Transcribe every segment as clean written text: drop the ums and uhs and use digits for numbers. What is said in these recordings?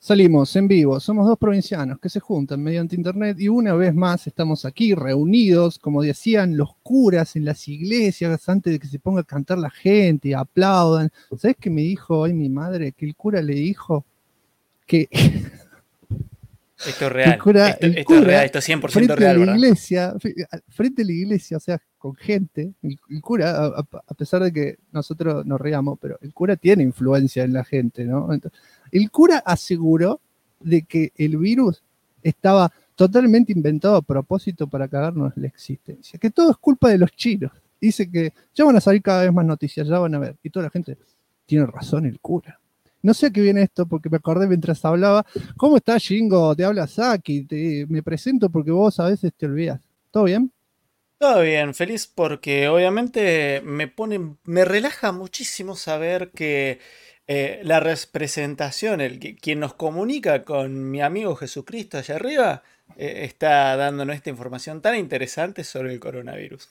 Salimos en vivo, somos dos provincianos que se juntan mediante internet y una vez más estamos aquí reunidos, como decían los curas en las iglesias antes de que se ponga a cantar la gente, aplaudan. ¿Sabes qué me dijo hoy mi madre? Que el cura le dijo que, Esto es que el real. cura, Esto es real, esto es 100% real, ¿verdad? frente a la iglesia, o sea, con gente, el cura, a pesar de que nosotros nos reíamos, pero el cura tiene influencia en la gente, ¿no? Entonces, el cura aseguró de que el virus estaba totalmente inventado a propósito para cagarnos la existencia, que todo es culpa de los chinos. Dice que ya van a salir cada vez más noticias, ya van a ver. Y toda la gente, tiene razón el cura. No sé a qué viene esto, porque me acordé mientras hablaba. ¿Cómo estás, Jingo? Te habla Saki. Me presento porque vos a veces te olvidas. ¿Todo bien? Todo bien, feliz porque obviamente me relaja muchísimo saber que la representación, quien nos comunica con mi amigo Jesucristo allá arriba, está dándonos esta información tan interesante sobre el coronavirus.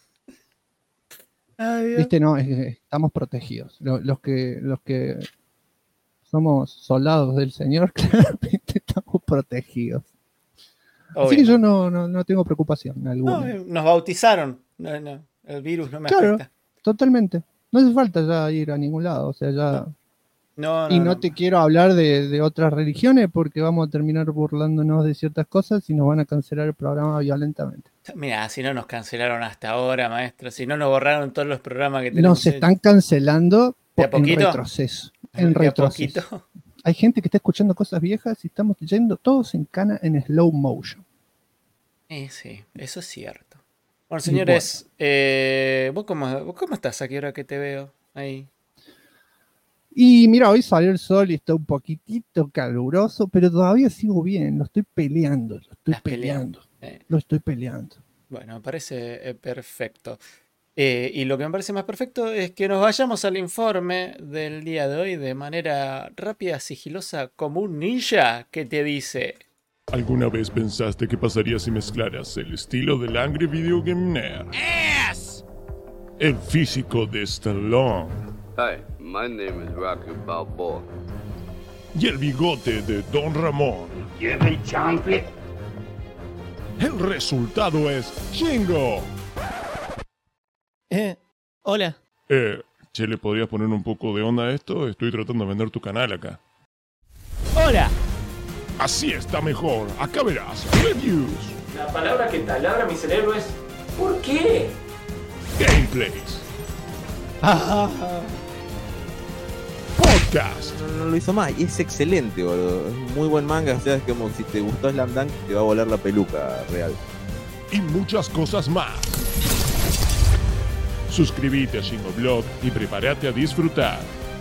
Ay, Dios. Viste, no, estamos protegidos. Los que somos soldados del Señor, claramente estamos protegidos. Así que yo Obviamente. no tengo preocupación No, alguna. nos bautizaron. No, el virus no me Claro, afecta. totalmente. No hace falta ya ir a ningún lado. O sea, ya. No, no, Y no, no no. te quiero hablar de otras religiones porque vamos a terminar burlándonos de ciertas cosas y nos van a cancelar el programa violentamente. Mira, si no nos cancelaron hasta ahora, maestro. Si no nos borraron todos los programas que Nos tenemos están hechos. cancelando ¿De a en poquito? retroceso, en ¿De a poquito? retroceso. Hay gente que está escuchando cosas viejas y estamos yendo todos en cana en slow motion. Sí, eso es cierto. Bueno, Y bueno, señores, vos cómo estás? ¿A qué hora que te veo ahí? y mira, hoy salió el sol y está un poquitito caluroso, pero todavía sigo bien, lo estoy peleando, lo estoy Estás peleando. peleando, lo estoy peleando. Bueno, me parece perfecto. Y lo que me parece más perfecto es que nos vayamos al informe del día de hoy de manera rápida, sigilosa, como un ninja que te dice... ¿Alguna vez pensaste qué pasaría si mezclaras el estilo del Angry Video Game Nerd, el físico de Stallone Hi, my name is Rocky Balboa. y el bigote de Don Ramón? El resultado es Jingo. Hola. Che, ¿le podrías poner un poco de onda a esto? Estoy tratando de vender tu canal acá. Hola. Así está mejor. Acá verás. Reviews, La palabra que taladra mi cerebro es... ¿Por qué? gameplays, podcast No lo hizo más y es excelente, boludo. Es un muy buen manga. O sea, es como si te gustó Slam Dunk, te va a volar la peluca real. y muchas cosas más. Suscríbete a Shingoblog y prepárate a disfrutar.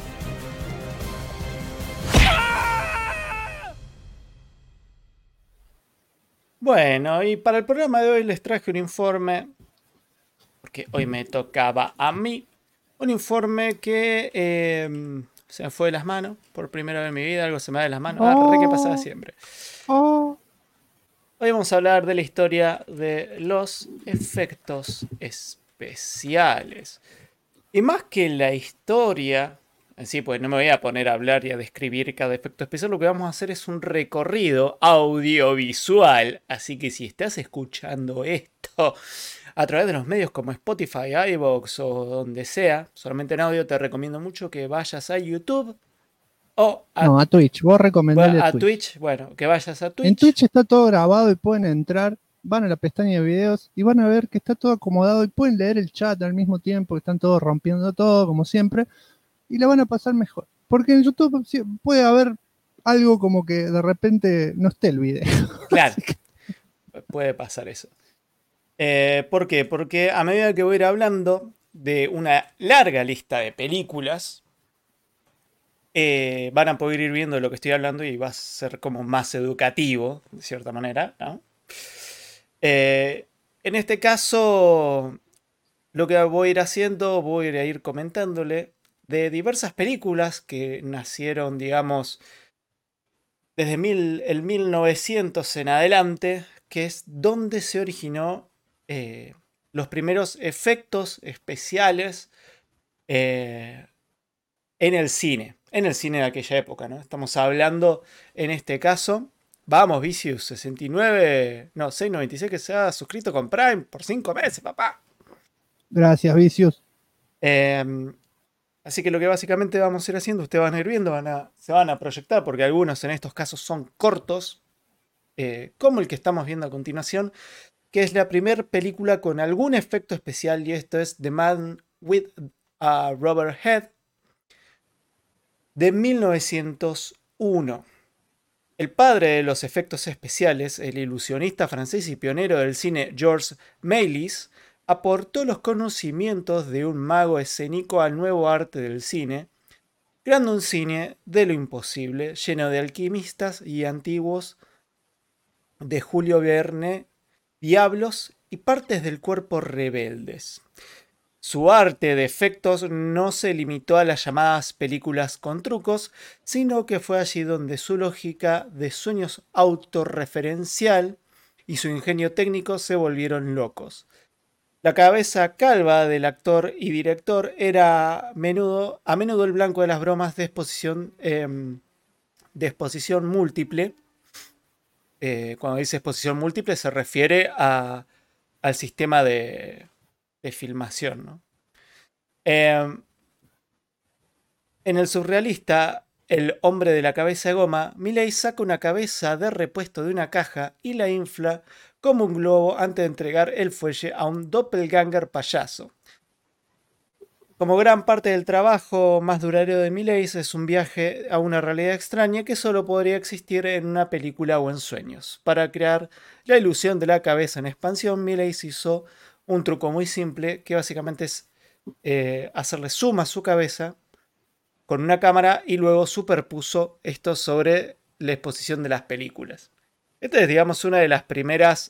Bueno, y para el programa de hoy les traje un informe, porque hoy me tocaba a mí, un informe que se me fue de las manos, por primera vez en mi vida, algo se me va de las manos, re que pasaba siempre. Oh, Hoy vamos a hablar de la historia de los efectos especiales. Y más que la historia, en sí, pues no me voy a poner a hablar y a describir cada efecto especial, lo que vamos a hacer es un recorrido audiovisual. Así que si estás escuchando esto a través de los medios como Spotify, iVoox o donde sea, solamente en audio, te recomiendo mucho que vayas a YouTube o no, a Twitch, vos recomendale a a Twitch. Twitch. Bueno, que vayas a En Twitch. Twitch está todo grabado y pueden entrar, van a la pestaña de videos y van a ver que está todo acomodado y pueden leer el chat al mismo tiempo, que están todos rompiendo todo, como siempre, y la van a pasar mejor. Porque en YouTube puede haber algo como que de repente no esté el video. Claro, puede pasar eso. ¿Por qué? Porque a medida que voy a ir hablando de una larga lista de películas, van a poder ir viendo de lo que estoy hablando y va a ser como más educativo, de cierta manera, ¿no? En este caso, lo que voy a ir haciendo, voy a ir comentándole de diversas películas que nacieron, digamos, desde el 1900 en adelante, que es donde se originó los primeros efectos especiales en el cine. en el cine de aquella época, ¿no? Estamos hablando, en este caso, vamos, Vicious, 69, no, 6.96 que se ha suscrito con Prime por 5 meses, papá. Gracias, Vicious. Así que lo que básicamente vamos a ir haciendo, ustedes van a ir viendo, se van a proyectar, porque algunos en estos casos son cortos, como el que estamos viendo a continuación, que es la primera película con algún efecto especial, y esto es The Man with a Rubber Head, de 1901. El padre de los efectos especiales, el ilusionista francés y pionero del cine Georges Méliès, aportó los conocimientos de un mago escénico al nuevo arte del cine, creando un cine de lo imposible, lleno de alquimistas y antiguos de Julio Verne, diablos y partes del cuerpo rebeldes. Su arte de efectos no se limitó a las llamadas películas con trucos, sino que fue allí donde su lógica de sueños autorreferencial y su ingenio técnico se volvieron locos. La cabeza calva del actor y director era a menudo el blanco de las bromas de exposición múltiple. Cuando dice exposición múltiple se refiere al sistema de filmación, ¿no? En el surrealista, El hombre de la cabeza de goma, Millais saca una cabeza de repuesto de una caja y la infla como un globo antes de entregar el fuelle a un doppelganger payaso. Como gran parte del trabajo más duradero de Millais es un viaje a una realidad extraña que solo podría existir en una película o en sueños. Para crear la ilusión de la cabeza en expansión, Millais hizo un truco muy simple que básicamente es hacerle zoom a su cabeza con una cámara y luego superpuso esto sobre la exposición de las películas. Esta es, digamos, una de las primeras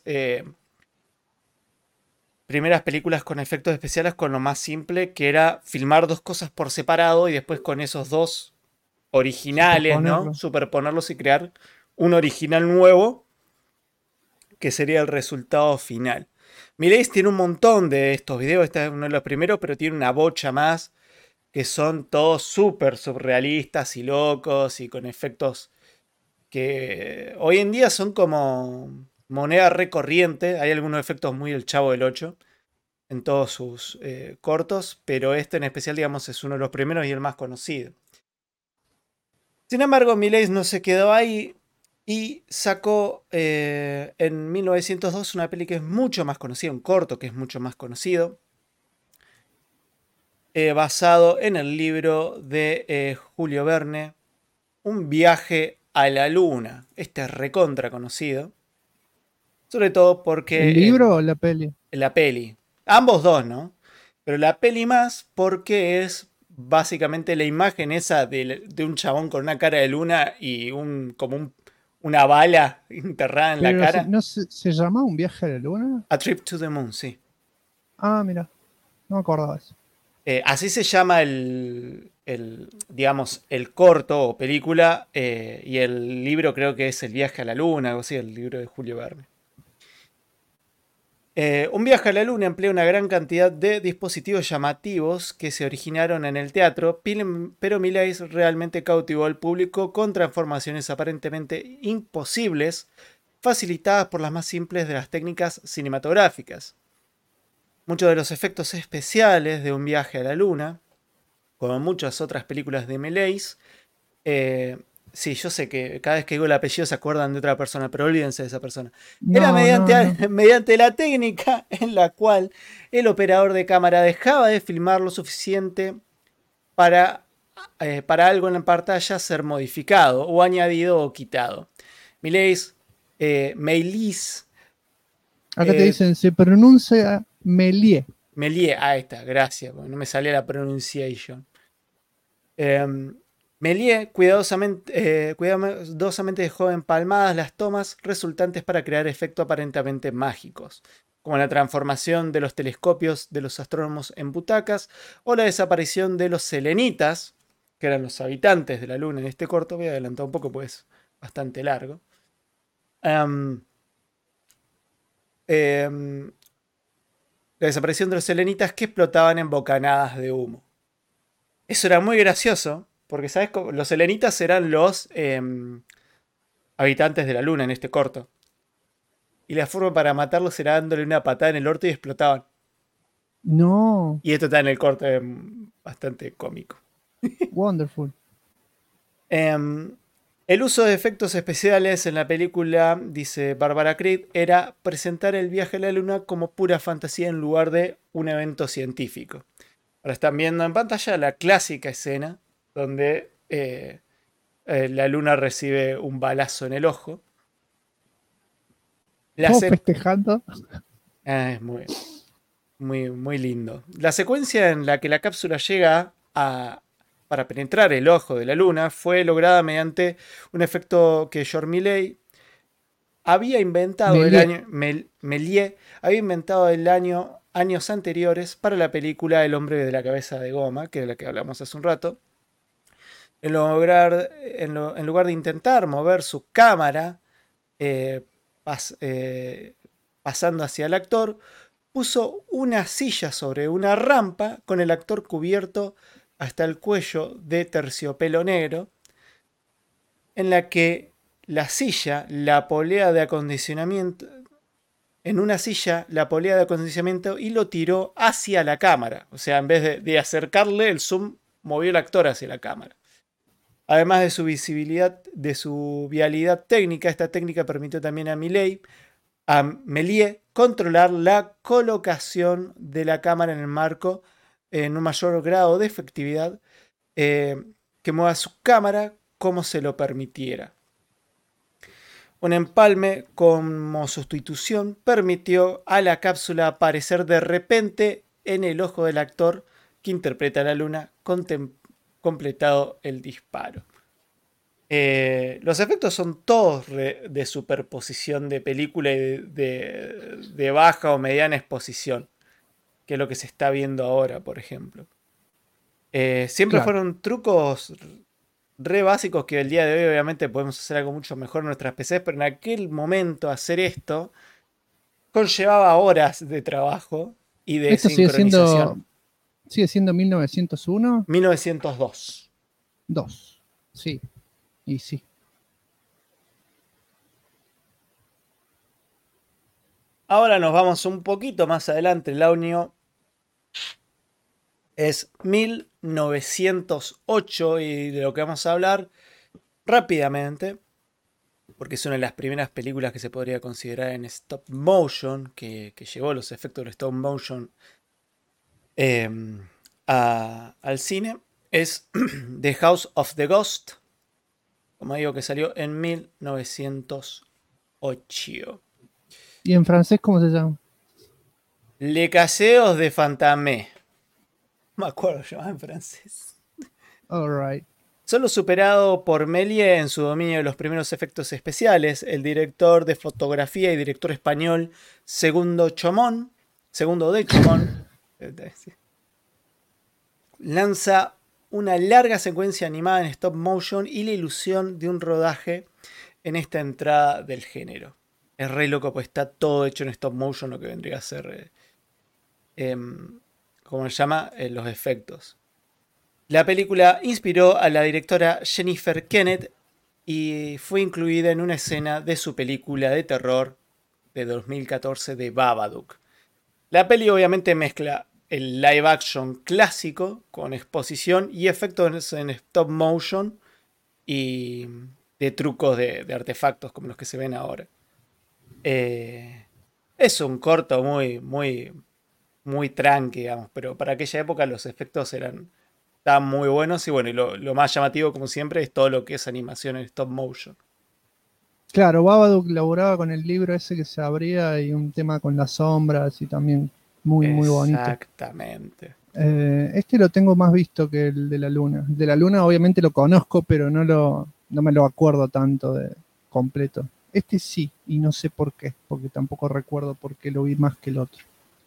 películas con efectos especiales con lo más simple, que era filmar dos cosas por separado y después con esos dos originales, ¿no? Superponerlos y crear un original nuevo que sería el resultado final. Millais tiene un montón de estos videos, este es uno de los primeros, pero tiene una bocha más que son todos súper surrealistas y locos y con efectos que hoy en día son como moneda recorriente. Hay algunos efectos muy el Chavo del 8 en todos sus cortos, pero este en especial, digamos, es uno de los primeros y el más conocido. Sin embargo, Millais no se quedó ahí y sacó en 1902 una peli que es mucho más conocida, un corto que es mucho más conocido, basado en el libro de Julio Verne, Un viaje a la luna. Este es recontra conocido, sobre todo porque... ¿El libro o la peli? La peli. Ambos dos, ¿no? Pero la peli más porque es básicamente la imagen esa de un chabón con una cara de luna y una bala enterrada en la cara. ¿No se llama Un viaje a la luna? A Trip to the Moon, sí. Ah, mira, no me acordaba eso. Así se llama digamos, el corto o película, y el libro creo que es El viaje a la luna, algo así, el libro de Julio Verne. Un viaje a la luna emplea una gran cantidad de dispositivos llamativos que se originaron en el teatro, pero Millais realmente cautivó al público con transformaciones aparentemente imposibles, facilitadas por las más simples de las técnicas cinematográficas. Muchos de los efectos especiales de Un viaje a la luna, como muchas otras películas de Millais, sí, yo sé que cada vez que digo el apellido se acuerdan de otra persona, pero olvídense de esa persona. Era mediante la técnica en la cual el operador de cámara dejaba de filmar lo suficiente para algo en la pantalla ser modificado o añadido o quitado. Millais. Acá te dicen, se pronuncia Méliès. Méliès, ahí está, gracias, no me salía la pronunciation. Méliès cuidadosamente dejó empalmadas las tomas resultantes para crear efectos aparentemente mágicos, como la transformación de los telescopios de los astrónomos en butacas o la desaparición de los selenitas, que eran los habitantes de la luna en este corto. Voy a adelantar un poco, pues es bastante largo. La desaparición de los selenitas que explotaban en bocanadas de humo. Eso era muy gracioso Porque, ¿sabes cómo? Los selenitas eran los habitantes de la luna en este corto. Y la forma para matarlos era dándole una patada en el orto y explotaban. No, Y esto está en el corto, bastante cómico. wonderful. El uso de efectos especiales en la película, dice Barbara Creed, era presentar el viaje a la luna como pura fantasía en lugar de un evento científico. Ahora están viendo en pantalla la clásica escena donde la luna recibe un balazo en el ojo. Todos festejando. Es muy lindo. La secuencia en la que la cápsula llega para penetrar el ojo de la luna fue lograda mediante un efecto que George Méliès había inventado años anteriores para la película El hombre de la cabeza de goma, que es la que hablamos hace un rato. En lugar de intentar mover su cámara pasando hacia el actor, puso una silla sobre una rampa con el actor cubierto hasta el cuello de terciopelo negro, en la que la silla, la polea de acondicionamiento, y lo tiró hacia la cámara. O sea, en vez de acercarle, el zoom movió el actor hacia la cámara. Además de su visibilidad, de su vialidad técnica, esta técnica permitió también a Méliès controlar la colocación de la cámara en el marco en un mayor grado de efectividad, que mueva su cámara como se lo permitiera. Un empalme como sustitución permitió a la cápsula aparecer de repente en el ojo del actor que interpreta a la luna, completado el disparo. Los efectos son todos de superposición de película y de baja o mediana exposición, que es lo que se está viendo ahora, por ejemplo. Siempre fueron trucos re básicos que el día de hoy obviamente podemos hacer algo mucho mejor en nuestras PCs, pero en aquel momento hacer esto conllevaba horas de trabajo y de sincronización. ¿Sigue siendo 1901? 1902. 2. Sí. Y sí. Ahora nos vamos un poquito más adelante. El año es 1908 y de lo que vamos a hablar rápidamente, porque es una de las primeras películas que se podría considerar en stop motion, que llevó los efectos del stop motion al cine, es The House of the Ghost, como digo, que salió en 1908. ¿Y en francés cómo se llama? Les Caseos de Fantamé. No me acuerdo llamaba en francés. All right. Solo superado por Méliès en su dominio de los primeros efectos especiales, el director de fotografía y director español Segundo de Chomón, lanza una larga secuencia animada en stop motion y la ilusión de un rodaje en esta entrada del género. Es re loco, pues está todo hecho en stop motion, lo que vendría a ser, ¿cómo se llama? Los efectos. La película inspiró a la directora Jennifer Kennett y fue incluida en una escena de su película de terror de 2014 de Babadook. La peli obviamente mezcla el live action clásico con exposición y efectos en stop motion y de trucos de artefactos como los que se ven ahora. Es un corto muy tranqui, digamos, pero para aquella época los efectos estaban muy buenos y bueno, y lo más llamativo como siempre es todo lo que es animación en stop motion. Claro, Babadook laburaba con el libro ese que se abría y un tema con las sombras y también muy bonito. Exactamente. Este lo tengo más visto que el de la luna. El de la luna obviamente lo conozco, pero no me lo acuerdo tanto de completo. Este sí, y no sé por qué, porque tampoco recuerdo por qué lo vi más que el otro.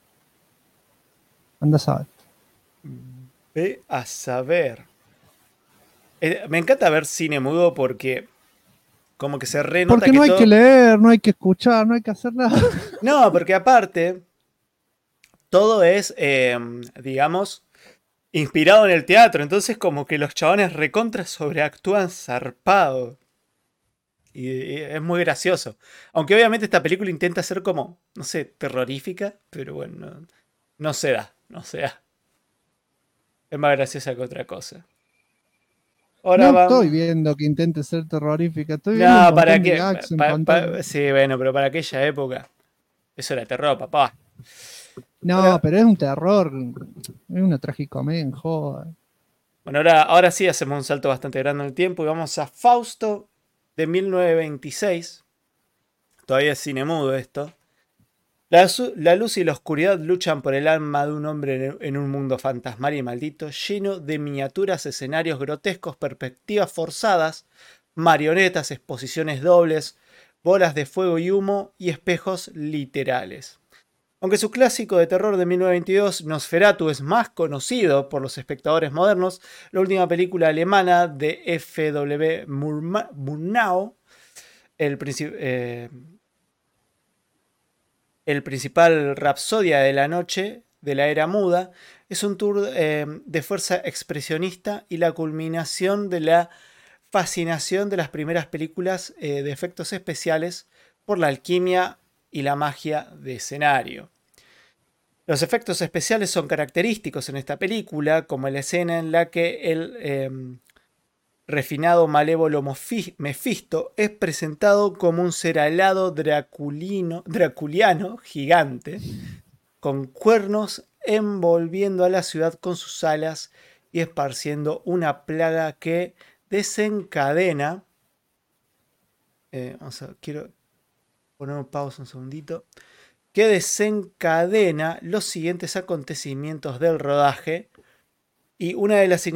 Anda a saber. Ve a saber. Me encanta ver cine mudo porque como que se renota porque no hay que leer, no hay que escuchar, no hay que hacer nada. No, porque aparte todo es, digamos, inspirado en el teatro. Entonces como que los chabones recontra sobreactúan zarpado. Y es muy gracioso. Aunque obviamente esta película intenta ser como, no sé, terrorífica. Pero bueno, no se da. No se da. Es más graciosa que otra cosa. Ahora No estoy vamos. viendo que intente ser terrorífica, estoy viendo un No, montón ¿para de qué? gags, un montón- Sí, bueno, pero para aquella época. Eso era terror, papá. No, Ahora, pero es un terror, es una tragicomedia en joda. bueno, ahora sí hacemos un salto bastante grande en el tiempo y vamos a Fausto de 1926. Todavía es cine mudo esto. La luz y la oscuridad luchan por el alma de un hombre en un mundo fantasmal y maldito, lleno de miniaturas, escenarios grotescos, perspectivas forzadas, marionetas, exposiciones dobles, bolas de fuego y humo y espejos literales. Aunque su clásico de terror de 1922, Nosferatu, es más conocido por los espectadores modernos, la última película alemana de F.W. Murnau, el, el principal Rapsodia de la noche de la era muda, es un tour de fuerza expresionista y la culminación de la fascinación de las primeras películas de efectos especiales por la alquimia y la magia de escenario. Los efectos especiales son característicos en esta película, como la escena en la que el refinado malévolo Mefisto es presentado como un ser alado draculiano gigante, con cuernos envolviendo a la ciudad con sus alas y esparciendo una plaga que desencadena. Quiero poner un pausa un segundito. Que desencadena los siguientes acontecimientos del rodaje. Y una de las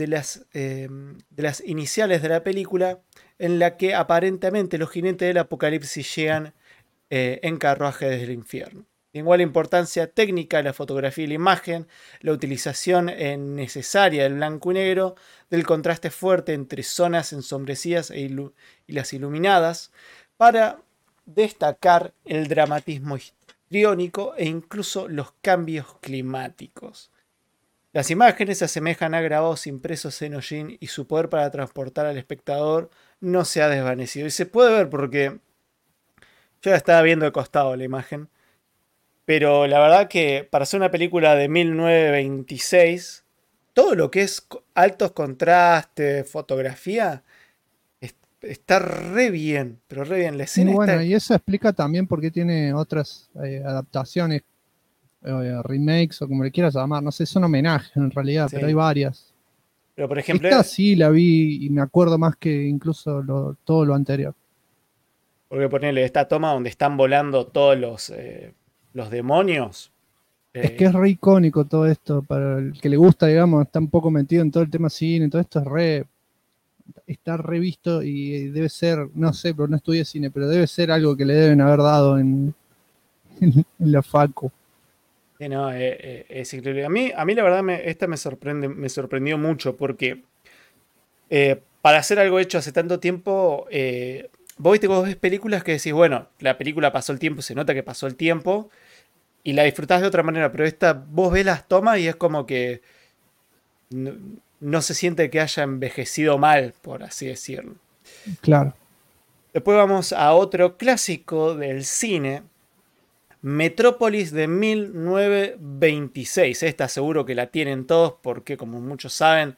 iniciales de la película, en la que aparentemente los jinetes del apocalipsis llegan en carruaje desde el infierno. De igual importancia técnica, la fotografía y la imagen, la utilización necesaria del blanco y negro, del contraste fuerte entre zonas ensombrecidas y las iluminadas, para destacar el dramatismo histriónico e incluso los cambios climáticos. Las imágenes se asemejan a grabados impresos en hollín y su poder para transportar al espectador no se ha desvanecido. Y se puede ver porque yo la estaba viendo de costado la imagen. Pero la verdad que para hacer una película de 1926, todo lo que es altos contrastes, fotografía, está re bien. Pero re bien. La Y escena bueno, está... y eso explica también por qué tiene otras adaptaciones, remakes o como le quieras llamar, no sé, son homenajes en realidad, pero hay Sí. varias. Pero por ejemplo, Esta sí la vi y me acuerdo más que incluso todo lo anterior. porque ponerle esta toma donde están volando todos los demonios. Es que es re icónico todo esto, para el que le gusta, digamos, está un poco metido en todo el tema cine, todo esto está revisto y debe ser, no sé, pero no estudié cine, pero debe ser algo que le deben haber dado en la facu. Sí, no, es increíble. A mí la verdad esta me sorprendió mucho porque para hacer algo hecho hace tanto tiempo, vos ves películas que decís, bueno, la película pasó el tiempo, se nota que pasó el tiempo y la disfrutás de otra manera, pero esta vos ves las tomas y es como que no, no se siente que haya envejecido mal, por así decirlo. Claro. Después vamos a otro clásico del cine, Metrópolis de 1926. Esta seguro que la tienen todos porque, como muchos saben,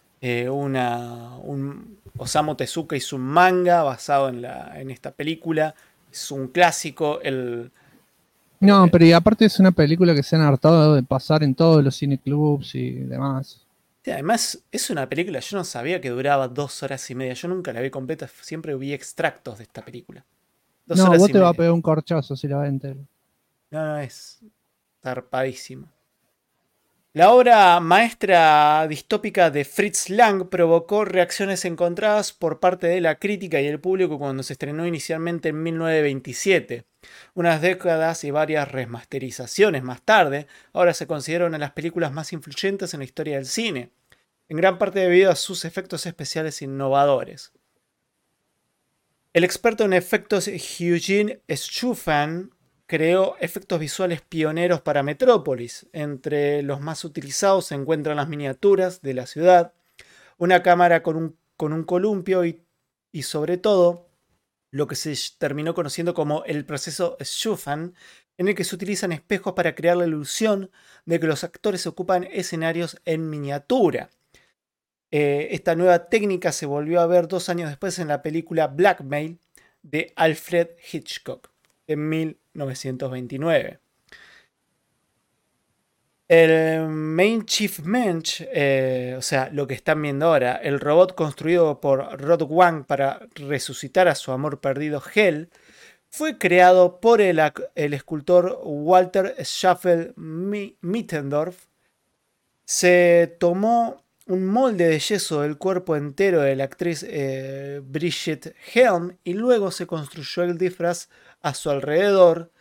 Osamu Tezuka hizo un manga basado en esta película. Es un clásico. No, pero y aparte es una película que se han hartado de pasar en todos los cineclubs y demás. Además, es una película, yo no sabía que duraba 2 horas y media. Yo nunca la vi completa, siempre vi extractos de esta película. Dos No, horas vos y te va a media. pegar un corchazo si la ves entera. No, es zarpadísimo. La obra maestra distópica de Fritz Lang provocó reacciones encontradas por parte de la crítica y el público cuando se estrenó inicialmente en 1927. Unas décadas y varias remasterizaciones más tarde, ahora se considera una de las películas más influyentes en la historia del cine, en gran parte debido a sus efectos especiales innovadores. El experto en efectos Eugene Schufan creó efectos visuales pioneros para Metrópolis. Entre los más utilizados se encuentran las miniaturas de la ciudad, una cámara con un columpio y sobre todo lo que se terminó conociendo como el proceso Schuffen, en el que se utilizan espejos para crear la ilusión de que los actores ocupan escenarios en miniatura. Esta nueva técnica se volvió a ver 2 años después en la película Blackmail de Alfred Hitchcock en 1929. El Main Chief Mensch, o sea, lo que están viendo ahora, el robot construido por Rod Wang para resucitar a su amor perdido Hell, fue creado por el escultor Walter Schaffel Mittendorf. Se tomó un molde de yeso del cuerpo entero de la actriz Brigitte Helm y luego se construyó el disfraz a su alrededor.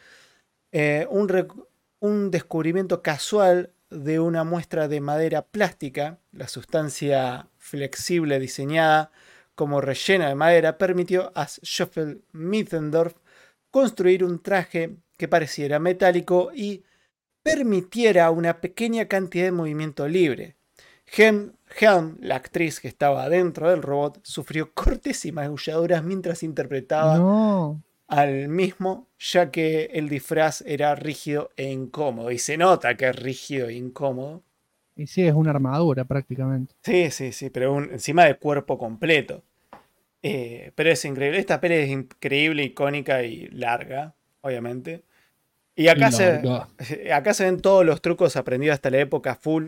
Un descubrimiento casual de una muestra de madera plástica, la sustancia flexible diseñada como relleno de madera, permitió a Schaffel Mittendorf construir un traje que pareciera metálico y permitiera una pequeña cantidad de movimiento libre. Helm, la actriz que estaba dentro del robot, sufrió cortes y magulladuras mientras interpretaba al mismo, ya que el disfraz era rígido e incómodo. Y se nota que es rígido e incómodo. Y sí, es una armadura prácticamente. Sí, pero encima de cuerpo completo. Pero es increíble. Esta peli es increíble, icónica y larga, obviamente. Y acá se ven todos los trucos aprendidos hasta la época full.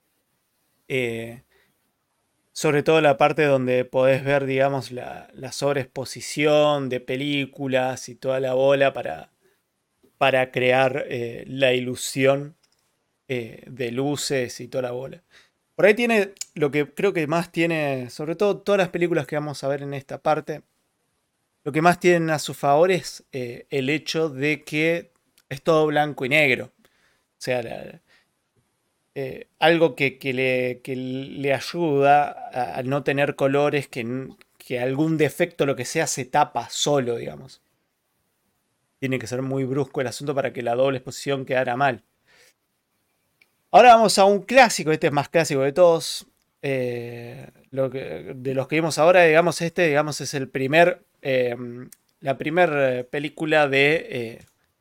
Sobre todo la parte donde podés ver, digamos, la sobreexposición de películas y toda la bola para crear la ilusión de luces y toda la bola. Por ahí tiene lo que creo que más tiene, sobre todo todas las películas que vamos a ver en esta parte, lo que más tienen a su favor es el hecho de que es todo blanco y negro. O sea, algo que le ayuda a no tener colores, que algún defecto, lo que sea, se tapa solo, digamos. Tiene que ser muy brusco el asunto para que la doble exposición quedara mal. Ahora vamos a un clásico, este es más clásico de todos. De los que vimos ahora, digamos, digamos, es el la primera película de...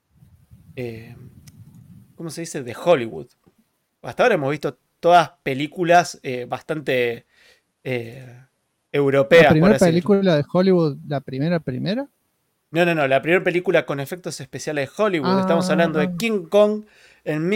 ¿cómo se dice? De Hollywood. Hasta ahora hemos visto todas películas bastante europeas. ¿La primera película de Hollywood, la primera? No, la primera película con efectos especiales de Hollywood. Estamos hablando de King Kong en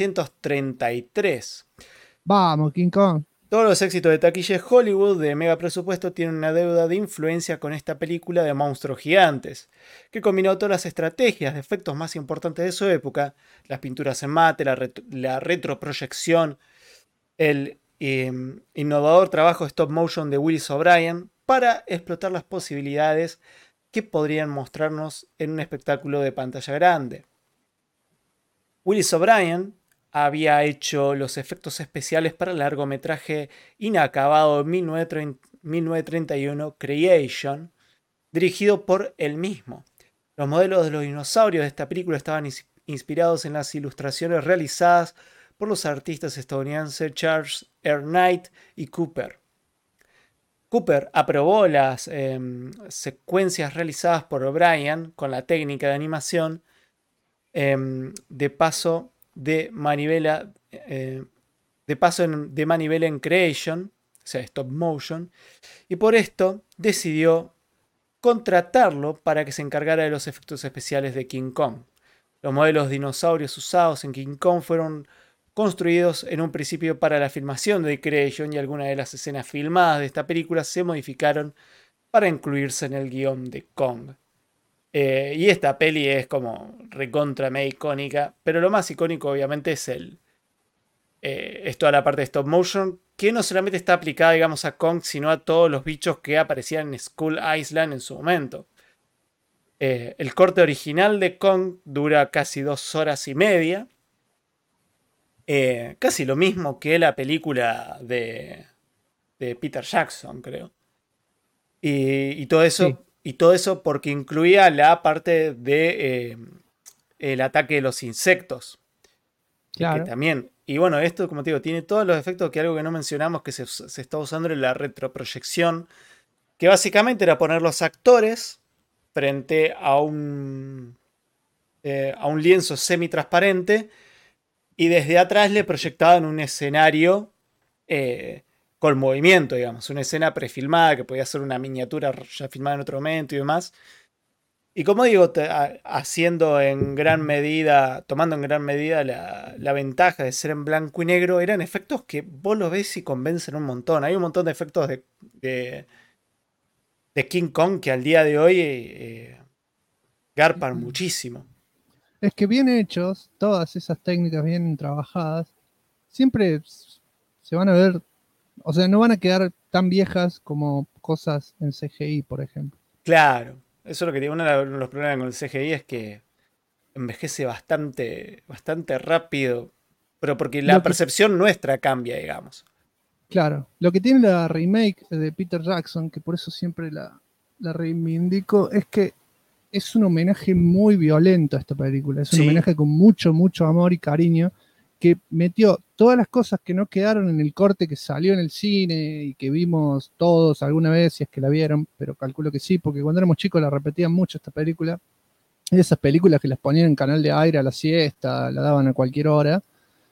1933. Vamos, King Kong. Todos los éxitos de taquilla de Hollywood de mega presupuesto tienen una deuda de influencia con esta película de monstruos gigantes, que combinó todas las estrategias de efectos más importantes de su época, las pinturas en mate, la retroproyección, el innovador trabajo de stop motion de Willis O'Brien, para explotar las posibilidades que podrían mostrarnos en un espectáculo de pantalla grande. Willis O'Brien había hecho los efectos especiales para el largometraje inacabado de 1931 Creation, dirigido por él mismo. Los modelos de los dinosaurios de esta película estaban inspirados en las ilustraciones realizadas por los artistas estadounidenses Charles R. Knight y Cooper. Cooper aprobó las secuencias realizadas por O'Brien con la técnica de animación de paso de manivela en Creation, o sea, stop motion, y por esto decidió contratarlo para que se encargara de los efectos especiales de King Kong. Los modelos dinosaurios usados en King Kong fueron construidos en un principio para la filmación de Creation y algunas de las escenas filmadas de esta película se modificaron para incluirse en el guión de Kong. Y esta peli es como recontra mega icónica, pero lo más icónico obviamente es toda la parte de stop motion, que no solamente está aplicada, digamos, a Kong, sino a todos los bichos que aparecían en Skull Island en su momento. El corte original de Kong dura casi 2 horas y media. Casi lo mismo que la película de Peter Jackson, creo. Y todo eso... Sí. Y todo eso porque incluía la parte de el ataque de los insectos. Claro. Que también, y bueno, esto, como te digo, tiene todos los efectos, que algo que no mencionamos que se está usando en la retroproyección, que básicamente era poner los actores frente a un lienzo semitransparente y desde atrás le proyectaban un escenario con movimiento, digamos, una escena prefilmada que podía ser una miniatura ya filmada en otro momento y demás. Y como digo, haciendo en gran medida, tomando en gran medida la ventaja de ser en blanco y negro, eran efectos que vos los ves y convencen un montón. Hay un montón de efectos de King Kong que al día de hoy garpan muchísimo. Es que bien hechos, todas esas técnicas bien trabajadas, siempre se van a ver, o sea, no van a quedar tan viejas como cosas en CGI, por ejemplo. Claro, eso es lo que digo. Uno de los problemas con el CGI es que envejece bastante, bastante rápido, pero porque la percepción nuestra cambia, digamos. Claro, lo que tiene la remake de Peter Jackson, que por eso siempre la reivindico, es que es un homenaje muy violento a esta película. Es un homenaje con mucho, mucho amor y cariño, que metió todas las cosas que no quedaron en el corte que salió en el cine y que vimos todos alguna vez, si es que la vieron, pero calculo que sí, porque cuando éramos chicos la repetían mucho esta película. Esas películas que las ponían en canal de aire a la siesta, la daban a cualquier hora.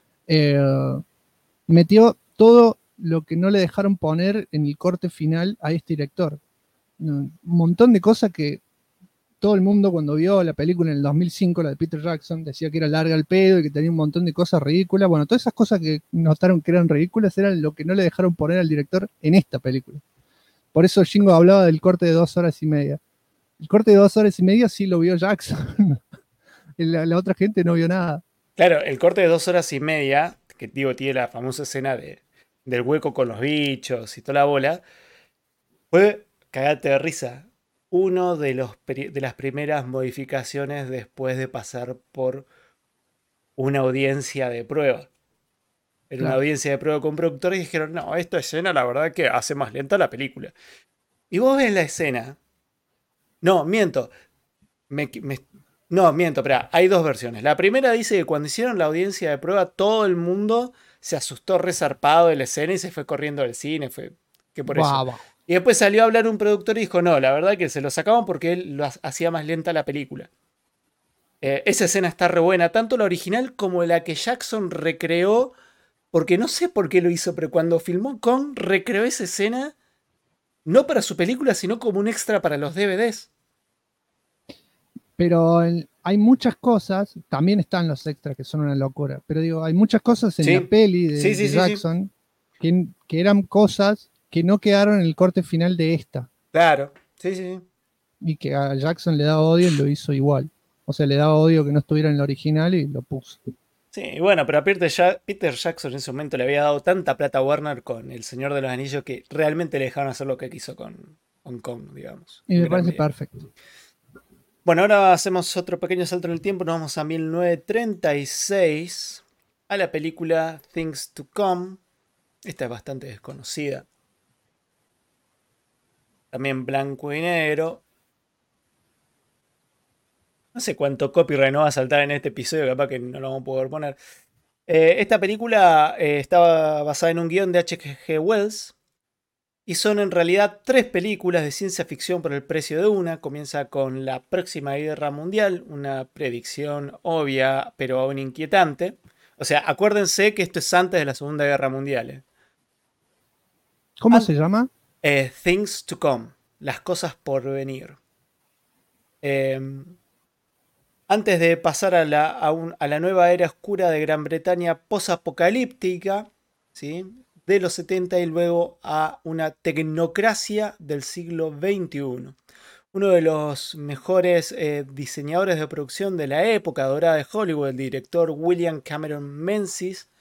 Metió todo lo que no le dejaron poner en el corte final a este director. Un montón de cosas que todo el mundo cuando vio la película en el 2005, la de Peter Jackson, decía que era larga al pedo y que tenía un montón de cosas ridículas. Bueno, todas esas cosas que notaron que eran ridículas eran lo que no le dejaron poner al director en esta película. Por eso Shingo hablaba del corte de 2 horas y media. El corte de 2 horas y media sí lo vio Jackson. la otra gente no vio nada. Claro, el corte de 2 horas y media, que digo, tiene la famosa escena del hueco con los bichos y toda la bola, fue cagate de risa. Uno de las primeras modificaciones después de pasar por una audiencia de prueba. Era una audiencia de prueba con productores y dijeron, no, esta escena la verdad que hace más lenta la película. Y vos ves la escena. No, miento. No, miento, pero hay dos versiones. La primera dice que cuando hicieron la audiencia de prueba, todo el mundo se asustó resarpado de la escena y se fue corriendo del cine. Fue que por eso. Y después salió a hablar un productor y dijo, no, la verdad que se lo sacaban porque él lo hacía más lenta la película. Esa escena está re buena, tanto la original como la que Jackson recreó, porque no sé por qué lo hizo, pero cuando filmó Kong, recreó esa escena, no para su película, sino como un extra para los DVDs. Pero hay muchas cosas, también están los extras que son una locura, pero digo, hay muchas cosas en la peli de Jackson que eran cosas que no quedaron en el corte final de esta. Claro, sí. Y que a Jackson le daba odio y lo hizo igual. O sea, le daba odio que no estuviera en la original y lo puso. Sí, bueno, pero a Peter Jackson en ese momento le había dado tanta plata a Warner con El Señor de los Anillos que realmente le dejaron hacer lo que quiso con Hong Kong, digamos. Y me parece perfecto. Bueno, ahora hacemos otro pequeño salto en el tiempo. Nos vamos a 1936, a la película Things to Come. Esta es bastante desconocida. También blanco y negro. No sé cuánto copyright nos va a saltar en este episodio, capaz que no lo vamos a poder poner. Esta película estaba basada en un guión de H.G. Wells. Y son en realidad 3 películas de ciencia ficción por el precio de una. Comienza con la próxima guerra mundial, una predicción obvia pero aún inquietante. O sea, acuérdense que esto es antes de la Segunda Guerra Mundial. ¿Cómo se llama? Things to Come, las cosas por venir. Antes de pasar a la nueva era oscura de Gran Bretaña posapocalíptica, ¿sí?, de los 70 y luego a una tecnocracia del siglo XXI. Uno de los mejores diseñadores de producción de la época dorada de Hollywood, el director William Cameron Menzies,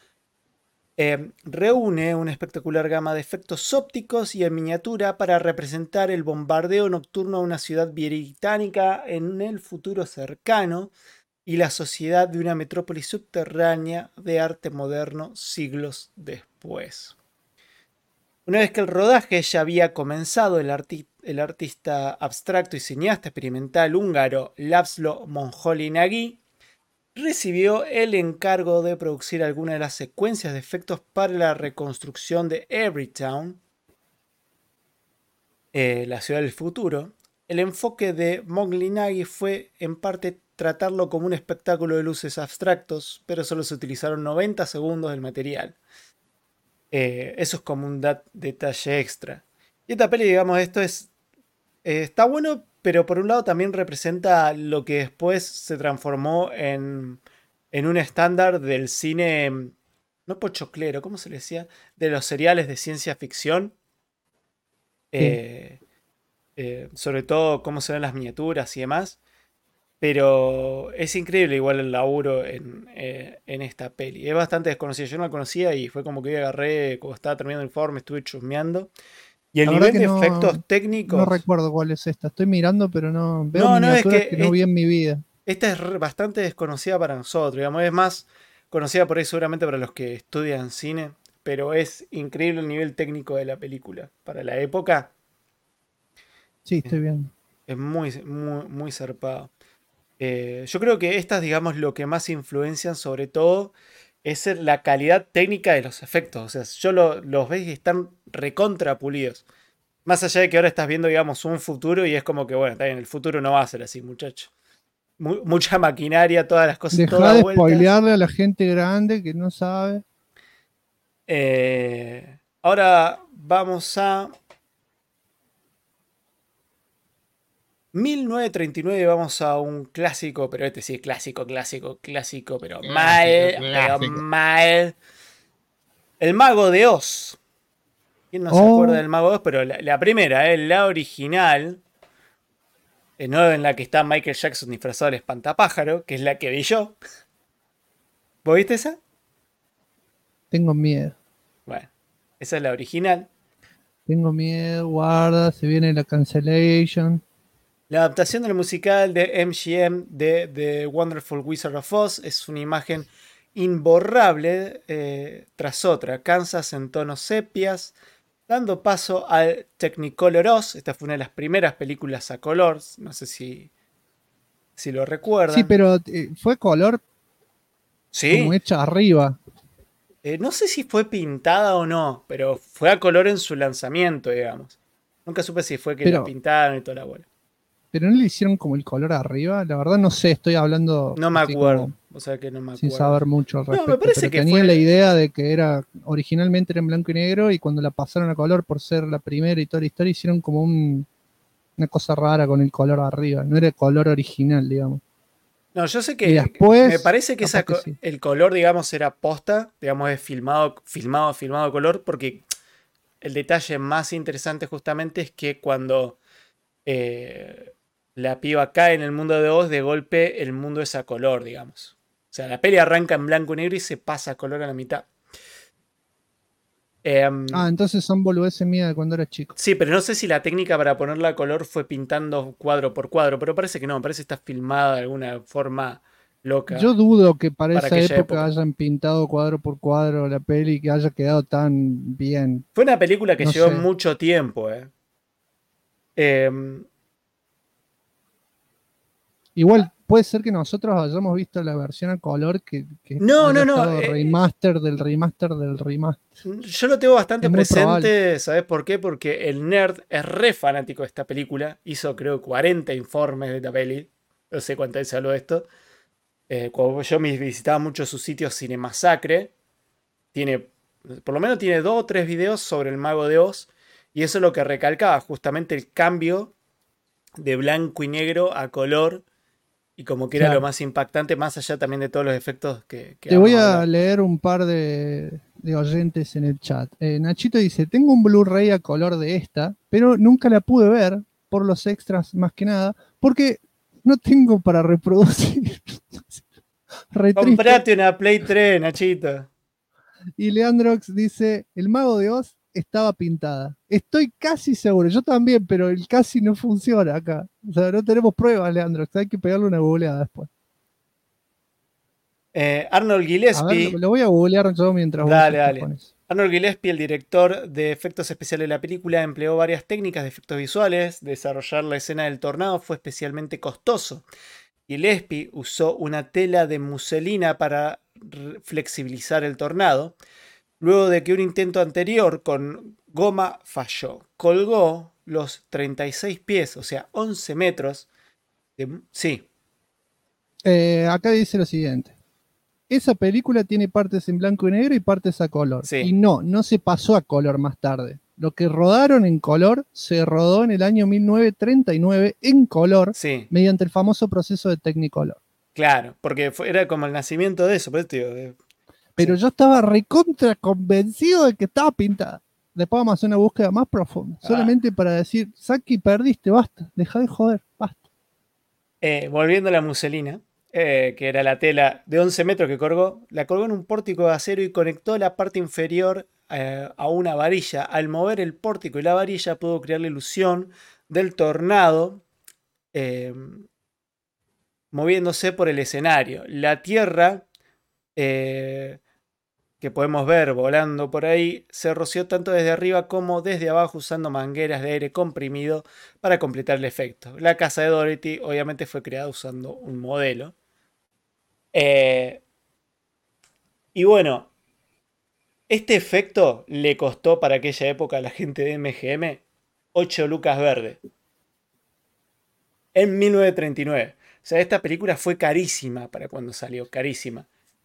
reúne una espectacular gama de efectos ópticos y en miniatura para representar el bombardeo nocturno a una ciudad británica en el futuro cercano y la sociedad de una metrópoli subterránea de arte moderno siglos después. Una vez que el rodaje ya había comenzado, el artista abstracto y cineasta experimental húngaro László Monjoly Nagy recibió el encargo de producir algunas de las secuencias de efectos para la reconstrucción de Everytown, la ciudad del futuro. El enfoque de Moghlinagi fue en parte tratarlo como un espectáculo de luces abstractos, pero solo se utilizaron 90 segundos del material. Eso es como un detalle extra. Y esta peli, digamos, esto es... está bueno, pero por un lado también representa lo que después se transformó en un estándar del cine, no pochoclero, ¿cómo se le decía? De los seriales de ciencia ficción. Sobre todo cómo se ven las miniaturas y demás. Pero es increíble igual el laburo en esta peli. Es bastante desconocida. Yo no la conocía y fue como que yo agarré, cuando estaba terminando el informe, estuve chusmeando. Y el La verdad nivel que de efectos técnicos... No recuerdo cuál es esta. Estoy mirando, pero no veo No, miniaturas es que no vi en mi vida. esta es bastante desconocida para nosotros. Digamos, es más conocida por ahí seguramente para los que estudian cine. Pero es increíble el nivel técnico de la película. Para la época Sí, estoy viendo. es muy, muy, muy zarpado. Yo creo que estas, digamos, lo que más influencian sobre todo es la calidad técnica de los efectos. O sea, yo los ves y están recontra pulidos. Más allá de que ahora estás viendo, digamos, un futuro y es como que, bueno, está bien, el futuro no va a ser así, muchacho. Mucha maquinaria, todas las cosas, Deja todas de vueltas. spoilearle a la gente grande que no sabe. Ahora vamos a 1939, vamos a un clásico, pero este sí es clásico, pero mal. El Mago de Oz. ¿Quién no se acuerda del Mago de Oz? Pero la primera, la original, no en la que está Michael Jackson disfrazado del espantapájaro, que es la que vi yo. ¿Vos viste esa? Tengo miedo. Bueno, esa es la original. Tengo miedo, guarda, se viene la cancellation. La adaptación del musical de MGM de The Wonderful Wizard of Oz es una imagen imborrable tras otra. Kansas en tonos sepias, dando paso al Technicolor Oz. Esta fue una de las primeras películas a color. No sé si lo recuerdan. Sí, pero fue color como hecha arriba. No sé si fue pintada o no, pero fue a color en su lanzamiento, digamos. Nunca supe si fue que la pintaron y toda la bola. ¿Pero no le hicieron como el color arriba? La verdad no sé, estoy hablando... No me acuerdo, o sea que no me acuerdo. Sin saber mucho al respecto. No, me parece que tenía la idea de que originalmente era en blanco y negro y cuando la pasaron a color por ser la primera y toda la historia hicieron como una cosa rara con el color arriba. No era el color original, digamos. No, yo sé que después, me parece que el color, digamos, era posta, digamos, es filmado a color, porque el detalle más interesante justamente es que cuando la piba cae en el mundo de Oz, de golpe el mundo es a color, digamos. O sea, la peli arranca en blanco y negro y se pasa a color a la mitad. Entonces son boludeces mías de cuando era chico. Sí, pero no sé si la técnica para ponerla a color fue pintando cuadro por cuadro, pero parece que no, parece que está filmada de alguna forma loca. Yo dudo que para esa época hayan pintado cuadro por cuadro la peli y que haya quedado tan bien. Fue una película que llevó mucho tiempo, Igual puede ser que nosotros hayamos visto la versión a color que no, remaster del remaster del remaster. Yo lo tengo bastante presente, ¿sabes por qué? Porque el nerd es re fanático de esta película. Hizo creo 40 informes de esta peli. No sé cuántas veces habló de esto. Cuando yo me visitaba mucho su sitio Cinemasacre, por lo menos tiene 2 o 3 videos sobre el Mago de Oz. Y eso es lo que recalcaba, justamente el cambio de blanco y negro a color. Y como que era lo más impactante, más allá también de todos los efectos que te voy a leer un par de oyentes en el chat. Nachito dice, tengo un Blu-ray a color de esta, pero nunca la pude ver por los extras más que nada, porque no tengo para reproducir. Comprate una Play 3, Nachito. Y Leandrox dice, el Mago de Oz estaba pintada. Estoy casi seguro, yo también, pero el casi no funciona acá. O sea, no tenemos pruebas, Leandro. Hay que pegarle una googleada después. Arnold Gillespie. A ver, lo voy a googlear yo mientras dale. Arnold Gillespie, el director de efectos especiales de la película, empleó varias técnicas de efectos visuales. Desarrollar la escena del tornado fue especialmente costoso. Gillespie usó una tela de muselina para flexibilizar el tornado, luego de que un intento anterior con goma falló. Colgó los 36 pies, o sea, 11 metros. Sí, Acá dice lo siguiente. Esa película tiene partes en blanco y negro y partes a color. Sí. Y no se pasó a color más tarde. Lo que rodaron en color se rodó en el año 1939 en color sí, mediante el famoso proceso de Technicolor. claro, porque era como el nacimiento de eso, por eso te digo, Pero sí. yo estaba recontra convencido de que estaba pintada. Después vamos a hacer una búsqueda más profunda. Solamente para decir, Saki, perdiste, basta. Deja de joder, basta. Volviendo a la muselina, que era la tela de 11 metros que colgó, la colgó en un pórtico de acero y conectó la parte inferior a una varilla. Al mover el pórtico y la varilla pudo crear la ilusión del tornado moviéndose por el escenario. La tierra que podemos ver volando por ahí se roció tanto desde arriba como desde abajo usando mangueras de aire comprimido para completar el efecto. La casa de Dorothy obviamente fue creada usando un modelo. Y bueno, este efecto le costó para aquella época a la gente de MGM 8 lucas verdes. En 1939. O sea, esta película fue carísima para cuando salió, carísima.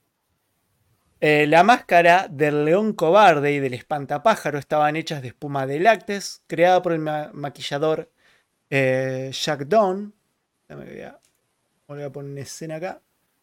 La máscara del león cobarde y del espantapájaro estaban hechas de espuma de lácteos, creada por el maquillador Jack Dawn. Voy a poner una escena acá.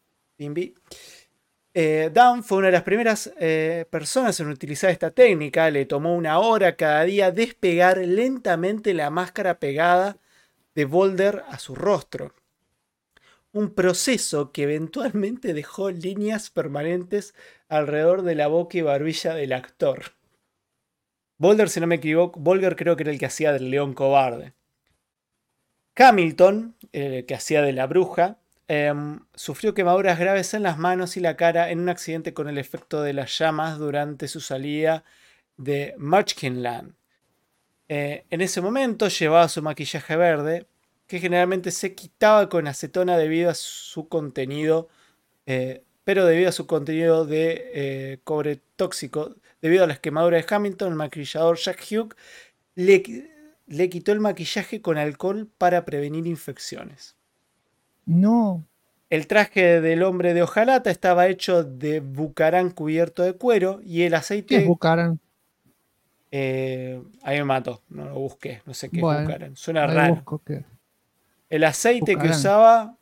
Dawn fue una de las primeras personas en utilizar esta técnica. Le tomó 1 hora cada día despegar lentamente la máscara pegada de Boulder a su rostro. Un proceso que eventualmente dejó líneas permanentes alrededor de la boca y barbilla del actor. Boulder, si no me equivoco, Boulder creo que era el que hacía del león cobarde. Hamilton, el que hacía de la bruja, sufrió quemaduras graves en las manos y la cara en un accidente con el efecto de las llamas durante su salida de Munchkinland. En ese momento llevaba su maquillaje verde, que generalmente se quitaba con acetona debido a su contenido, pero debido a su contenido de cobre tóxico, debido a las quemaduras de Hamilton, el maquillador Jack Hughes le quitó el maquillaje con alcohol para prevenir infecciones. No. El traje del hombre de hojalata estaba hecho de bucarán cubierto de cuero y el aceite... ¿Qué es Bucaran? Ahí me mató, no lo busqué, no sé qué es Bueno, bucarán, suena ahí raro. busco qué. El aceite que Bucarán.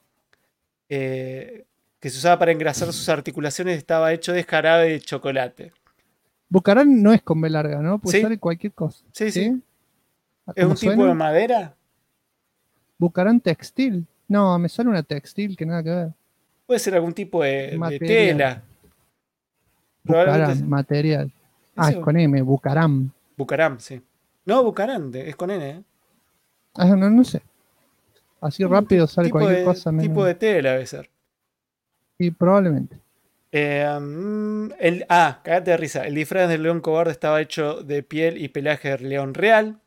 se usaba para engrasar sus articulaciones estaba hecho de jarabe de chocolate. Bucaran no es con B larga, ¿no? Puede Sí. ser cualquier cosa. Sí. ¿Sí? ¿Es un ¿Cómo tipo suena? de madera? Bucaran textil. No, me suena una textil que nada que ver. Puede ser algún tipo de Material. tela. Probablemente Bucaram, material. Ese- Es con M, Bucaram. Bucaram, sí. No, Bucarán, es con N, ¿eh? No sé. Así rápido sale cualquier cosa menos. Tipo de tela debe ser. Sí, probablemente. Cagate de risa. El disfraz del león cobarde estaba hecho de piel y pelaje de león real.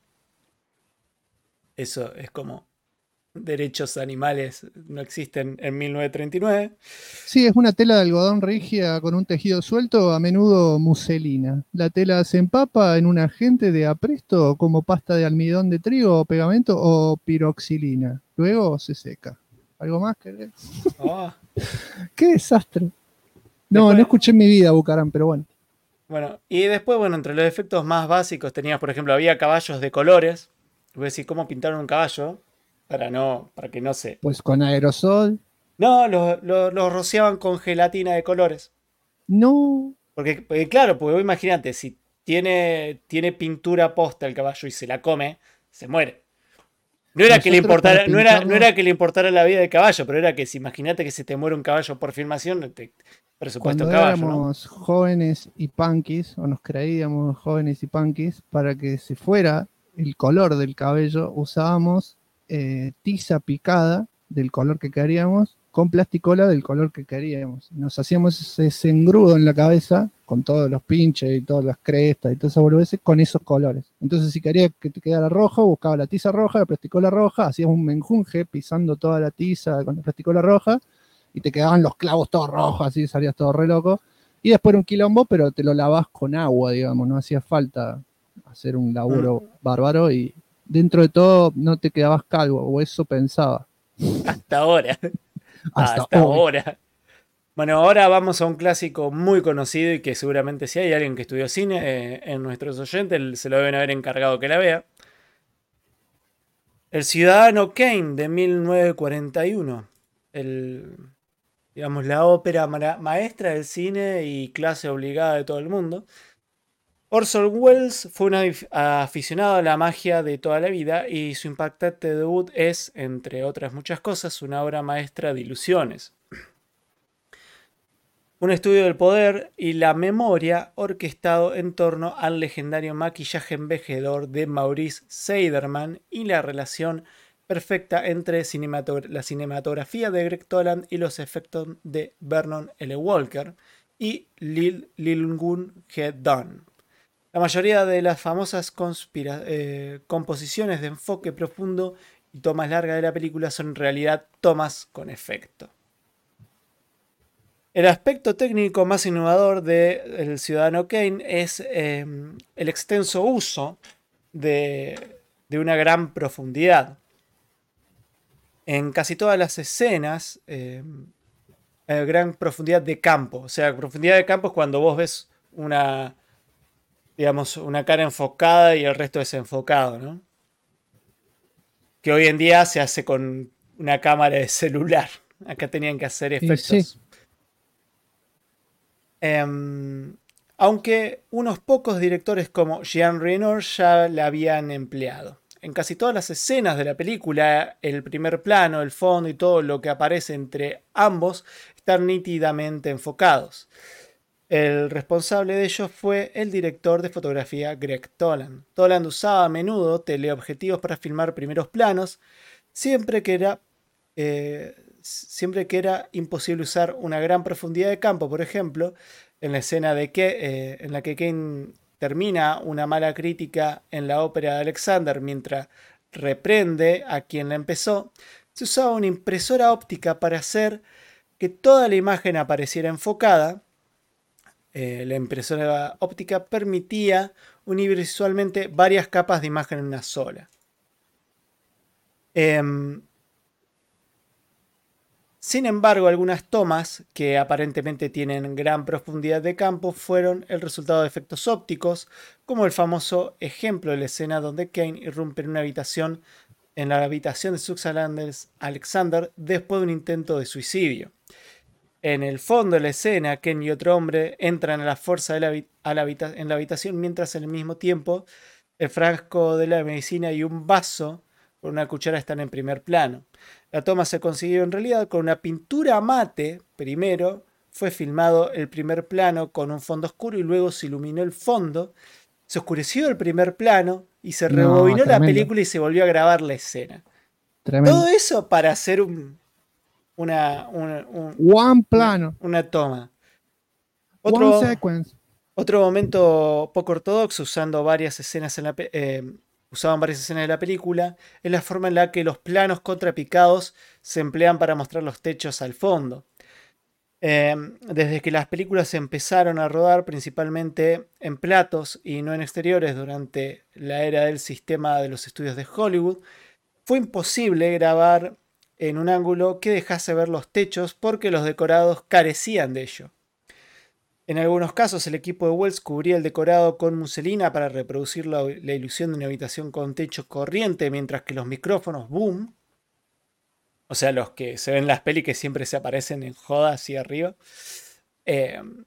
Eso es como derechos animales no existen en 1939. Sí, es una tela de algodón rígida con un tejido suelto, a menudo muselina. La tela se empapa en un agente de apresto como pasta de almidón de trigo, pegamento o piroxilina. Luego se seca. ¿Algo más querés? Oh. ¡Qué desastre! No, Después- no escuché en mi vida Bucaram, pero bueno. Bueno, y después, bueno, entre los efectos más básicos tenías, por ejemplo, había caballos de colores. Voy a decir, ¿cómo pintaron un caballo? Para que no se... Pues con aerosol. No, los rociaban con gelatina de colores. No. Porque claro, porque vos imagínate, si tiene pintura posta el caballo y se la come, se muere. No era, que le Nosotros importara, para no era pintarnos- que le importara la vida del caballo, pero era que si imagínate que se te muere un caballo por filmación, presupuesto Cuando caballo, ¿no? éramos jóvenes y punkis, o nos creíamos jóvenes y punkis, para que se fuera el color del cabello, usábamos tiza picada del color que queríamos, con plasticola del color que queríamos. Nos hacíamos ese engrudo en la cabeza, con todos los pinches y todas las crestas y todas esas boludeces, con esos colores. Entonces, si quería que te quedara rojo, buscaba la tiza roja, la plasticola roja, hacías un menjunje pisando toda la tiza con la plasticola roja, y te quedaban los clavos todos rojos, así salías todo re loco. Y después era un quilombo, pero te lo lavas con agua, digamos, no hacía falta hacer un laburo bárbaro, y dentro de todo no te quedabas calvo, o eso pensaba. Hasta ahora. Hasta hoy. ahora. Bueno, ahora vamos a un clásico muy conocido y que seguramente si hay alguien que estudió cine en nuestros oyentes se lo deben haber encargado que la vea. El Ciudadano Kane de 1941. Digamos, la ópera maestra del cine y clase obligada de todo el mundo. Orson Welles fue un aficionado a la magia de toda la vida y su impactante debut es, entre otras muchas cosas, una obra maestra de ilusiones. Un estudio del poder y la memoria orquestado en torno al legendario maquillaje envejecedor de Maurice Seiderman y la relación perfecta entre la cinematografía de Greg Toland y los efectos de Vernon L. Walker y Lil Gun He Don. La mayoría de las famosas composiciones de enfoque profundo y tomas largas de la película son en realidad tomas con efecto. El aspecto técnico más innovador de El Ciudadano Kane es el extenso uso de una gran profundidad. En casi todas las escenas, gran profundidad de campo. O sea, profundidad de campo es cuando vos ves una cara enfocada y el resto desenfocado, ¿no? Que hoy en día se hace con una cámara de celular. Acá tenían que hacer efectos. Sí. Aunque unos pocos directores como Jean Reno ya la habían empleado. En casi todas las escenas de la película, el primer plano, el fondo y todo lo que aparece entre ambos están nítidamente enfocados. El responsable de ello fue el director de fotografía Greg Toland. Toland usaba a menudo teleobjetivos para filmar primeros planos, siempre que era imposible usar una gran profundidad de campo. Por ejemplo, en la escena en la que Kane termina una mala crítica en la ópera de Alexander mientras reprende a quien la empezó, se usaba una impresora óptica para hacer que toda la imagen apareciera enfocada. La impresora óptica permitía unir visualmente varias capas de imagen en una sola. Sin embargo, algunas tomas que aparentemente tienen gran profundidad de campo fueron el resultado de efectos ópticos, como el famoso ejemplo de la escena donde Kane irrumpe en la habitación de Susan Alexander después de un intento de suicidio. En el fondo de la escena, Ken y otro hombre entran a la fuerza en la habitación mientras al mismo tiempo el frasco de la medicina y un vaso con una cuchara están en primer plano. La toma se consiguió en realidad con una pintura mate. Primero fue filmado el primer plano con un fondo oscuro y luego se iluminó el fondo, se oscureció el primer plano y se rebobinó la película y se volvió a grabar la escena. Tremendo. Todo eso para hacer one plano. Una toma. One sequence. Otro momento poco ortodoxo, usaban varias escenas de la película, es la forma en la que los planos contrapicados se emplean para mostrar los techos al fondo. Desde que las películas se empezaron a rodar principalmente en platos y no en exteriores durante la era del sistema de los estudios de Hollywood, fue imposible grabar en un ángulo que dejase ver los techos porque los decorados carecían de ello. En algunos casos el equipo de Wells cubría el decorado con muselina para reproducir la ilusión de una habitación con techo corriente, mientras que los micrófonos boom, o sea, los que se ven en las pelis que siempre se aparecen en joda hacia arriba, se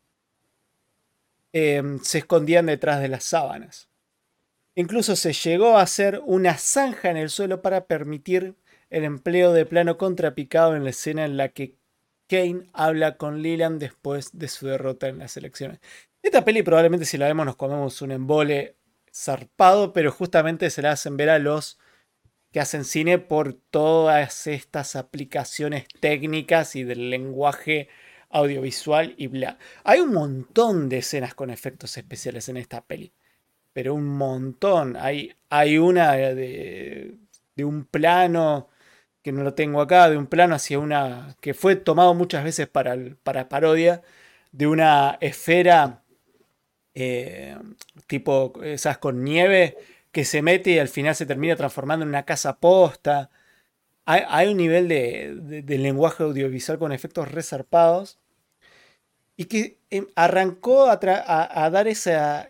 escondían detrás de las sábanas. Incluso se llegó a hacer una zanja en el suelo para permitir el empleo de plano contrapicado en la escena en la que Kane habla con Leland después de su derrota en las elecciones. Esta peli probablemente si la vemos nos comemos un embole zarpado, pero justamente se la hacen ver a los que hacen cine por todas estas aplicaciones técnicas y del lenguaje audiovisual y bla. Hay un montón de escenas con efectos especiales en esta peli, pero un montón. Hay una de un plano, que no lo tengo acá, de un plano hacia una, que fue tomado muchas veces para parodia, de una esfera tipo esas con nieve que se mete y al final se termina transformando en una casa posta. Hay un nivel de lenguaje audiovisual con efectos resarpados y que arrancó a dar esa...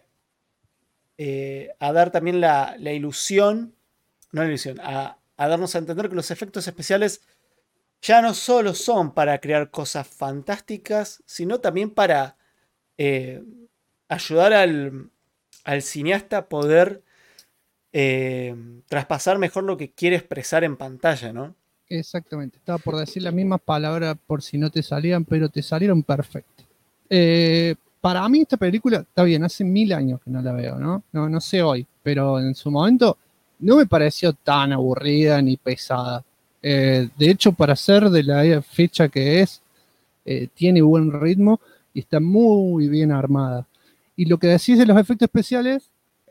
a dar también la ilusión, no la ilusión, a darnos a entender que los efectos especiales ya no solo son para crear cosas fantásticas, sino también para ayudar al cineasta a poder traspasar mejor lo que quiere expresar en pantalla, ¿no? Exactamente. Estaba por decir las mismas palabras por si no te salían, pero te salieron perfecto. Para mí esta película, está bien, hace 1000 años que no la veo, ¿no? No sé hoy, pero en su momento no me pareció tan aburrida ni pesada. De hecho, para ser de la fecha que es, tiene buen ritmo y está muy bien armada. Y lo que decís de los efectos especiales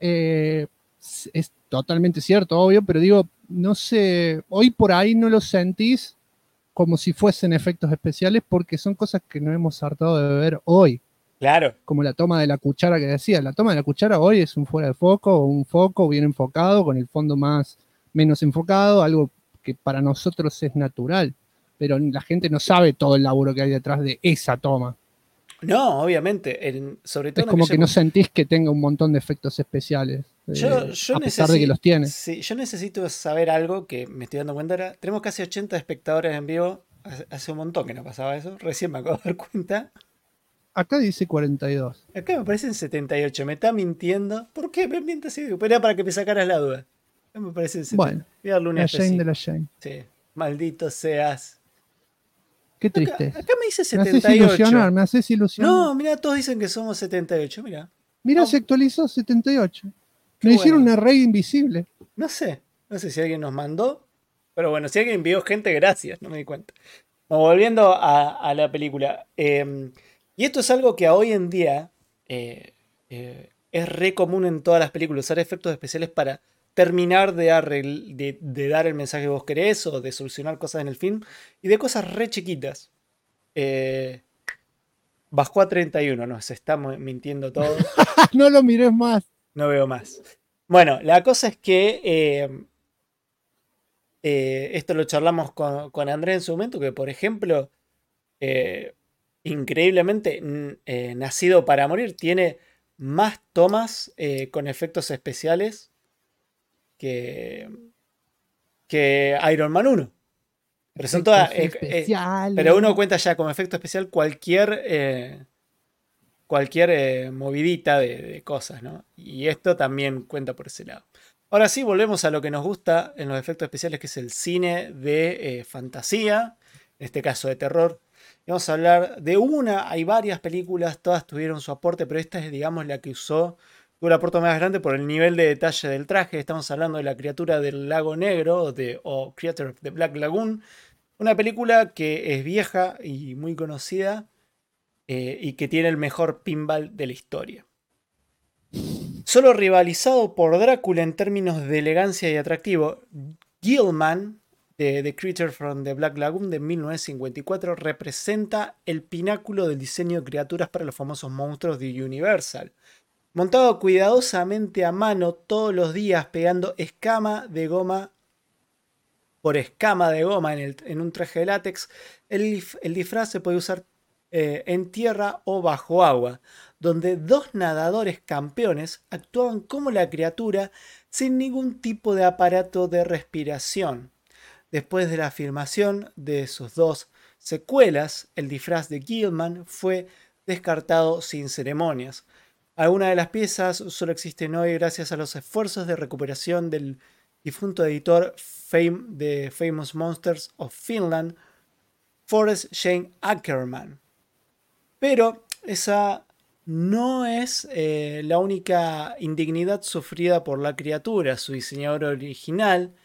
es totalmente cierto, obvio, pero digo, no sé, hoy por ahí no lo sentís como si fuesen efectos especiales porque son cosas que no hemos hartado de ver hoy. Claro. Como la toma de la cuchara que decía, la toma de la cuchara hoy es un fuera de foco o un foco bien enfocado con el fondo menos enfocado, algo que para nosotros es natural, pero la gente no sabe todo el laburo que hay detrás de esa toma. No, obviamente, sobre todo es como que no sentís que tenga un montón de efectos especiales, a pesar de que los tiene. Sí, yo necesito saber algo que me estoy dando cuenta ahora. Tenemos casi 80 espectadores en vivo. Hace un montón que no pasaba eso. Recién me acabo de dar cuenta. Acá dice 42. Acá me parecen 78. Me está mintiendo. ¿Por qué me miente así? Pero era para que me sacaras la duda. Acá me parecen 70. Bueno, voy a darle una la Jane de la Jane. Sí, maldito seas. Qué triste. Acá me dice 78. Me haces ilusionar, me haces ilusionar. No, mira, todos dicen que somos 78. Mira. Mira, se actualizó 78. Qué Me hicieron bueno. una red invisible. No sé si alguien nos mandó. Pero bueno, si alguien envió gente, gracias, no me di cuenta. Bueno, volviendo a la película. Y esto es algo que hoy en día es re común en todas las películas, usar efectos especiales para terminar de dar el mensaje que vos querés o de solucionar cosas en el film. Y de cosas re chiquitas. Bajó a 31, nos está mintiendo todo. No lo mires más. No veo más. Bueno, la cosa es que esto lo charlamos con Andrés en su momento, que por ejemplo, increíblemente, Nacido para Morir tiene más tomas con efectos especiales que Iron Man 1. Pero son todas. Pero uno cuenta ya como efecto especial cualquier movidita de cosas, ¿no? Y esto también cuenta por ese lado. Ahora sí, volvemos a lo que nos gusta en los efectos especiales, que es el cine de fantasía, en este caso de terror. Y vamos a hablar de hay varias películas, todas tuvieron su aporte, pero esta es, digamos, la que tuvo el aporte más grande por el nivel de detalle del traje. Estamos hablando de La criatura del lago negro, o Creature of the Black Lagoon, una película que es vieja y muy conocida, y que tiene el mejor pinball de la historia. Solo rivalizado por Drácula en términos de elegancia y atractivo, Gilman, de The Creature from the Black Lagoon de 1954, representa el pináculo del diseño de criaturas para los famosos monstruos de Universal. Montado cuidadosamente a mano todos los días, pegando escama de goma por escama de goma en un traje de látex, el disfraz se puede usar en tierra o bajo agua, donde dos nadadores campeones actuaban como la criatura sin ningún tipo de aparato de respiración. Después de la filmación de sus dos secuelas, el disfraz de Gilman fue descartado sin ceremonias. Algunas de las piezas solo existen hoy gracias a los esfuerzos de recuperación del difunto editor de Famous Monsters of Finland, Forrest Shane Ackerman. Pero esa no es la única indignidad sufrida por la criatura. Su diseñador original,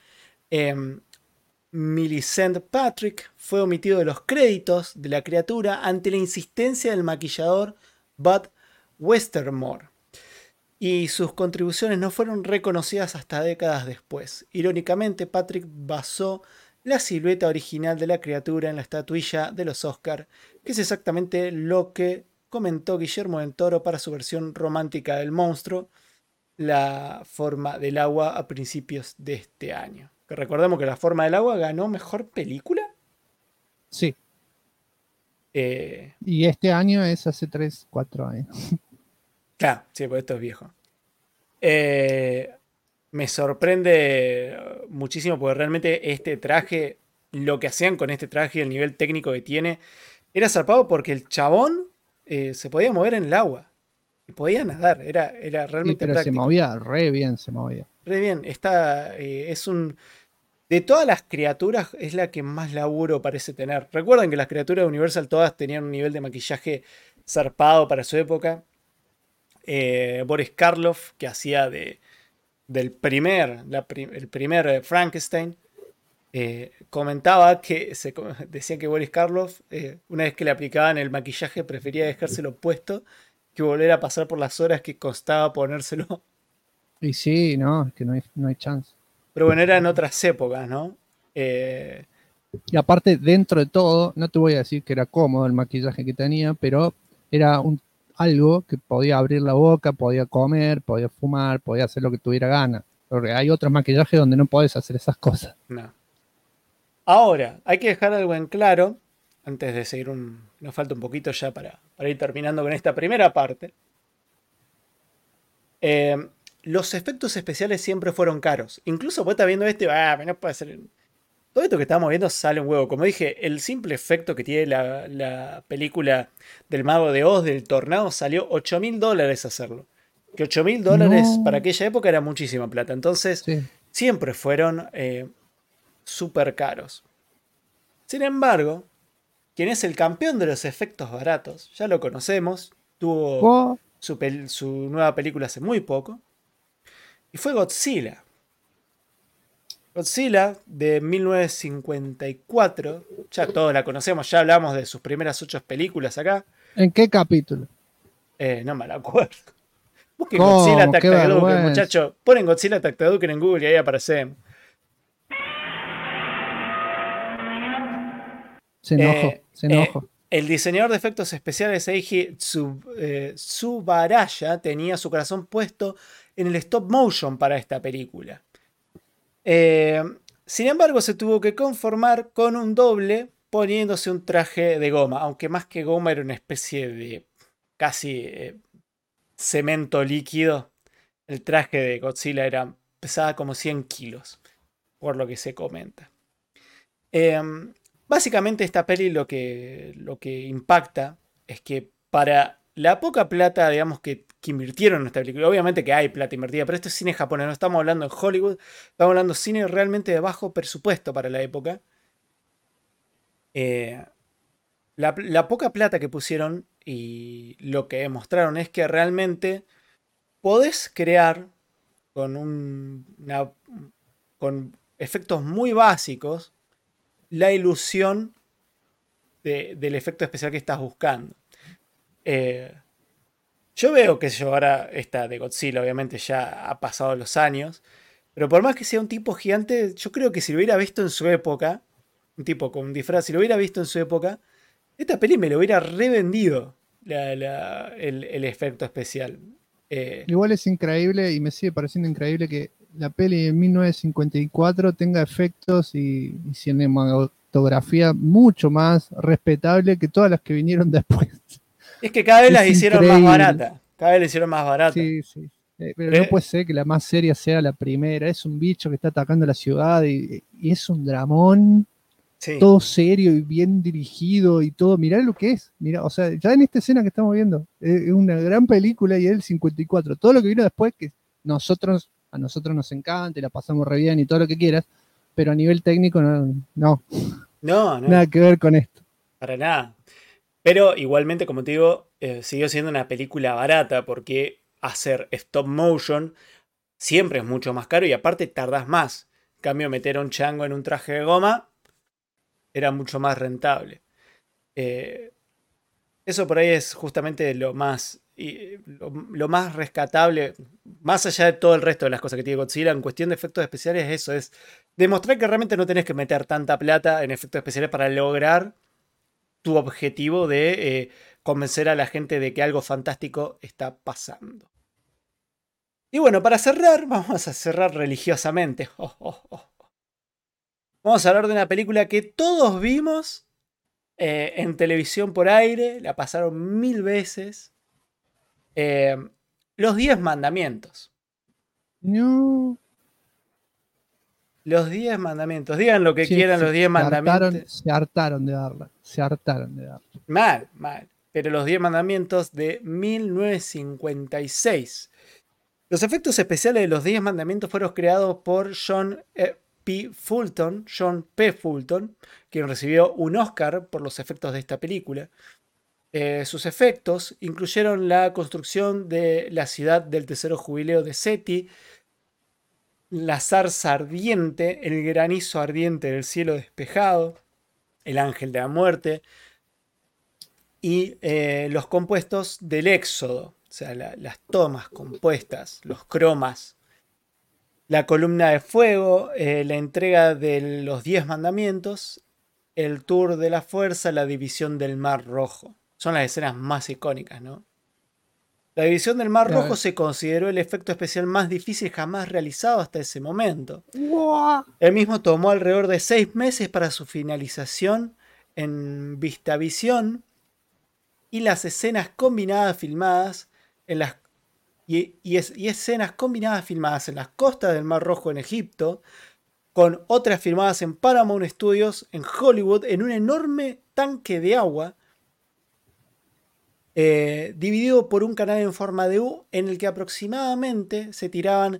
Millicent Patrick fue omitido de los créditos de la criatura ante la insistencia del maquillador Bud Westermore, y sus contribuciones no fueron reconocidas hasta décadas después. Irónicamente, Patrick basó la silueta original de la criatura en la estatuilla de los Oscar, que es exactamente lo que comentó Guillermo del Toro para su versión romántica del monstruo, La forma del agua, a principios de este año. Que recordemos que La forma del agua ganó mejor película. Sí. Eh, Y este año es hace 3, 4 años. claro, sí, pues esto es viejo. Me sorprende muchísimo porque realmente este traje, lo que hacían con este traje y el nivel técnico que tiene, era zarpado porque el chabón se podía mover en el agua. Y podía nadar, era Sí, realmente pero se práctico. movía re bien, se movía. Re bien, es un... De todas las criaturas es la que más laburo parece tener. Recuerden que las criaturas de Universal todas tenían un nivel de maquillaje zarpado para su época. Boris Karloff, que hacía el primer Frankenstein, comentaba que decía que Boris Karloff, una vez que le aplicaban el maquillaje, prefería dejárselo puesto que volver a pasar por las horas que costaba ponérselo. Y sí, no, es que no hay chance. Pero bueno, eran otras épocas, ¿no? Y aparte, dentro de todo, no te voy a decir que era cómodo el maquillaje que tenía, pero era algo que podía abrir la boca, podía comer, podía fumar, podía hacer lo que tuviera ganas. Porque hay otros maquillajes donde no podés hacer esas cosas. No. Ahora, hay que dejar algo en claro, antes de seguir nos falta un poquito ya para ir terminando con esta primera parte. Los efectos especiales siempre fueron caros. Incluso vos estás viendo no puede ser. Todo esto que estamos viendo sale un huevo. Como dije, el simple efecto que tiene la película del Mago de Oz, del tornado, salió $8.000 hacerlo. Que $8.000 No. para aquella época era muchísima plata. Entonces, Sí. siempre fueron súper caros. Sin embargo, quien es el campeón de los efectos baratos, ya lo conocemos, tuvo Oh, su nueva película hace muy poco, y fue Godzilla. Godzilla de 1954, ya todos la conocemos, ya hablamos de sus primeras 8 películas acá. ¿en qué capítulo? No me la acuerdo. Busquen ¿Cómo? Godzilla Attack Qué the Hadouken, vergüenza. muchachos. Ponen Godzilla Attack the Hadouken en Google y ahí aparecemos. Se enojó. El diseñador de efectos especiales Eiji Tsubaraya tenía su corazón puesto en el stop motion para esta película. Sin embargo, se tuvo que conformar con un doble poniéndose un traje de goma, aunque más que goma era una especie de casi cemento líquido. El traje de Godzilla pesaba como 100 kilos, por lo que se comenta. Básicamente esta peli lo que impacta es que para la poca plata, digamos, que invirtieron en esta película, obviamente que hay plata invertida, pero esto es cine japonés, no estamos hablando de Hollywood, estamos hablando de cine realmente de bajo presupuesto para la época. La poca plata que pusieron y lo que mostraron es que realmente podés crear con efectos muy básicos la ilusión del efecto especial que estás buscando. Yo veo que ahora esta de Godzilla obviamente ya ha pasado los años, pero por más que sea un tipo gigante, yo creo que si lo hubiera visto en su época, un tipo con un disfraz, si lo hubiera visto en su época, esta peli me lo hubiera revendido el efecto especial. Igual es increíble y me sigue pareciendo increíble que la peli de 1954 tenga efectos y cinematografía mucho más respetable que todas las que vinieron después. Es que cada vez Es las hicieron increíble. más baratas. Cada vez las hicieron más baratas. Sí, sí. Pero no puede ser que la más seria sea la primera. Es un bicho que está atacando la ciudad y es un dramón. Sí. Todo serio y bien dirigido y todo. Mirá lo que es. Mirá, o sea, ya en esta escena que estamos viendo, es una gran película y es el 54. Todo lo que vino después, que a nosotros nos encanta y la pasamos re bien y todo lo que quieras, pero a nivel técnico no. Nada que ver con esto. Para nada. Pero igualmente, como te digo, siguió siendo una película barata porque hacer stop motion siempre es mucho más caro y aparte tardás más. cambio, meter a un chango en un traje de goma era mucho más rentable. Eso por ahí es justamente lo más rescatable, más allá de todo el resto de las cosas que tiene Godzilla en cuestión de efectos especiales. Eso es demostrar que realmente no tenés que meter tanta plata en efectos especiales para lograr tu objetivo de convencer a la gente de que algo fantástico está pasando. Y bueno, para cerrar, vamos a cerrar religiosamente. Vamos a hablar de una película que todos vimos en televisión por aire, la pasaron 1000 veces. Los 10 mandamientos. No. Los 10 mandamientos. Digan lo que quieran, los 10 mandamientos. Se hartaron de darla. Mal. Pero los 10 mandamientos de 1956. Los efectos especiales de los 10 mandamientos fueron creados por John P. Fulton, quien recibió un Oscar por los efectos de esta película. Sus efectos incluyeron la construcción de la ciudad del Tesoro Jubileo de Seti, la zarza ardiente, el granizo ardiente del cielo despejado, el ángel de la muerte y los compuestos del Éxodo, o sea, las tomas compuestas, los cromas, la columna de fuego, la entrega de los 10 mandamientos, el tour de la fuerza, la división del Mar Rojo. Son las escenas más icónicas, ¿no? La división del Mar Rojo se consideró el efecto especial más difícil jamás realizado hasta ese momento. El mismo tomó alrededor de 6 meses para su finalización en VistaVision, y las escenas combinadas filmadas en las escenas combinadas filmadas en las costas del Mar Rojo en Egipto, con otras filmadas en Paramount Studios en Hollywood en un enorme tanque de agua dividido por un canal en forma de U, en el que aproximadamente se tiraban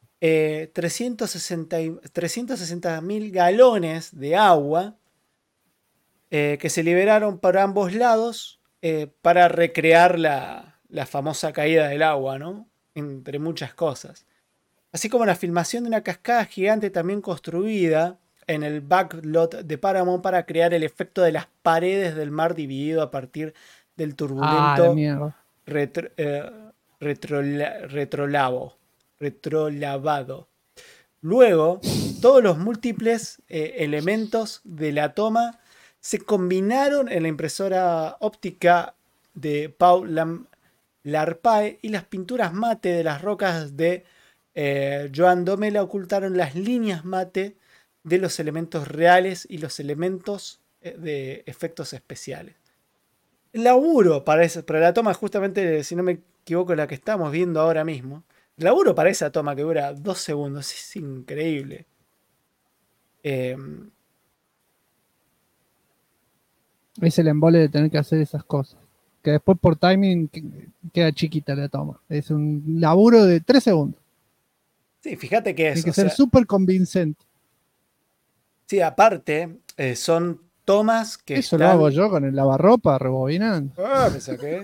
360.000 galones de agua que se liberaron por ambos lados para recrear la famosa caída del agua, ¿no? Entre muchas cosas. Así como la filmación de una cascada gigante también construida en el backlot de Paramount para crear el efecto de las paredes del mar dividido a partir del turbulento retrolavado. Luego, todos los múltiples elementos de la toma se combinaron en la impresora óptica de Paul Larpae, y las pinturas mate de las rocas de Joan Domela ocultaron las líneas mate de los elementos reales y los elementos de efectos especiales. El laburo para la toma, justamente, si no me equivoco, la que estamos viendo ahora mismo. El laburo para esa toma, que dura 2 segundos, es increíble. Es el embole de tener que hacer esas cosas. Que después por timing queda chiquita la toma. Es un laburo de 3 segundos. Sí, fíjate que Tiene que ser súper convincente. Sí, aparte, son tomas que eso lo hago yo con el lavarropa, rebobinando. Me saqué.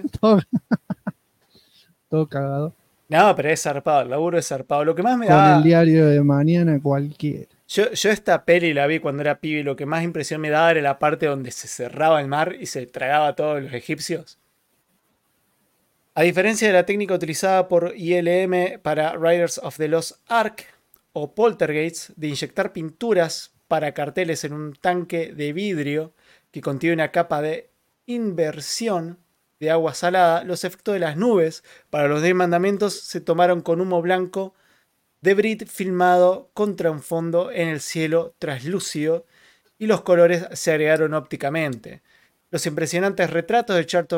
todo cagado. No, pero es zarpado, el laburo es zarpado. Lo que más me Con daba... el diario de mañana cualquiera. Yo esta peli la vi cuando era pibe, y lo que más impresión me daba era la parte donde se cerraba el mar y se tragaba a todos los egipcios. A diferencia de la técnica utilizada por ILM para Riders of the Lost Ark o Poltergeist, de inyectar pinturas para carteles en un tanque de vidrio que contiene una capa de inversión de agua salada, los efectos de las nubes para los 10 mandamientos se tomaron con humo blanco de Brit filmado contra un fondo en el cielo traslúcido, y los colores se agregaron ópticamente. Los impresionantes retratos de Charlton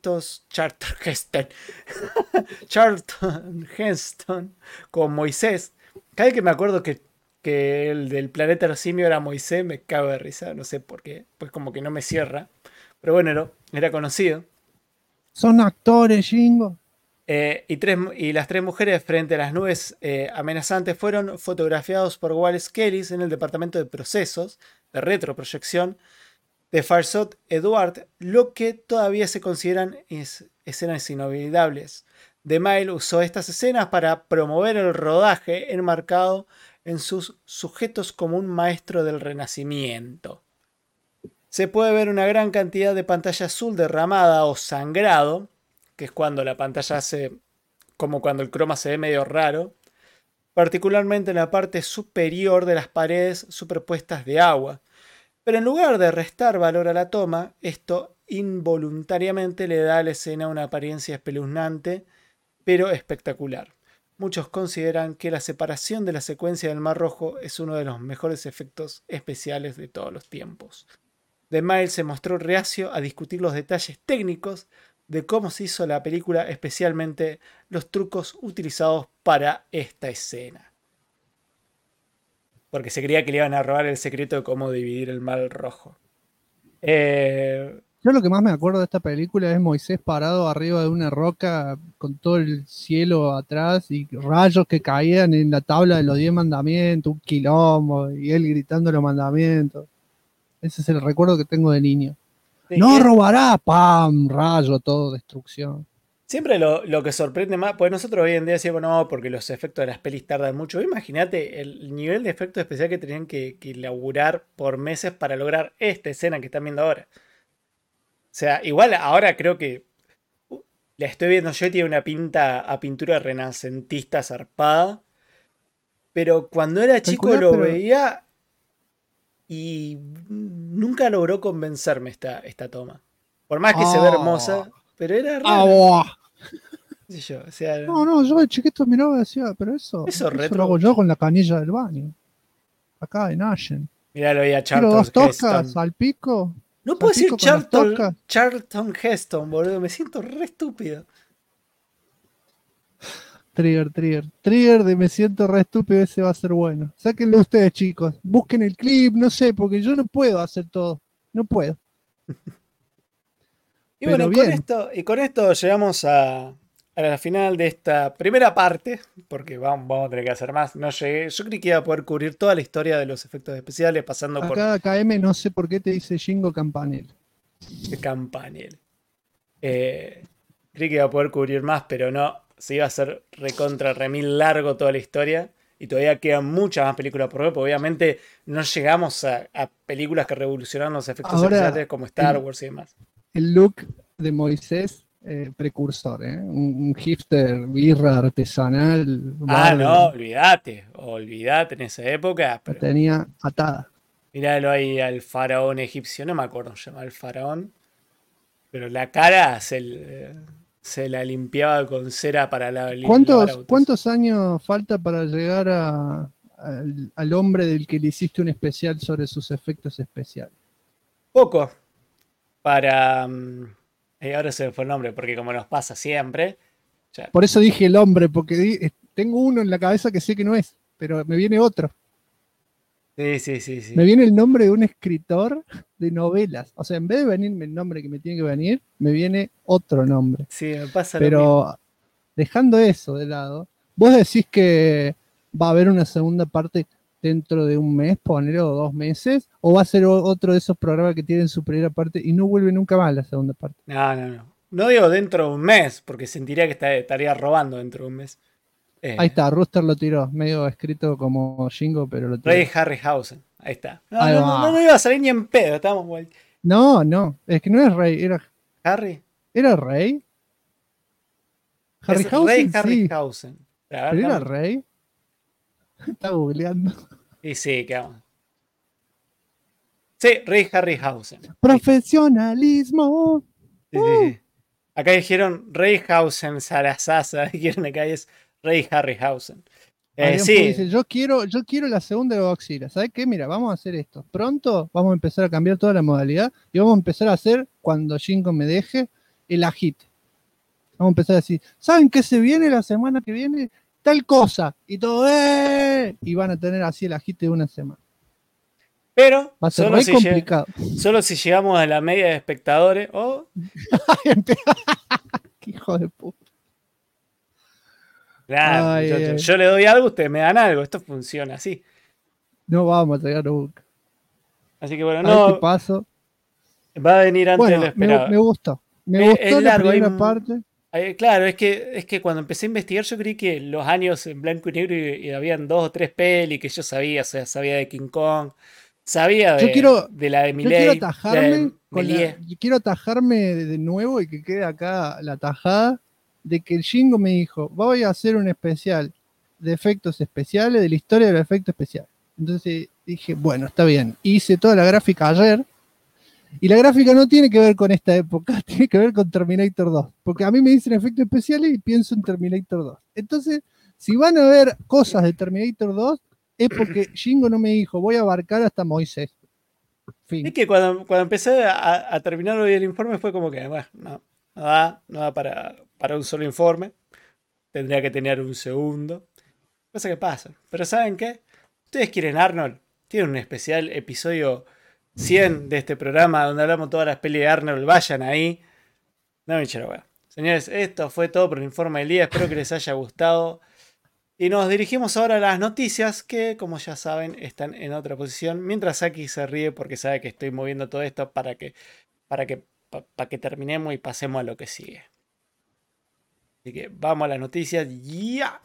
Heston con Moisés. Cada vez que me acuerdo que el del planeta de los simios era Moisés, me cago de risa, no sé por qué, pues como que no me cierra. Pero bueno, era conocido. Son actores, Jingo. Y las 3 mujeres frente a las nubes amenazantes fueron fotografiados por Wallace Kelly en el departamento de procesos de retroproyección de Farsot Edward, lo que todavía se consideran escenas inolvidables. The Mile usó estas escenas para promover el rodaje enmarcado en sus sujetos como un maestro del Renacimiento. Se puede ver una gran cantidad de pantalla azul derramada o sangrado, que es cuando la pantalla hace como cuando el croma se ve medio raro, particularmente en la parte superior de las paredes superpuestas de agua. Pero en lugar de restar valor a la toma, esto involuntariamente le da a la escena una apariencia espeluznante, pero espectacular. Muchos consideran que la separación de la secuencia del Mar Rojo es uno de los mejores efectos especiales de todos los tiempos. De Miles se mostró reacio a discutir los detalles técnicos de cómo se hizo la película, especialmente los trucos utilizados para esta escena. Porque se creía que le iban a robar el secreto de cómo dividir el Mar Rojo. Yo lo que más me acuerdo de esta película es Moisés parado arriba de una roca con todo el cielo atrás y rayos que caían en la tabla de los 10 mandamientos, un quilombo, y él gritando los mandamientos. Ese es el recuerdo que tengo de niño. Sí, ¡No robará! ¡Pam! Rayo, todo, destrucción. Siempre lo que sorprende más, pues nosotros hoy en día decimos no, porque los efectos de las pelis tardan mucho. Imagínate el nivel de efectos especiales que tenían que elaborar por meses para lograr esta escena que están viendo ahora. O sea, igual ahora creo que la estoy viendo yo y tiene una pinta a pintura renacentista zarpada. Pero cuando era chico lo veía y nunca logró convencerme esta toma. Por más que se ve hermosa, pero era raro. Yo, o sea, No, yo de chiquito miraba y decía, pero eso lo hago yo con la canilla del baño. Acá en Ashen. Mirá, lo a Quiero Charlton 2 toscas Heston. al pico. No puedo decir con las toscas. Charlton Heston, boludo. Me siento re estúpido. Trigger de me siento re estúpido, ese va a ser bueno. Sáquenlo ustedes, chicos. Busquen el clip, no sé, porque yo no puedo hacer todo. No puedo. Y bueno, con esto llegamos a la final de esta primera parte, porque vamos a tener que hacer más. No llegué. Yo creí que iba a poder cubrir toda la historia de los efectos especiales, pasando por Acá KM no sé por qué te dice Jingo Campanel. Campanel. Creí que iba a poder cubrir más, pero no. Se iba a hacer recontra remil largo toda la historia. Y todavía quedan muchas más películas por ver, porque obviamente no llegamos a películas que revolucionaron los efectos especiales como Star Wars y demás. El look de Moisés, precursor, un hipster birra artesanal. No, olvídate en esa época. La tenía atada. Míralo ahí al faraón egipcio, no me acuerdo cómo se llama el faraón, pero la cara se la limpiaba con cera para lavar autos. ¿Cuántos años falta para llegar al hombre del que le hiciste un especial sobre sus efectos especiales? Poco. Ahora se me fue el nombre, porque como nos pasa siempre. Por eso dije el hombre, porque tengo uno en la cabeza que sé que no es, pero me viene otro. Sí. Me viene el nombre de un escritor de novelas. O sea, en vez de venirme el nombre que me tiene que venir, me viene otro nombre. Sí, me pasa pero lo mismo. Dejando eso de lado, vos decís que va a haber una segunda parte dentro de un mes, poner o 2 meses, o va a ser otro de esos programas que tienen su primera parte y no vuelve nunca más la segunda parte. No. No digo dentro de un mes, porque sentiría que estaría robando dentro de un mes. Ahí está, Rooster lo tiró, medio escrito como Jingo, pero lo tiró. Ray Harryhausen, ahí está. No me iba a salir ni en pedo, estábamos igual. No, es que no es Ray, era ¿Harry? ¿Era Ray? Harryhausen, Ray Harryhausen. Sí. ¿Pero era Ray? Está googleando. Y sí, ¿qué vamos? Sí, Ray Harryhausen. Profesionalismo. Sí. Acá dijeron Rayhausen Sarasasa, dijeron acá es Ray Harryhausen. Sí. Dice, yo quiero la segunda de Godzilla. ¿Sabes qué? Mira, vamos a hacer esto. Pronto vamos a empezar a cambiar toda la modalidad y vamos a empezar a hacer, cuando Jingo me deje, el agite. Vamos a empezar a decir, ¿saben qué se viene la semana que viene? Tal cosa. Y todo, y van a tener así el agite de una semana. Pero va a ser muy complicado. Solo si llegamos a la media de espectadores o... ¡Qué hijo de puta! Claro, yo le doy algo, ustedes me dan algo. Esto funciona así. No vamos a llegar nunca. Así que bueno, no. Paso. Va a venir antes de lo esperado. Me gustó. Me gustó la primera parte. Claro, es que cuando empecé a investigar yo creí que los años en blanco y negro y habían 2 o 3 pelis que yo sabía, o sea, sabía de King Kong, sabía Yo quiero, de la de yo quiero Milley, atajarme Méliès. yo quiero atajarme de nuevo y que quede acá la tajada de que el Shingo me dijo, voy a hacer un especial de efectos especiales, de la historia de los efectos especiales. Entonces dije, bueno, está bien. Hice toda la gráfica ayer. Y la gráfica no tiene que ver con esta época, tiene que ver con Terminator 2. Porque a mí me dicen efectos especiales y pienso en Terminator 2. Entonces, si van a ver cosas de Terminator 2, es porque Shingo no me dijo, voy a abarcar hasta Moisés. Fin. Es que cuando empecé a terminar hoy el informe fue como que, bueno, no da para un solo informe. Tendría que tener un segundo. Cosa que pasa. Pero ¿saben qué? Ustedes quieren Arnold. Tienen un especial episodio 100 de este programa donde hablamos todas las pelis de Arnold. Vayan ahí. No me echen la wea. Señores, esto fue todo por el informe del día. Espero que les haya gustado. Y nos dirigimos ahora a las noticias que, como ya saben, están en otra posición. Mientras Aki se ríe porque sabe que estoy moviendo todo esto para que terminemos y pasemos a lo que sigue. Así que vamos a las noticias. ¡Ya!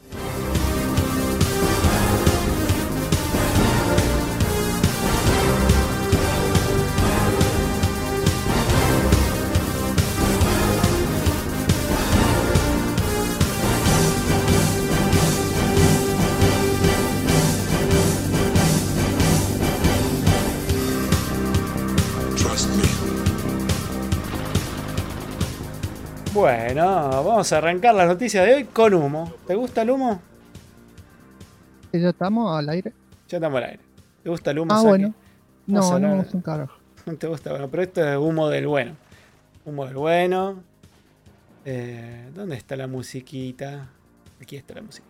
Bueno, vamos a arrancar las noticias de hoy con humo. ¿Te gusta el humo? ¿Ya estamos al aire? Ya estamos al aire. ¿Te gusta el humo, Ah, Saki? bueno. Vamos a No, no me hablar- gusta un carajo. No te gusta, bueno, pero esto es humo del bueno. Humo del bueno. ¿Dónde está la musiquita? Aquí está la música.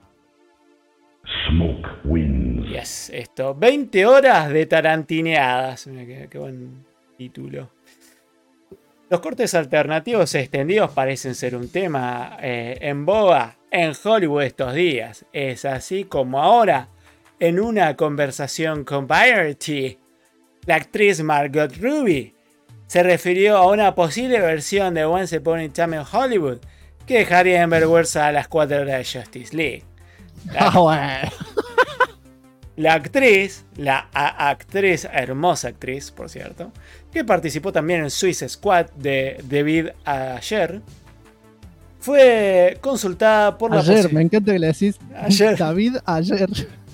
Smoke wins. Yes, esto. 20 horas de tarantineadas. Mira qué buen título. Los cortes alternativos extendidos parecen ser un tema en boga en Hollywood estos días. Es así como ahora, en una conversación con Variety, la actriz Margot Robbie se refirió a una posible versión de Once Upon a Time in Hollywood que dejaría en vergüenza a las 4 horas de Justice League. Ah, bueno. La actriz, hermosa actriz, por cierto, que participó también en Suicide Squad de David Ayer, fue consultada por la Ayer, me encanta que le decís Ayer. David ayer.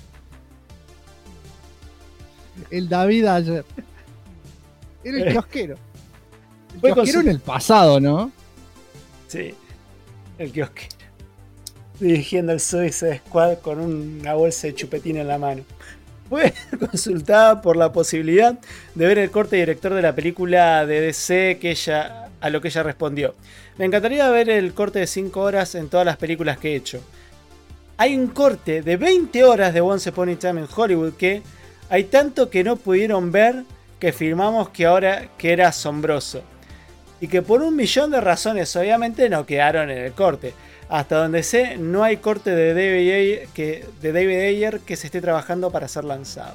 El David ayer. Era el kiosquero. El Fue kiosquero consul- en el pasado, ¿no? Sí, el kiosquero. Dirigiendo el Suicide Squad con una bolsa de chupetín en la mano. Fue consultada por la posibilidad de ver el corte director de la película de DC a lo que ella respondió. Me encantaría ver el corte de 5 horas en todas las películas que he hecho. Hay un corte de 20 horas de Once Upon a Time in Hollywood que hay tanto que no pudieron ver que filmamos que era asombroso. Y que por 1.000.000 de razones obviamente no quedaron en el corte. Hasta donde sé, no hay corte de David Ayer que se esté trabajando para ser lanzado.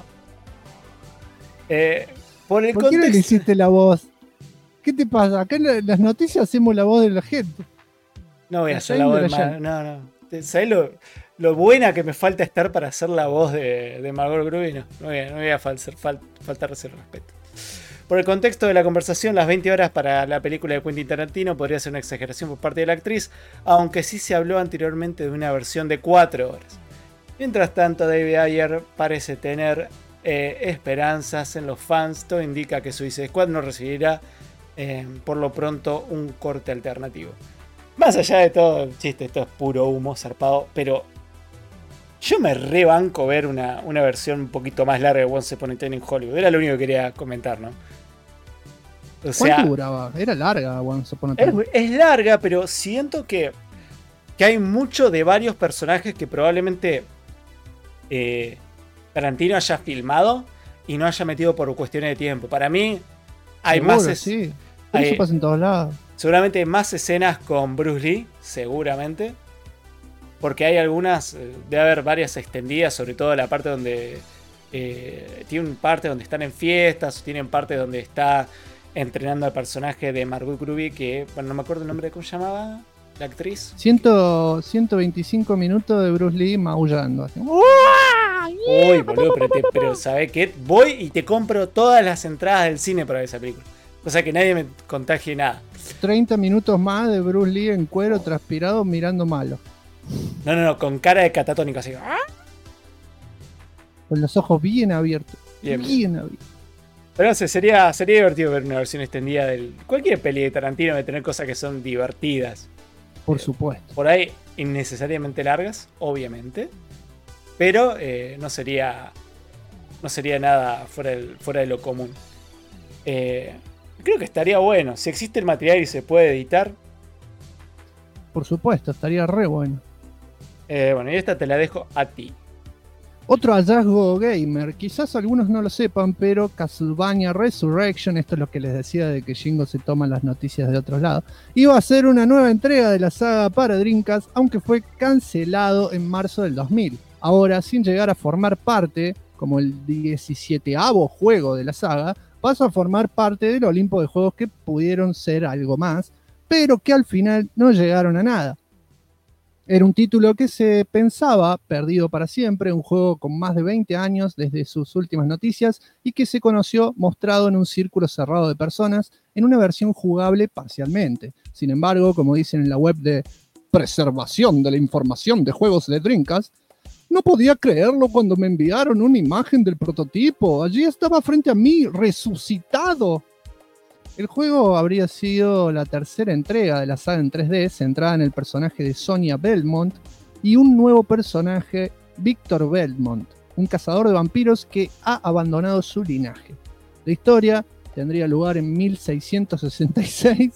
Por el ¿Por qué no le contexto. hiciste la voz? ¿Qué te pasa? Acá en las noticias hacemos la voz de la gente. No voy a La hacer la voz de Jane de No. ¿Sabés lo buena que me falta estar para hacer la voz de Margot Robbie? No voy a faltar ese respeto. Por el contexto de la conversación, las 20 horas para la película de Quentin Tarantino podría ser una exageración por parte de la actriz, aunque sí se habló anteriormente de una versión de 4 horas. Mientras tanto, David Ayer parece tener esperanzas en los fans. Todo indica que Suicide Squad no recibirá por lo pronto un corte alternativo. Más allá de todo el chiste, esto es puro humo zarpado, pero yo me rebanco ver una versión un poquito más larga de Once Upon a Time in Hollywood. Era lo único que quería comentar, ¿no? O sea, ¿Cuánto duraba? Era larga Once Upon a Time. es larga, pero siento que hay mucho de varios personajes que probablemente Tarantino haya filmado y no haya metido por cuestiones de tiempo. Para mí hay Seguro, más... sí. Pero hay- eso pasa en todos lados. Seguramente hay más escenas con Bruce Lee, seguramente. Porque hay algunas, debe haber varias extendidas, sobre todo la parte donde... tienen parte donde están en fiestas, tienen parte donde está entrenando al personaje de Margot Robbie, que, bueno, no me acuerdo el nombre, ¿cómo se llamaba? la actriz. 125 minutos de Bruce Lee maullando. Así. Uy, boludo, pero ¿sabés qué? Voy y te compro todas las entradas del cine para ver esa película. O sea que nadie me contagie nada. 30 minutos más de Bruce Lee en cuero, transpirado, mirando malo. No, con cara de catatónico así. Con los ojos bien abiertos. Bien. Bien abiertos. Pero no sé, sería divertido ver una versión extendida de cualquier peli de Tarantino, de tener cosas que son divertidas. Por supuesto. Por ahí innecesariamente largas, obviamente. Pero no sería nada fuera de lo común. Creo que estaría bueno. Si existe el material y se puede editar. Por supuesto, estaría re bueno. Bueno, y esta te la dejo a ti. Otro hallazgo gamer, quizás algunos no lo sepan, pero Castlevania Resurrection, esto es lo que les decía de que Shingo se toma las noticias de otros lados, iba a ser una nueva entrega de la saga para Dreamcast, aunque fue cancelado en marzo del 2000. Ahora, sin llegar a formar parte, como el 17º juego de la saga, pasa a formar parte del Olimpo de juegos que pudieron ser algo más, pero que al final no llegaron a nada. Era un título que se pensaba perdido para siempre, un juego con más de 20 años desde sus últimas noticias y que se conoció mostrado en un círculo cerrado de personas en una versión jugable parcialmente. Sin embargo, como dicen en la web de Preservación de la Información de Juegos de Dreamcast, no podía creerlo cuando me enviaron una imagen del prototipo. Allí estaba frente a mí, resucitado. El juego habría sido la tercera entrega de la saga en 3D, centrada en el personaje de Sonia Belmont y un nuevo personaje, Victor Belmont, un cazador de vampiros que ha abandonado su linaje. La historia tendría lugar en 1666,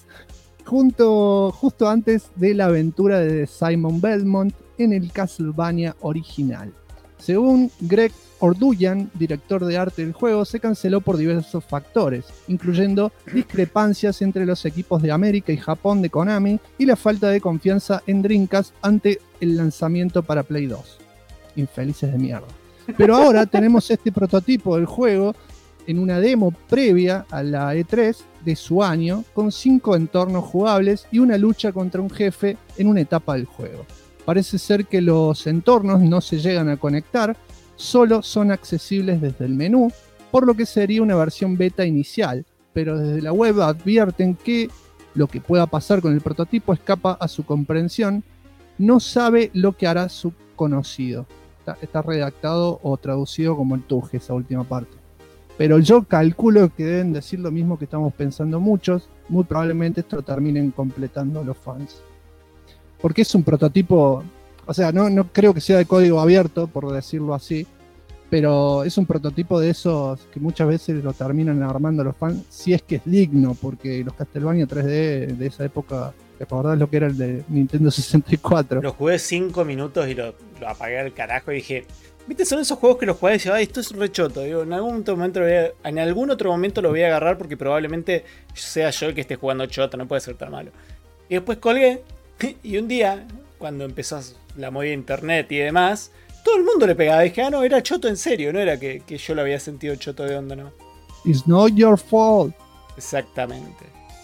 justo antes de la aventura de Simon Belmont en el Castlevania original. Según Greg Orduyan, director de arte del juego, se canceló por diversos factores, incluyendo discrepancias entre los equipos de América y Japón de Konami y la falta de confianza en Dreamcast ante el lanzamiento para Play 2. Infelices de mierda. Pero ahora tenemos este prototipo del juego en una demo previa a la E3 de su año, con 5 entornos jugables y una lucha contra un jefe en una etapa del juego. Parece ser que los entornos no se llegan a conectar, solo son accesibles desde el menú, por lo que sería una versión beta inicial, pero desde la web advierten que lo que pueda pasar con el prototipo escapa a su comprensión, no sabe lo que hará su conocido. Está redactado o traducido como el tuje esa última parte. Pero yo calculo que deben decir lo mismo que estamos pensando muchos, muy probablemente esto lo terminen completando los fans. Porque es un prototipo, o sea, no creo que sea de código abierto, por decirlo así, pero es un prototipo de esos que muchas veces lo terminan armando los fans, si es que es digno, porque los Castlevania 3D de esa época, ¿te acordás lo que era el de Nintendo 64? Lo jugué 5 minutos y lo apagué al carajo y dije, ¿viste? Son esos juegos que los jugué y decía, ay, esto es re choto. Digo, en algún otro momento lo voy a agarrar porque probablemente sea yo el que esté jugando choto, no puede ser tan malo. Y después colgué. Y un día, cuando empezó la movida de internet y demás, todo el mundo le pegaba. Dije, no, era choto en serio, no era que yo lo había sentido choto de onda, ¿no? It's not your fault. Exactamente.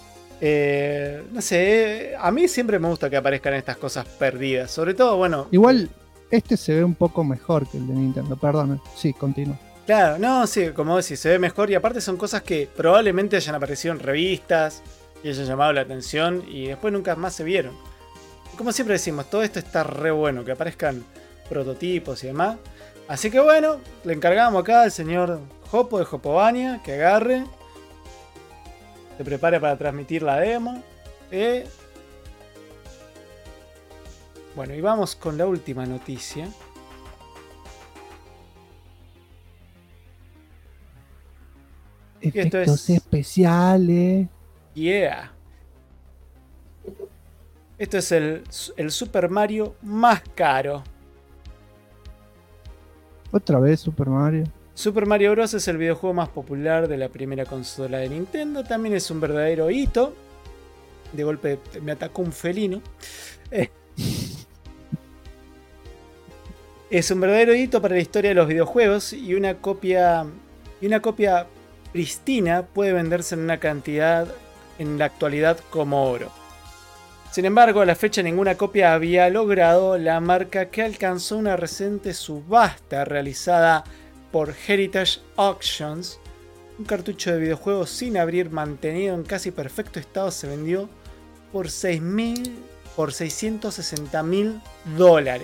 No sé, a mí siempre me gusta que aparezcan estas cosas perdidas. Sobre todo, bueno... Igual, este se ve un poco mejor que el de Nintendo, perdón. Sí, continúa. Claro, no, sí, como decís, se ve mejor. Y aparte son cosas que probablemente hayan aparecido en revistas y hayan llamado la atención y después nunca más se vieron. Como siempre decimos, todo esto está re bueno, que aparezcan prototipos y demás. Así que bueno, le encargamos acá al señor Jopo de Jopovania que agarre, se prepare para transmitir la demo. Bueno, y vamos con la última noticia. Efectos especiales. Yeah. Esto es el Super Mario más caro. Otra vez Super Mario. Super Mario Bros. Es el videojuego más popular de la primera consola de Nintendo. También es un verdadero hito. De golpe me atacó un felino. Es un verdadero hito para la historia de los videojuegos y una copia pristina puede venderse en una cantidad en la actualidad como oro. Sin embargo, a la fecha ninguna copia había logrado la marca, que alcanzó una reciente subasta realizada por Heritage Auctions. Un cartucho de videojuego sin abrir, mantenido en casi perfecto estado, se vendió por $660.000.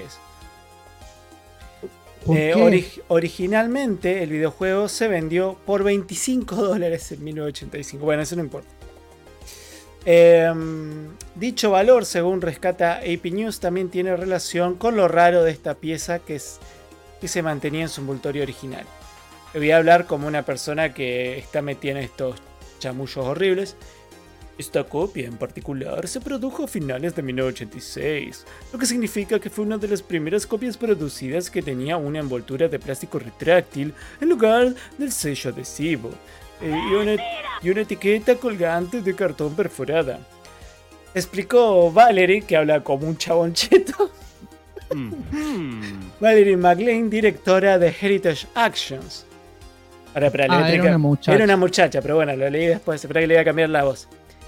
¿Por qué? Originalmente el videojuego se vendió por $25 en 1985. Bueno, eso no importa. Dicho valor, según rescata AP News, también tiene relación con lo raro de esta pieza que se mantenía en su envoltorio original. Le voy a hablar como una persona que está metida en estos chamullos horribles. Esta copia en particular se produjo a finales de 1986, lo que significa que fue una de las primeras copias producidas que tenía una envoltura de plástico retráctil en lugar del sello adhesivo, y una etiqueta colgante de cartón perforada. Explicó Valerie, que habla como un chabón cheto. Valerie McLean, directora de Heritage Auctions. Ahora, Era una muchacha. Era una muchacha, pero bueno, lo leí después. Espera que le voy a cambiar la voz.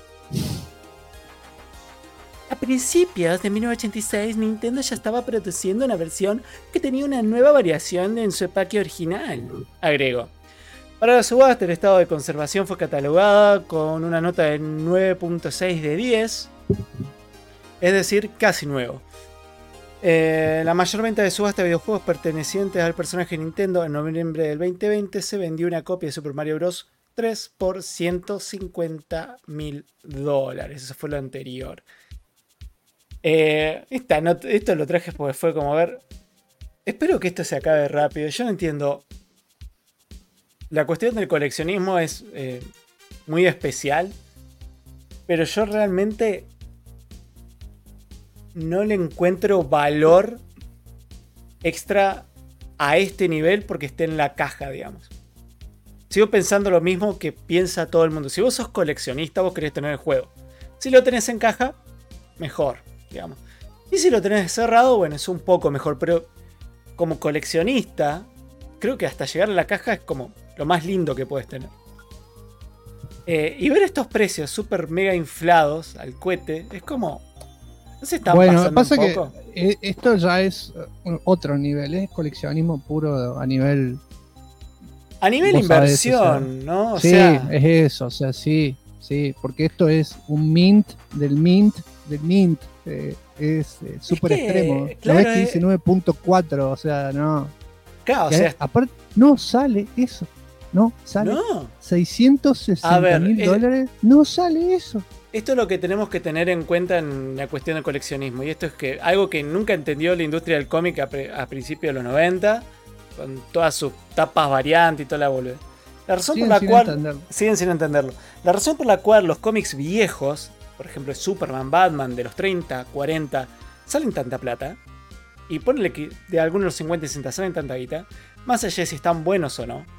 A principios de 1986, Nintendo ya estaba produciendo una versión que tenía una nueva variación en su empaque original, agregó. Para la subasta, el estado de conservación fue catalogada con una nota de 9.6 de 10, es decir, casi nuevo. La mayor venta de subasta de videojuegos pertenecientes al personaje de Nintendo en noviembre del 2020 se vendió una copia de Super Mario Bros. 3 por $150.000. Eso fue lo anterior. Esto lo traje porque fue como ver. Espero que esto se acabe rápido. Yo no entiendo. La cuestión del coleccionismo es muy especial. Pero yo realmente no le encuentro valor extra a este nivel porque esté en la caja, digamos. Sigo pensando lo mismo que piensa todo el mundo. Si vos sos coleccionista, vos querés tener el juego. Si lo tenés en caja, mejor, digamos. Y si lo tenés cerrado, bueno, es un poco mejor. Pero como coleccionista, creo que hasta llegar a la caja es como lo más lindo que puedes tener. Y ver estos precios súper mega inflados al cohete, es como... ¿No se están pasando pasa un poco? que esto ya es otro nivel, es coleccionismo puro a nivel... A nivel Vos sabés, inversión, ¿no? O sí, sea, es eso, o sea, sí, porque esto es un mint del mint del mint, es súper extremo. claro, Lo ves que dice 9.4, o sea, no. claro, o Que sea, aparte, no sale eso, no sale. no. 660 mil dólares, no sale eso. Esto es lo que tenemos que tener en cuenta en la cuestión del coleccionismo. Y esto es que algo que nunca entendió la industria del cómic a principios de los 90, con todas sus tapas variantes y toda la boludez. La razón por la cual siguen sin entenderlo. La razón por la cual los cómics viejos, por ejemplo Superman, Batman de los 30, 40, salen tanta plata, y ponle que de algunos de los 50 y 60 salen tanta guita, más allá de si están buenos o no,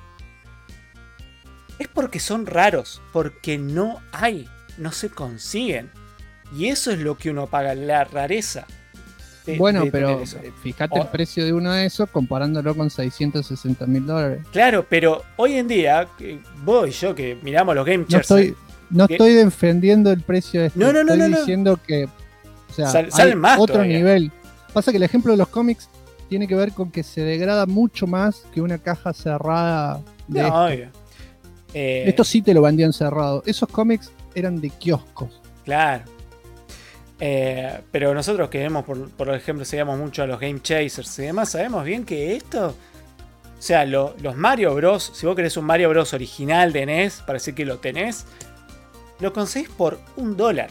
es porque son raros, porque no hay, no se consiguen. Y eso es lo que uno paga, la rareza. Bueno, pero fíjate el precio de uno de esos comparándolo con 660 mil dólares. Claro, pero hoy en día, vos y yo que miramos los Game Chairs. No estoy defendiendo el precio de este. No. Estoy diciendo que, o sea, salen más otro todavía. nivel. Pasa que el ejemplo de los cómics tiene que ver con que se degrada mucho más que una caja cerrada de esto. Esto sí te lo vendían cerrado. Esos cómics eran de kioscos. Claro. Pero nosotros que vemos, por ejemplo, seguimos mucho a los Game Chasers y demás, sabemos bien que esto, o sea, los Mario Bros, si vos querés un Mario Bros original de NES, para decir que lo tenés, lo conseguís por $1.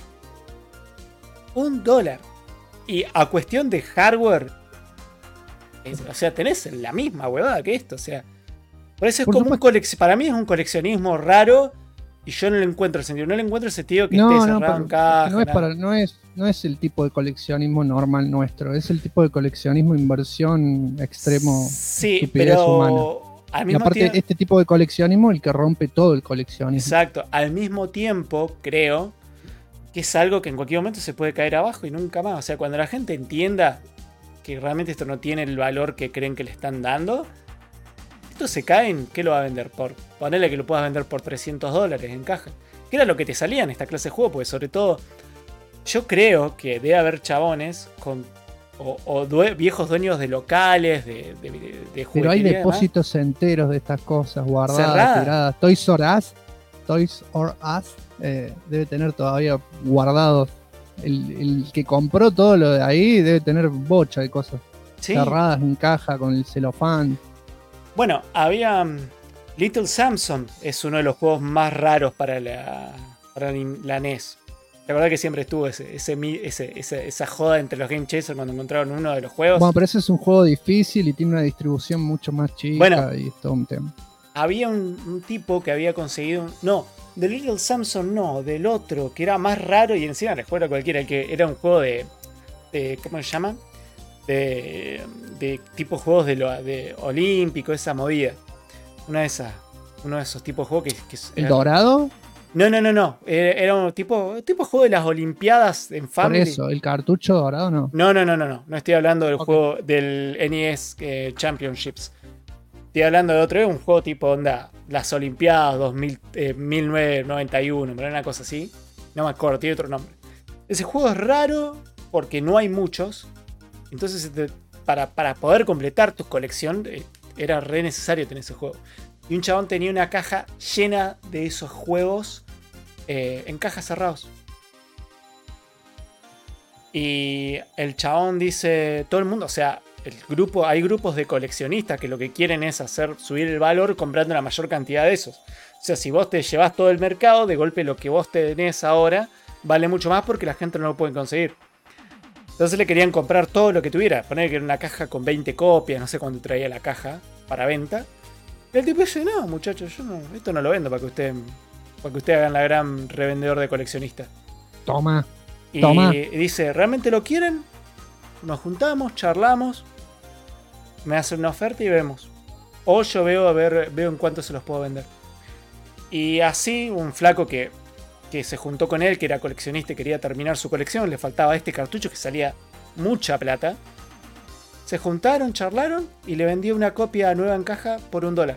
$1. Y a cuestión de hardware, o sea, tenés la misma huevada que esto, o sea, por eso es por como para mí es un coleccionismo raro. Y yo no le encuentro el sentido. No le encuentro el sentido que esté cerrado en caja. No es el tipo de coleccionismo normal nuestro. Es el tipo de coleccionismo inversión extremo. Sí, pero humana. Al y mismo aparte, tiempo, este tipo de coleccionismo es el que rompe todo el coleccionismo. Exacto. Al mismo tiempo, creo que es algo que en cualquier momento se puede caer abajo y nunca más. O sea, cuando la gente entienda que realmente esto no tiene el valor que creen que le están dando, esto se cae en ¿qué lo va a vender por? Ponele que lo puedas vender por $300 en caja. Que era lo que te salía en esta clase de juego, porque sobre todo yo creo que debe haber chabones viejos dueños de locales, de juguetería. Pero hay y demás. depósitos enteros de estas cosas guardadas, Cerrada. tiradas. Toys R Us debe tener todavía guardados. El que compró todo lo de ahí debe tener bocha de cosas Sí. cerradas en caja con el celofán. Bueno, había Little Samson, es uno de los juegos más raros para la NES. La verdad que siempre estuvo esa joda entre los Game Chasers cuando encontraron uno de los juegos. Bueno, pero ese es un juego difícil y tiene una distribución mucho más chica, Bueno. y es todo un tema. Había un tipo que había conseguido no, de Little Samson no, del otro, que era más raro y encima le juega a cualquiera, el que era un juego de ¿cómo se llama? De tipo juegos de olímpico, esa movida. Uno de esos tipos de juegos que ¿El dorado? No. Era un tipo juego de las Olimpiadas en Por Family. eso, ¿el cartucho dorado no? No. No estoy hablando del Ok. juego del NES Championships. Estoy hablando de otro, un juego tipo onda, las Olimpiadas 1991, pero una cosa así. No me acuerdo, tiene otro nombre. Ese juego es raro porque no hay muchos. Entonces, para poder completar tu colección, era re necesario tener ese juego. Y un chabón tenía una caja llena de esos juegos en cajas cerrados. Y el chabón dice, todo el mundo, o sea, hay grupos de coleccionistas que lo que quieren es subir el valor comprando la mayor cantidad de esos. O sea, si vos te llevas todo el mercado, de golpe lo que vos tenés ahora vale mucho más porque la gente no lo puede conseguir. Entonces le querían comprar todo lo que tuviera. Poner que era una caja con 20 copias, no sé cuánto traía la caja para venta. Y el tipo dice, no, muchachos, esto no lo vendo para que usted hagan la gran revendedor de coleccionista. Toma. Y Toma. dice, ¿realmente lo quieren? Nos juntamos, charlamos, me hacen una oferta y vemos. O yo veo en cuánto se los puedo vender. Y así un flaco que se juntó con él, que era coleccionista y quería terminar su colección, le faltaba este cartucho que salía mucha plata. Se juntaron, charlaron y le vendió una copia nueva en caja por $1.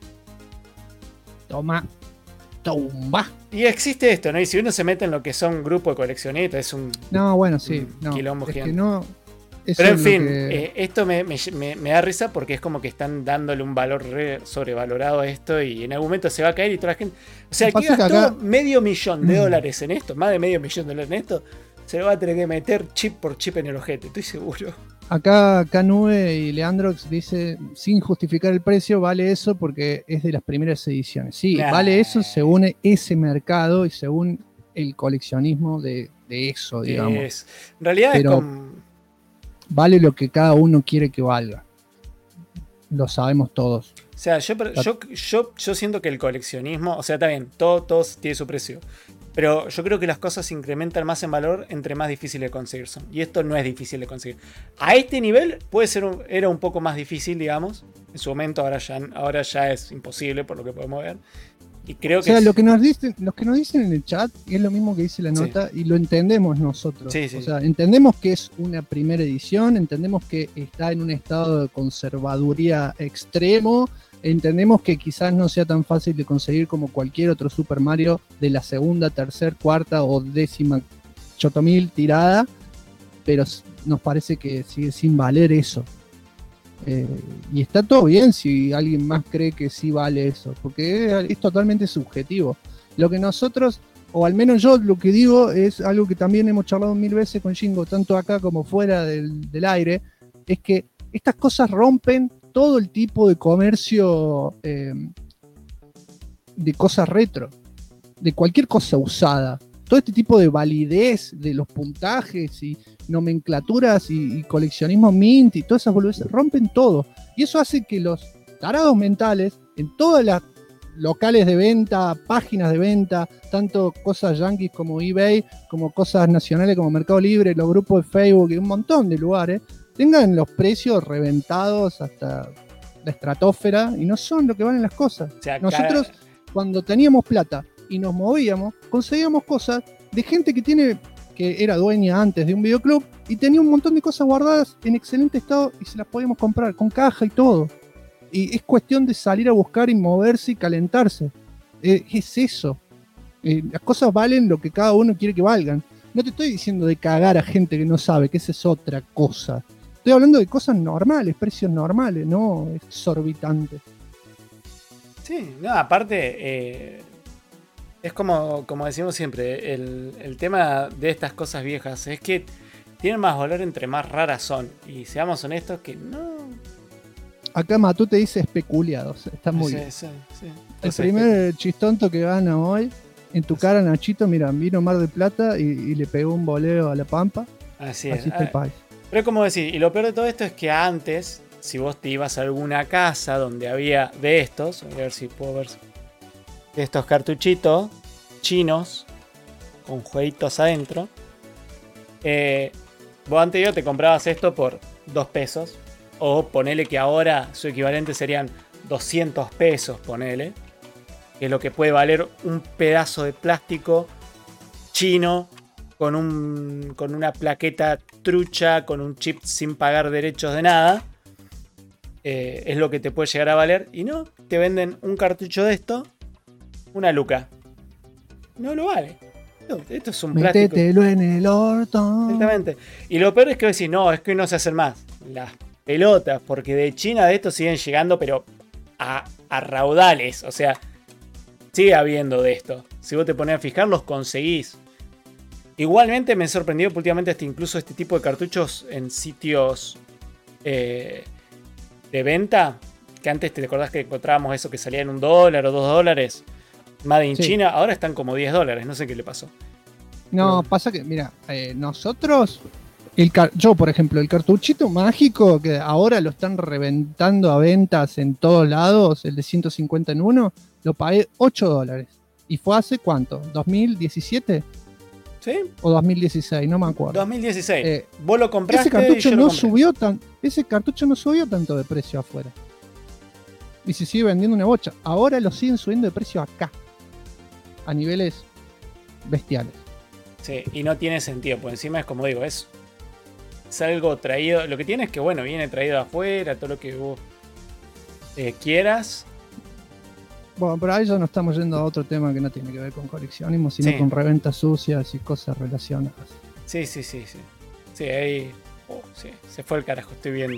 Toma. Y existe esto, ¿no? Y si uno se mete en lo que son grupos de coleccionistas, es un No, bueno, sí. Un No, quilombo es que gigante. no. Eso Pero en es lo fin, que- esto me da risa porque es como que están dándole un valor sobrevalorado a esto y en algún momento se va a caer y toda la gente... O sea, el que Pasa que gastó acá- $500,000 en esto, más de $500,000 en esto, se lo va a tener que meter chip por chip en el ojete, estoy seguro. Acá Nube y Leandrox dice, sin justificar el precio, vale eso porque es de las primeras ediciones. Sí, Nah. vale eso según ese mercado y según el coleccionismo de eso, digamos. En realidad Pero- es como... Vale lo que cada uno quiere que valga. Lo sabemos todos. O sea, yo siento que el coleccionismo, o sea, está bien, todo tiene su precio. Pero yo creo que las cosas se incrementan más en valor entre más difíciles de conseguir son. Y esto no es difícil de conseguir. A este nivel puede ser era un poco más difícil, digamos. En su momento ahora ya es imposible por lo que podemos ver. Y creo O que sea, los que nos dicen en el chat es lo mismo que dice la Sí. nota y lo entendemos nosotros. Sí, sí. O sea, entendemos que es una primera edición, entendemos que está en un estado de conservaduría extremo, entendemos que quizás no sea tan fácil de conseguir como cualquier otro Super Mario de la segunda, tercera, cuarta o 10.000 tirada, pero nos parece que sigue sin valer eso. Y está todo bien si alguien más cree que sí vale eso, porque es totalmente subjetivo. Lo que nosotros, o al menos yo lo que digo, es algo que también hemos charlado 1000 veces con Jingo, tanto acá como fuera del aire, es que estas cosas rompen todo el tipo de comercio de cosas retro, de cualquier cosa usada. Todo este tipo de validez de los puntajes y nomenclaturas y coleccionismo mint y todas esas boludeces rompen todo. Y eso hace que los tarados mentales en todas las locales de venta, páginas de venta, tanto cosas yankees como eBay, como cosas nacionales como Mercado Libre, los grupos de Facebook y un montón de lugares, tengan los precios reventados hasta la estratosfera y no son lo que valen las cosas. o sea, Nosotros, cuando teníamos plata y nos movíamos, conseguíamos cosas de gente que era dueña antes de un videoclub y tenía un montón de cosas guardadas en excelente estado y se las podíamos comprar con caja y todo. Y es cuestión de salir a buscar y moverse y calentarse. Es eso. Las cosas valen lo que cada uno quiere que valgan. No te estoy diciendo de cagar a gente que no sabe, que esa es otra cosa. Estoy hablando de cosas normales, precios normales, no exorbitantes. Sí, no, aparte, es como decimos siempre, el tema de estas cosas viejas es que tienen más valor entre más raras son. Y seamos honestos que no... Acá Matú te dice especuliados, está muy bien. Sí. El Entonces, primer chistonto que gana hoy, en tu cara, Nachito, mira, vino Mar del Plata y le pegó un voleo a la Pampa. así Así es. está el país. Pero es como decir, y lo peor de todo esto es que antes, si vos te ibas a alguna casa donde había de estos, voy a ver si puedo ver, de estos cartuchitos chinos con jueguitos adentro, vos antes te comprabas esto por 2 pesos, o ponele que ahora su equivalente serían 200 pesos, ponele, que es lo que puede valer un pedazo de plástico chino con una plaqueta trucha, con un chip sin pagar derechos de nada. Es lo que te puede llegar a valer. Y no, te venden un cartucho de esto, una luca. No lo vale. No, esto es un plástico. Métetelo en el orto. Exactamente. Y lo peor es que decís, no, es que no se hacen más. Las pelotas, porque de China de estos siguen llegando, pero a raudales. O sea, sigue habiendo de esto. Si vos te pones a fijar, los conseguís. Igualmente me sorprendió que últimamente incluso este tipo de cartuchos en sitios de venta, que antes te acordás que encontrábamos eso que salía en $1 o $2, Made in Sí. China, ahora están como $10, no sé qué le pasó. No, pasa que, mira, nosotros, yo por ejemplo, el cartuchito mágico que ahora lo están reventando a ventas en todos lados, el de 150 en 1, lo pagué $8. ¿Y fue hace cuánto? ¿2017? ¿Sí? ¿O 2016? No me acuerdo. 2016. Vos lo compraste Ese cartucho y yo no lo compré. ese cartucho no subió tanto de precio afuera. Y se sigue vendiendo una bocha. Ahora lo siguen subiendo de precio acá. A niveles bestiales. Sí, y no tiene sentido, porque encima es como digo, es algo traído. Lo que tiene es que, bueno, viene traído de afuera, todo lo que vos quieras. Bueno, pero ahí ya no estamos yendo a otro tema que no tiene que ver con coleccionismo, sino Sí. con reventas sucias y cosas relacionadas. Sí. Sí, ahí. Sí, se fue el carajo, estoy viendo.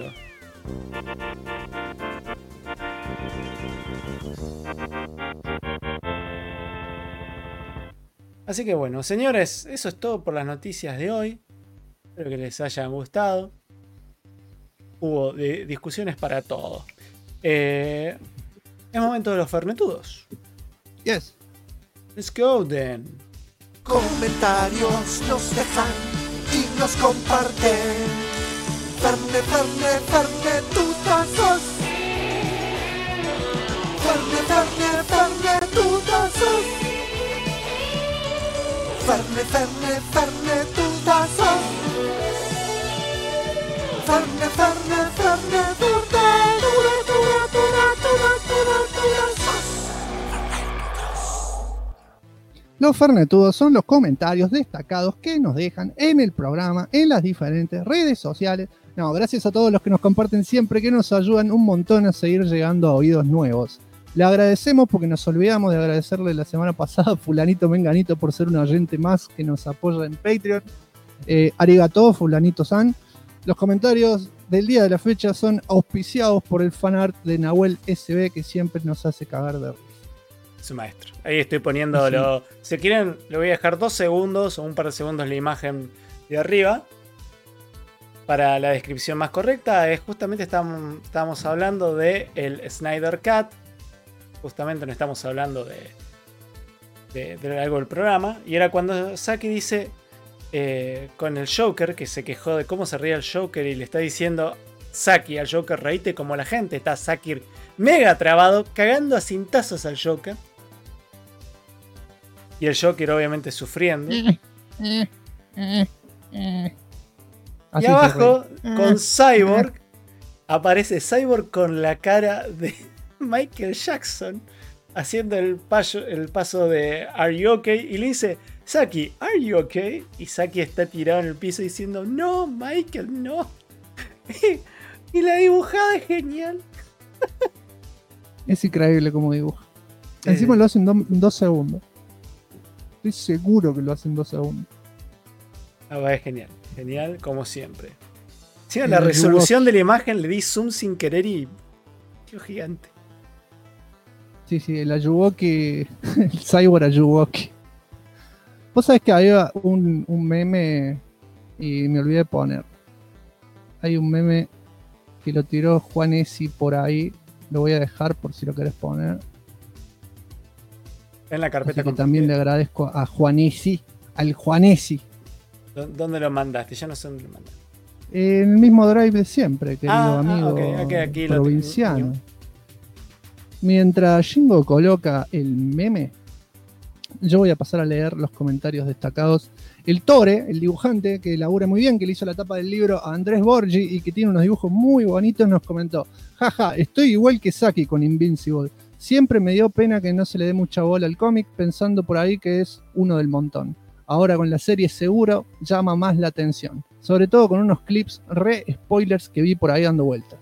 Así que bueno, señores, eso es todo por las noticias de hoy. Espero que les hayan gustado. Hubo discusiones para todo. Es momento de los fernetudos. Yes. Let's go then. Comentarios nos dejan y nos comparten. Fernetutazos. Fernetutazos. Fernetutazos. Los fernetudos son los comentarios destacados que nos dejan en el programa, en las diferentes redes sociales. No, gracias a todos los que nos comparten siempre, que nos ayudan un montón a seguir llegando a oídos nuevos. Le agradecemos porque nos olvidamos de agradecerle la semana pasada a fulanito menganito por ser un oyente más que nos apoya en Patreon. Arigato, fulanito-san. Los comentarios del día de la fecha son auspiciados por el fanart de Nahuel SB, que siempre nos hace cagar de risa. Su maestro. Ahí estoy poniéndolo. Si quieren, le voy a dejar 2 segundos o un par de segundos la imagen de arriba. Para la descripción más correcta, es justamente estábamos hablando de el Snyder Cut. Justamente no estamos hablando de algo del programa. Y era cuando Saki dice con el Joker, que se quejó de cómo se ría el Joker y le está diciendo Saki al Joker, reíte como la gente. Está Saki mega trabado, cagando a cintazos al Joker. Y el Joker obviamente sufriendo. Y Así abajo, se ríe. con Cyborg, aparece Cyborg con la cara de Michael Jackson, haciendo el paso de Are you okay? Y le dice, Saki, Are you okay? Y Saki está tirado en el piso diciendo, no, Michael, no. Y la dibujada es genial. Es increíble como dibuja. Encima lo hacen en 2 segundos. Estoy seguro que lo hacen en 2 segundos. Es genial. Genial como siempre. Sí, la resolución de la imagen le di zoom sin querer y... Qué gigante. Sí, el Ayuwoki, el Cyborg Ayuwoki. Vos sabés que había un meme y me olvidé de poner. Hay un meme que lo tiró Juan Essi por ahí. Lo voy a dejar por si lo querés poner. En la carpeta. Así que también le agradezco a Juan Essi, al Juan Essi. ¿Dónde lo mandaste? Ya no sé dónde lo mandaste. En el mismo drive de siempre, querido amigo okay, aquí provinciano. Mientras Jingo coloca el meme, yo voy a pasar a leer los comentarios destacados. El Tore, el dibujante, que labura muy bien, que le hizo la tapa del libro a Andrés Borgi y que tiene unos dibujos muy bonitos, nos comentó: jaja, estoy igual que Saki con Invincible. Siempre me dio pena que no se le dé mucha bola al cómic, pensando por ahí que es uno del montón. Ahora con la serie seguro llama más la atención. Sobre todo con unos clips re spoilers que vi por ahí dando vueltas.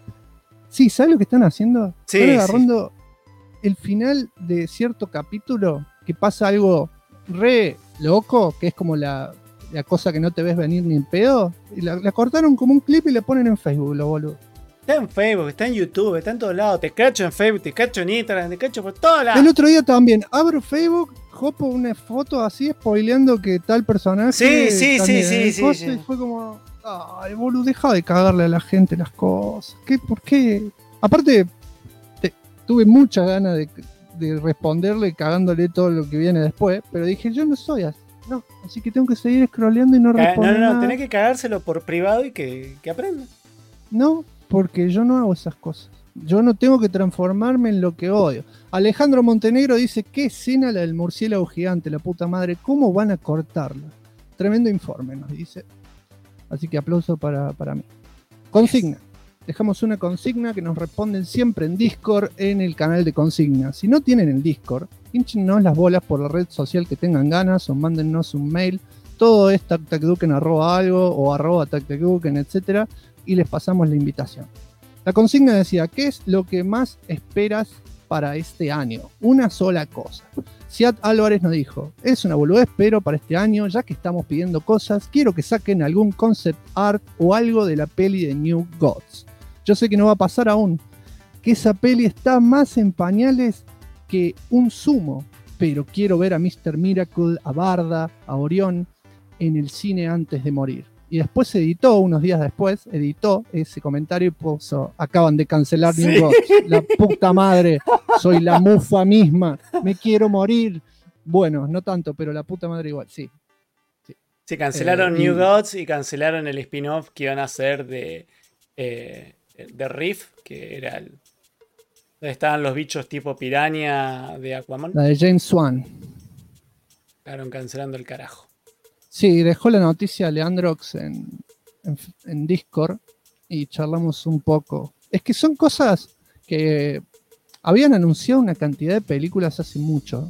Sí, ¿sabes lo que están haciendo? Sí, están agarrando el final de cierto capítulo que pasa algo re loco, que es como la cosa que no te ves venir ni en pedo. Y la cortaron como un clip y la ponen en Facebook, lo boludo. Está en Facebook, está en YouTube, está en todos lados. Te cacho en Facebook, te cacho en Instagram, te cacho por todos lados. El otro día también abro Facebook, jopo una foto así spoileando que tal personaje. Sí. Y fue como, ay, boludo, deja de cagarle a la gente las cosas. ¿Por qué? Aparte, tuve muchas ganas de responderle cagándole todo lo que viene después, pero dije, yo no soy así. No, así que tengo que seguir scrolleando y no responder. No, tenés que cagárselo por privado y que aprenda. No, porque yo no hago esas cosas. Yo no tengo que transformarme en lo que odio. Alejandro Montenegro dice: ¿qué escena la del murciélago gigante, la puta madre? ¿Cómo van a cortarla? Tremendo informe, nos dice. Así que aplauso para mí. Consigna. Dejamos una consigna que nos responden siempre en Discord, en el canal de consigna. Si no tienen el Discord, hinchennos las bolas por la red social que tengan ganas o mándennos un mail. Todo es tactacduken @algo o @tactacduken, etc. Y les pasamos la invitación. La consigna decía: ¿qué es lo que más esperas para este año? Una sola cosa. Siad Álvarez nos dijo: es una boludez, pero para este año, ya que estamos pidiendo cosas, quiero que saquen algún concept art o algo de la peli de New Gods. Yo sé que no va a pasar aún, que esa peli está más en pañales que un sumo, pero quiero ver a Mr. Miracle, a Barda, a Orión en el cine antes de morir. Y después unos días después, editó ese comentario y puso: acaban de cancelar New Gods. La puta madre, soy la mufa misma, me quiero morir. Bueno, no tanto, pero la puta madre igual, sí. Sí, cancelaron New Gods y cancelaron el spin-off que iban a hacer de Riff, que era donde estaban los bichos tipo piraña de Aquaman. La de James Wan. Estaban cancelando el carajo. Sí, dejó la noticia Leandrox en Discord y charlamos un poco. Es que son cosas que habían anunciado una cantidad de películas hace mucho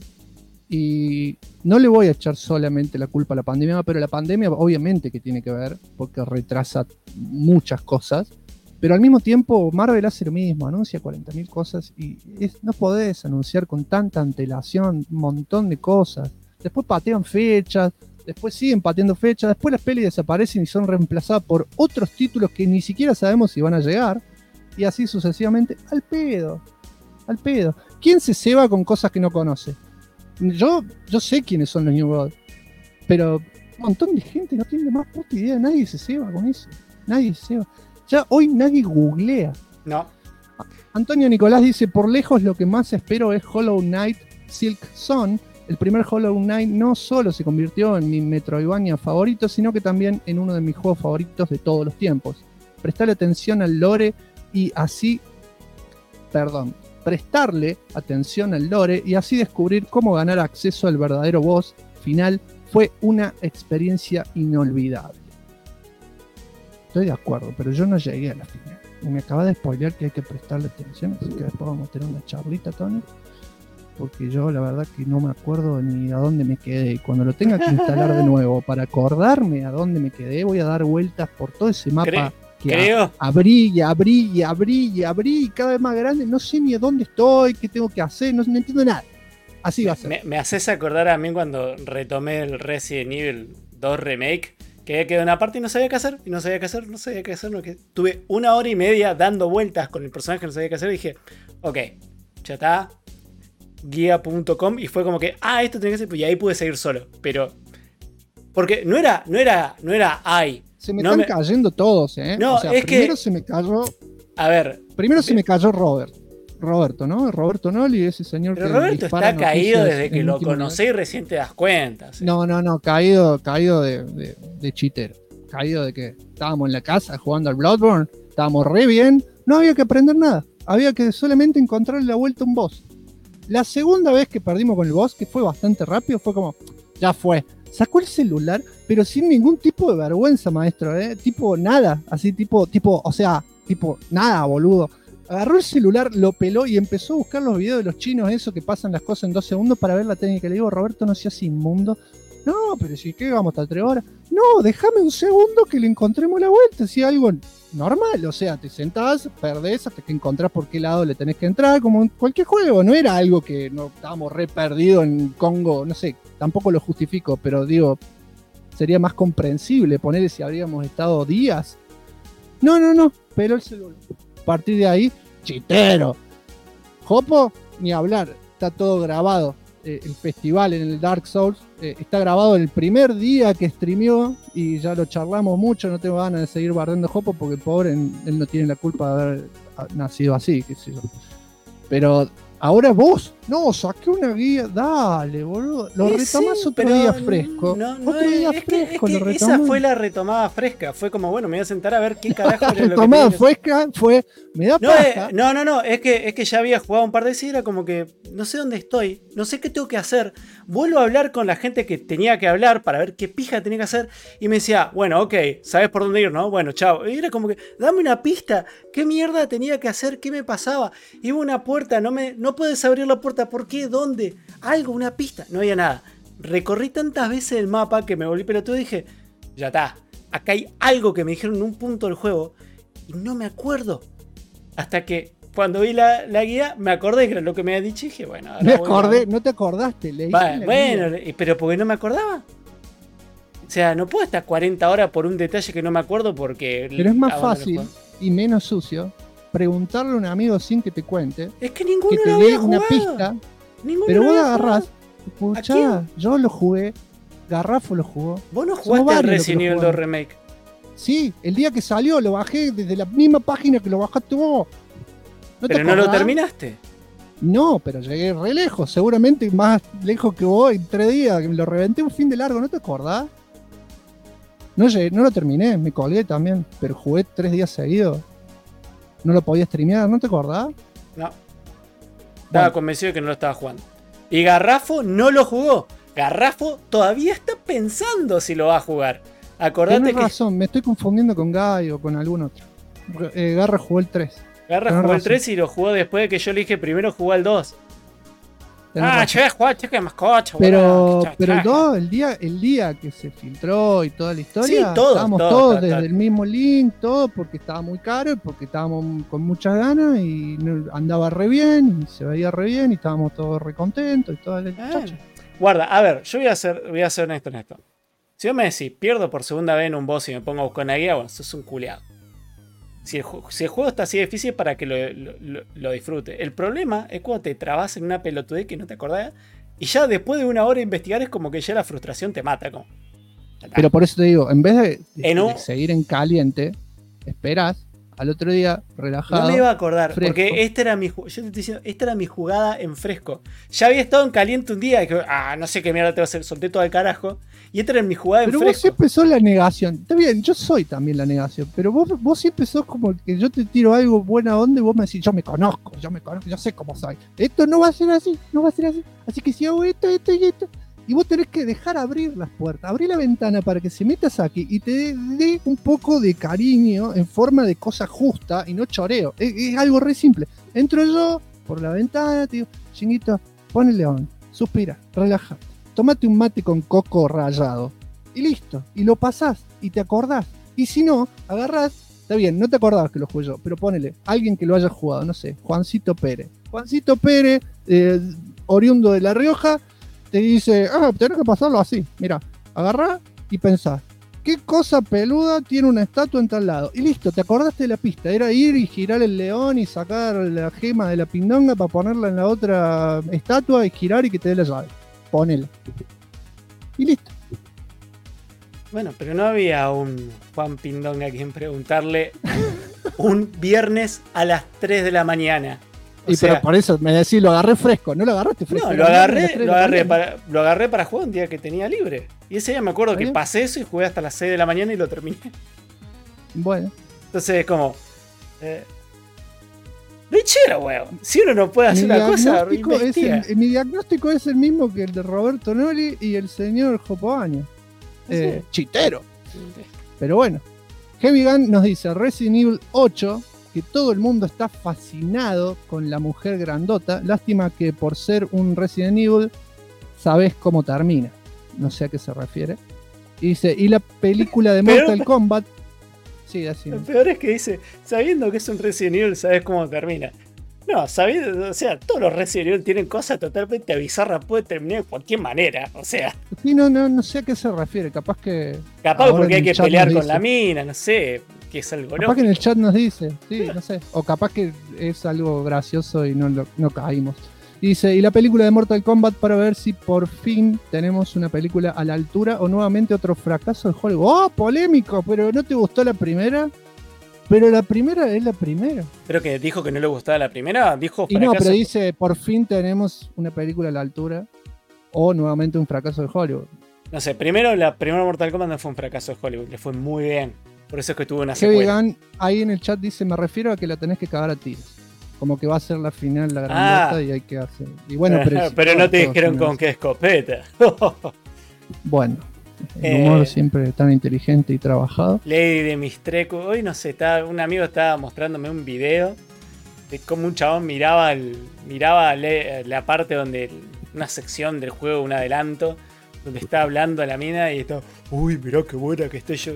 y no le voy a echar solamente la culpa a la pandemia, pero la pandemia obviamente que tiene que ver porque retrasa muchas cosas, pero al mismo tiempo Marvel hace lo mismo, anuncia 40.000 cosas y no podés anunciar con tanta antelación un montón de cosas. Después patean fechas. Después siguen pateando fechas, después las pelis desaparecen y son reemplazadas por otros títulos que ni siquiera sabemos si van a llegar, y así sucesivamente, al pedo. ¿Quién se ceba con cosas que no conoce? Yo sé quiénes son los New Gods, pero un montón de gente no tiene más puta idea, nadie se ceba con eso, ya hoy nadie googlea. No. Antonio Nicolás dice: por lejos lo que más espero es Hollow Knight Silk Zone. El primer Hollow Knight no solo se convirtió en mi Metroidvania favorito, sino que también en uno de mis juegos favoritos de todos los tiempos. Prestarle atención al lore y así descubrir cómo ganar acceso al verdadero boss final fue una experiencia inolvidable. Estoy de acuerdo, pero yo no llegué a la final. Y me acaba de spoilear que hay que prestarle atención, así que después vamos a tener una charlita, Tony. Porque yo la verdad que no me acuerdo ni a dónde me quedé. Y cuando lo tenga que instalar de nuevo para acordarme a dónde me quedé, voy a dar vueltas por todo ese mapa que abrí, cada vez más grande. No sé ni a dónde estoy, qué tengo que hacer, no entiendo nada. Así va a ser. Me haces acordar a mí cuando retomé el Resident Evil 2 Remake Que había quedado en una parte y no sabía qué hacer, y no sabía qué hacer, no sabía qué hacer. Tuve 1 hora y media dando vueltas con el personaje, no sabía qué hacer, y dije, ok, ya está, guía.com, y fue como que, esto tenía que hacer, y ahí pude seguir solo. Pero, porque no era, ay. Se me están cayendo todos, ¿eh? No, o sea, es primero que se me cayó. A ver. Primero se me cayó Roberto, ¿no? Roberto Noli, ese señor Pero que Roberto dispara está caído noticias desde que en lo último conocí nivel. y recién te das cuenta. ¿Sí? No, caído de chitero. Caído de que estábamos en la casa jugando al Bloodborne, estábamos re bien, no había que aprender nada, había que solamente encontrarle la vuelta a un boss. La segunda vez que perdimos con el boss, que fue bastante rápido, fue como, ya fue. Sacó el celular, pero sin ningún tipo de vergüenza, maestro, ¿eh? Tipo nada, así tipo, nada, boludo. Agarró el celular, lo peló y empezó a buscar los videos de los chinos, eso que pasan las cosas en 2 segundos para ver la técnica. Le digo, Roberto, no seas inmundo. No, pero si ¿qué vamos hasta 3 horas? No, déjame un segundo que le encontremos la vuelta, si algo normal, o sea, te sentás, perdés hasta que encontrás por qué lado le tenés que entrar, como en cualquier juego, no era algo que no estábamos re perdidos en Congo, no sé, tampoco lo justifico, pero digo, sería más comprensible poner si habríamos estado días. No, peló el celular. A partir de ahí, chitero. Jopo, ni hablar, está todo grabado. El festival en el Dark Souls está grabado el primer día que streameó y ya lo charlamos mucho, no tengo ganas de seguir bardeando a Jopo porque el pobre él no tiene la culpa de haber nacido así, qué sé yo. Pero ahora vos, no, saqué una guía, dale, boludo, lo retomás sí, otro día fresco. Otro día fresco lo retomás. Esa fue la retomada fresca, fue como, bueno, me voy a sentar a ver qué carajo La era lo que retomada tenía que- fresca fue, me da paja. No, es que ya había jugado un par de veces y era como que no sé dónde estoy, no sé qué tengo que hacer. Vuelvo a hablar con la gente que tenía que hablar para ver qué pija tenía que hacer y me decía, bueno, ok, sabes por dónde ir, ¿no? Bueno, chao. Y era como que, dame una pista, ¿qué mierda tenía que hacer? ¿Qué me pasaba? Iba a una puerta, no puedes abrir la puerta, ¿por qué? ¿Dónde? Algo, una pista, no había nada. Recorrí tantas veces el mapa que me volví pelotudo y dije, ya está, acá hay algo que me dijeron en un punto del juego y no me acuerdo. Hasta que cuando vi la guía me acordé que era lo que me había dicho y dije, bueno, ahora Me voy acordé, a... no te acordaste, leí. Bueno, pero porque no me acordaba. O sea, no puedo estar 40 horas por un detalle que no me acuerdo porque... Pero es más abandono el fácil juego. y menos sucio preguntarle a un amigo sin que te cuente, Es que que ninguno te lo dé había una jugado. pista, Ninguno pero lo vos había agarrás, jugado. escuchá, yo lo jugué, Garrafo lo jugó. Vos no Somos jugaste al varios los que Resident lo Evil 2 jugamos. Remake. Sí, el día que salió lo bajé desde la misma página que lo bajaste vos. ¿No te Pero no lo acordás? terminaste. No, pero llegué re lejos, seguramente más lejos que vos en 3 días, que me lo reventé un fin de largo, ¿no te acordás? No lo terminé, me colgué también, pero jugué 3 días seguidos. No lo podía streamear, ¿no te acordás? No. Estaba Bueno. convencido de que no lo estaba jugando. Y Garrafo no lo jugó. Garrafo todavía está pensando si lo va a jugar. Acordate Tenés que razón, me estoy confundiendo con Guy o con algún otro. Garra jugó el 3. Garra tenés jugó el razón. 3 y lo jugó después de que yo le dije primero jugó al 2. Tenés razón. Che, jugaste que más coche, Pero el 2, el día que se filtró y toda la historia, Sí, todos, estábamos todos, todos total. desde el mismo link, todo porque estaba muy caro y porque estábamos con muchas ganas y andaba re bien y se veía re bien y estábamos todos re contentos y toda la chacha. Guarda, a ver, yo voy a ser honesto en esto. Si vos me decís, pierdo por segunda vez en un boss y me pongo a buscar una guía, bueno, sos un culiado. Si el juego está así difícil para que lo disfrute. El problema es cuando te trabas en una pelotudez que no te acordás y ya después de 1 hora de investigar es como que ya la frustración te mata. Como, ya está. Pero por eso te digo, en vez En un- de seguir en caliente, esperás al otro día relajado. No me iba a acordar, fresco. porque esta era yo te estoy diciendo, esta era mi jugada en fresco. Ya había estado en caliente un día y dije, no sé qué mierda te va a hacer, solté todo al carajo. Y esta era mi jugada en Pero vos fresco. siempre sos la negación. Está bien, yo soy también la negación. Pero vos siempre sos como que yo te tiro algo buena onda y vos me decís, yo me conozco, yo sé cómo soy. Esto no va a ser así, no va a ser así. Así que si hago esto y esto. Y vos tenés que dejar abrir las puertas, abrir la ventana para que se metas aquí y te dé un poco de cariño en forma de cosa justa y no choreo. Es algo re simple. Entro yo por la ventana, te digo, chinguito, pon el león, suspira, relájate. Tómate un mate con coco rallado. Y listo. Y lo pasás. Y te acordás. Y si no, agarrás. Está bien, no te acordabas que lo jugué yo. Pero ponele. Alguien que lo haya jugado. No sé. Juancito Pérez. Juancito Pérez, oriundo de La Rioja, te dice, tenés que pasarlo así. Mira, agarrá y pensá. ¿qué cosa peluda tiene una estatua en tal lado? Y listo, te acordaste de la pista. Era ir y girar el león y sacar la gema de la pindonga para ponerla en la otra estatua y girar y que te dé la llave. Ponela. Y listo. Bueno, pero no había un Juan Pindonga a quien preguntarle un viernes a las 3 de la mañana. Pero por eso me decís, lo agarré fresco. No lo agarraste fresco. No, lo agarré para jugar un día que tenía libre. Y ese día me acuerdo que pasé eso y jugué hasta las 6 de la mañana y lo terminé. Bueno. Entonces es como... Richero, weón. Si uno no puede hacer una cosa, mi diagnóstico es el mismo que el de Roberto Noli y el señor Jopoaño. Chitero. Pero bueno. Heavy Gun nos dice Resident Evil 8, que todo el mundo está fascinado con la mujer grandota. Lástima que por ser un Resident Evil sabes cómo termina. No sé a qué se refiere. Y dice, y la película de Mortal Kombat. Sí, así. Lo peor es que dice, sabiendo que es un Resident Evil, sabes cómo termina. No, sabiendo, o sea, todos los Resident Evil tienen cosas totalmente bizarras, puede terminar de cualquier manera, o sea. Sí, no sé a qué se refiere, capaz porque hay que pelear con la mina, no sé, que es algo capaz que en el chat nos dice, sí, no sé, o capaz que es algo gracioso y no caímos. Y dice, y la película de Mortal Kombat para ver si por fin tenemos una película a la altura o nuevamente otro fracaso de Hollywood. ¡Oh, polémico! ¿Pero no te gustó la primera? Pero la primera es la primera. Pero que dijo que no le gustaba la primera, dijo fracaso. Y no, pero dice, por fin tenemos una película a la altura o nuevamente un fracaso de Hollywood. No sé, la primera Mortal Kombat no fue un fracaso de Hollywood, le fue muy bien. Por eso es que tuvo una secuela. Gun, ahí en el chat dice, me refiero a que la tenés que cagar a tiros. Como que va a ser la final, la grandota y hay que hacer. Y bueno, pero no te dijeron con qué escopeta. Bueno, el humor siempre tan inteligente y trabajado. Lady de Mistreco. Hoy no sé, un amigo estaba mostrándome un video de cómo un chabón miraba la parte donde una sección del juego, un adelanto, donde está hablando a la mina y está, uy, mirá qué buena que estoy yo.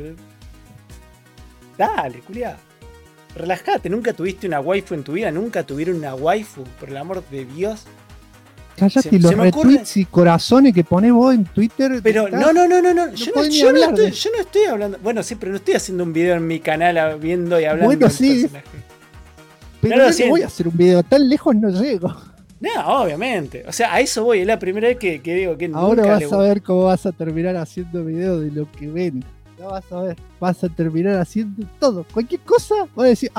Dale, culiá. Relájate, nunca tuviste una waifu en tu vida, nunca tuvieron una waifu, por el amor de Dios. Cállate, los retweets y corazones que ponés vos en Twitter. Pero no, yo no estoy hablando. Bueno, sí, pero no estoy haciendo un video en mi canal viendo y hablando. Bueno, sí. Pero no voy a hacer un video, tan lejos no llego. No, obviamente. O sea, a eso voy, es la primera vez que digo que ahora nunca vas a ver cómo vas a terminar haciendo videos de lo que ven. Ya vas a ver, vas a terminar haciendo todo. Cualquier cosa, vas a decir,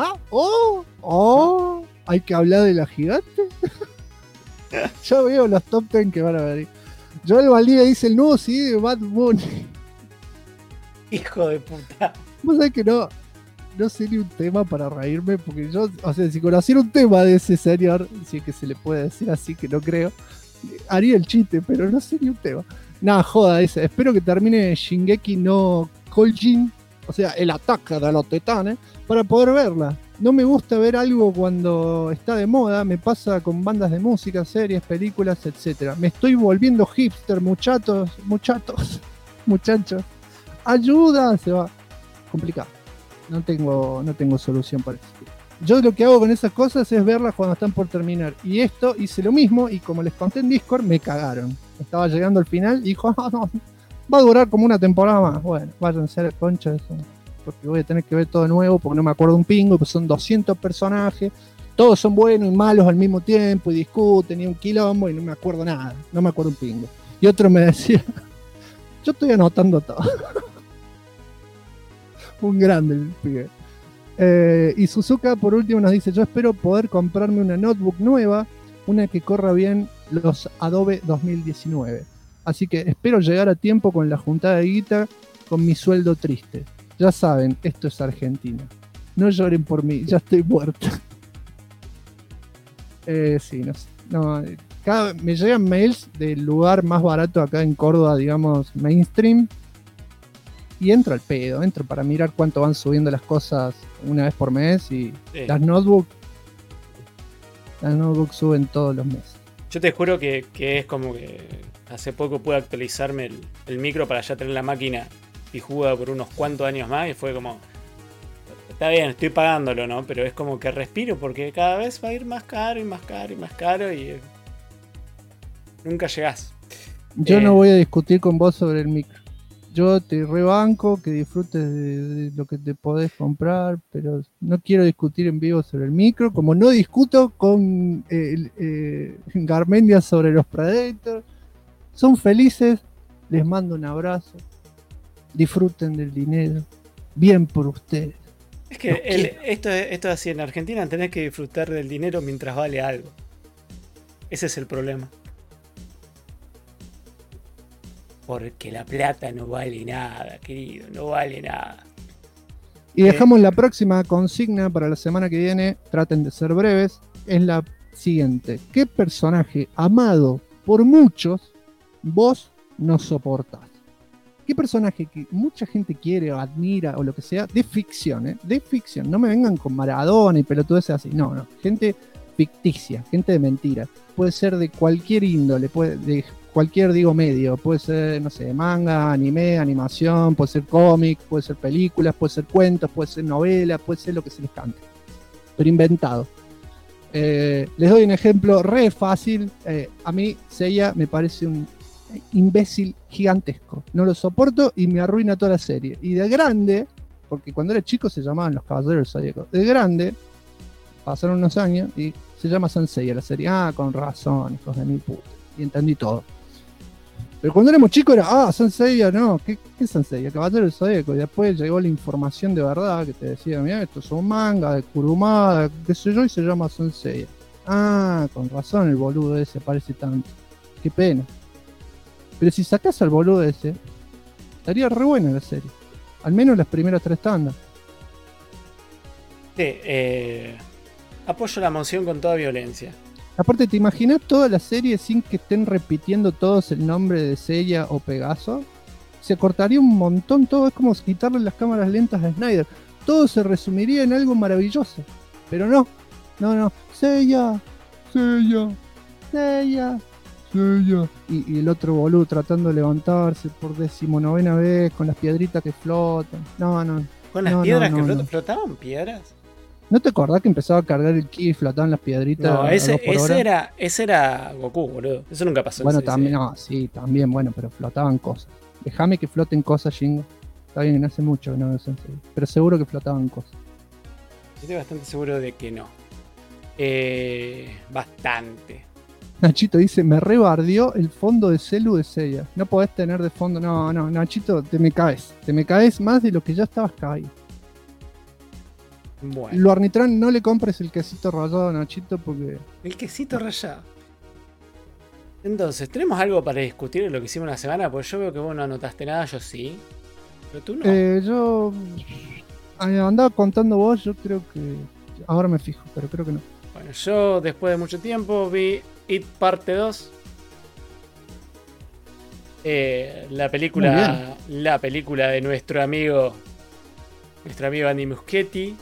hay que hablar de la gigante. Yo veo los top 10 que van a venir. Joel Valdivia dice el nuevo CD de Bad Bunny. Hijo de puta. Vos sabés que no sería un tema para reírme, porque yo, o sea, si conociera un tema de ese señor, si es que se le puede decir así, que no creo, haría el chiste, pero no sería un tema. Nada, joda ese. Espero que termine Shingeki no Kyojin, o sea, el ataque de los titanes, para poder verla. No me gusta ver algo cuando está de moda, me pasa con bandas de música, series, películas, etc. Me estoy volviendo hipster, muchachos. Ayuda, se va. Complicado. No tengo solución para eso. Yo lo que hago con esas cosas es verlas cuando están por terminar. Y esto hice lo mismo y como les conté en Discord, me cagaron. Estaba llegando al final y dijo, no, va a durar como una temporada más. Bueno, váyanse a la concha de eso. Porque voy a tener que ver todo de nuevo porque no me acuerdo un pingo, pues son 200 personajes, todos son buenos y malos al mismo tiempo y discuten y un quilombo y no me acuerdo nada, no me acuerdo un pingo. Y otro me decía, yo estoy anotando todo. Un grande el pibe. Y Suzuka por último nos dice, yo espero poder comprarme una notebook nueva, una que corra bien los Adobe 2019. Así que espero llegar a tiempo con la juntada de guita con mi sueldo triste. Ya saben, esto es Argentina. No lloren por mí, ya estoy muerta. Sí, no, me llegan mails del lugar más barato acá en Córdoba, digamos, mainstream. Y entro al pedo, entro para mirar cuánto van subiendo las cosas una vez por mes. Y sí. Las notebooks suben todos los meses. Yo te juro que es como que hace poco pude actualizarme el micro para ya tener la máquina y juega por unos cuantos años más y fue como, está bien, estoy pagándolo, ¿no? Pero es como que respiro porque cada vez va a ir más caro y más caro y más caro y nunca llegás. Yo no voy a discutir con vos sobre el micro. yo te rebanco, que disfrutes de lo que te podés comprar, pero no quiero discutir en vivo sobre el micro, como no discuto con Garmendia sobre los Predators. Son felices, les mando un abrazo, disfruten del dinero, bien por ustedes. Es que esto es así, en Argentina tenés que disfrutar del dinero mientras vale algo. Ese es el problema. Porque la plata no vale nada, querido, no vale nada. Y dejamos la próxima consigna para la semana que viene, traten de ser breves, es la siguiente. ¿Qué personaje amado por muchos vos no soportás? ¿Qué personaje que mucha gente quiere o admira o lo que sea, de ficción, de ficción? No me vengan con Maradona y pelotudeces así. No. Gente ficticia, gente de mentira. Puede ser de cualquier índole, de cualquier, medio. Puede ser, no sé, manga, anime, animación, puede ser cómic, puede ser películas, puede ser cuentos, puede ser novelas, puede ser lo que se les cante. Pero inventado. Les doy un ejemplo re fácil. A mí, Seiya me parece un imbécil gigantesco. No lo soporto y me arruina toda la serie. Y de grande, porque cuando era chico se llamaban Los Caballeros del Zodíaco. De grande, pasaron unos años y se llama Saint Seiya la serie. Ah, con razón, hijos de mi puta. Y entendí todo. Pero cuando éramos chicos era, Saint Seiya, no, ¿qué Saint Seiya? Caballero del Zodíaco. Y después llegó la información de verdad que te decía, mira, esto es un manga de Kurumada, qué sé yo, y se llama Saint Seiya. Ah, con razón el boludo ese aparece tanto. Qué pena. Pero si sacás al boludo ese, estaría re buena la serie. Al menos las primeras 3 tandas. Sí, apoyo la moción con toda violencia. Aparte, ¿te imaginas toda la serie sin que estén repitiendo todos el nombre de Seiya o Pegaso? Se cortaría un montón todo, es como quitarle las cámaras lentas a Snyder. Todo se resumiría en algo maravilloso. Pero no. Seiya. Y el otro boludo tratando de levantarse por 19ª vez con las piedritas que flotan. No. ¿Con las piedras que flotan? ¿Flotaban piedras? ¿No te acordás que empezaba a cargar el ki y flotaban las piedritas? No, ese era Goku, boludo. Eso nunca pasó. Bueno, también, también, bueno, pero flotaban cosas. Déjame que floten cosas, Shingo. Está bien, hace mucho que no lo sé, pero seguro que flotaban cosas. Estoy bastante seguro de que no. Bastante. Nachito dice, me rebardió el fondo de celu de Seiya. No podés tener de fondo. No, Nachito, te me caes más de lo que ya estabas caído. Bueno. Lo Arnitrán, no le compres el quesito rallado a Nachito porque... El quesito rallado. Entonces, ¿tenemos algo para discutir de lo que hicimos una semana? Pues yo veo que vos no anotaste nada, yo sí. Pero tú no. Yo andaba contando vos, yo creo que... Ahora me fijo, pero creo que no. Bueno, yo después de mucho tiempo vi It parte 2. La película de nuestro amigo Andy Muschietti.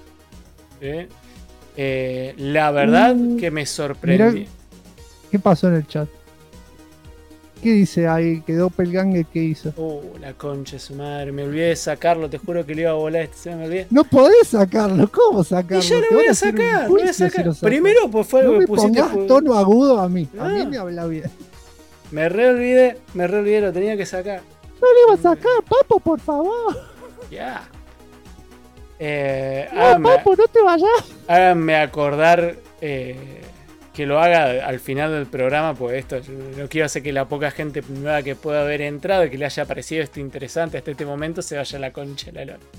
La verdad que me sorprendí. Mirá, ¿qué pasó en el chat? ¿Qué dice ahí? ¿Qué Doppelganger qué hizo? La concha de su madre. Me olvidé de sacarlo. Te juro que le iba a volar. Se me olvidé. No podés sacarlo. ¿Cómo sacarlo? Y yo lo voy a sacar. Primero pues fue algo que pusiste. No me pongas tono agudo a mí. A mí me habla bien. Me re olvidé. Lo tenía que sacar. No le iba a sacar, Papo, por favor. Ya. Papo, no te vayas. Háganme acordar que lo haga al final del programa, pues esto no quiero hacer que la poca gente nueva que pueda haber entrado y que le haya parecido esto interesante hasta este momento se vaya a la concha de la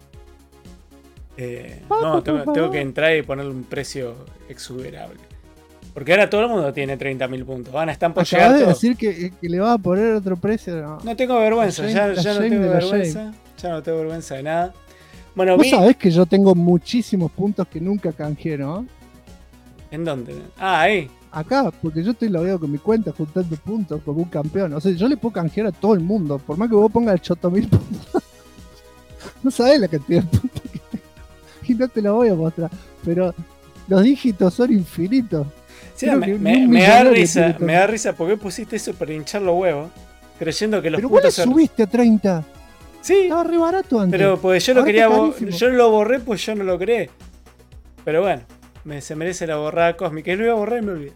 lora. Tengo que entrar y ponerle un precio exuberable. Porque ahora todo el mundo tiene 30.000 puntos. Están por llegar todos. Acabas de decir que le vas a poner otro precio. No tengo vergüenza, ya no tengo vergüenza. Ya no tengo vergüenza de nada. Bueno, vos sabés que yo tengo muchísimos puntos que nunca canjeé, ¿no? ¿En dónde? Ahí. Acá, porque yo estoy logueado con mi cuenta juntando puntos como un campeón. O sea, yo le puedo canjear a todo el mundo. Por más que vos pongas 8.000 puntos. No sabés la cantidad de puntos que tengo. Y no te lo voy a mostrar. Pero los dígitos son infinitos. Sí, me da risa porque pusiste eso para hinchar los huevos. Creyendo que los pero puntos... Pero vos subiste a 30. Sí. Estaba re barato antes. Pero pues yo lo quería... Yo lo borré, pues yo no lo creé. Pero bueno. Se merece la borrada cósmica. Y lo iba a borrar y me olvidé.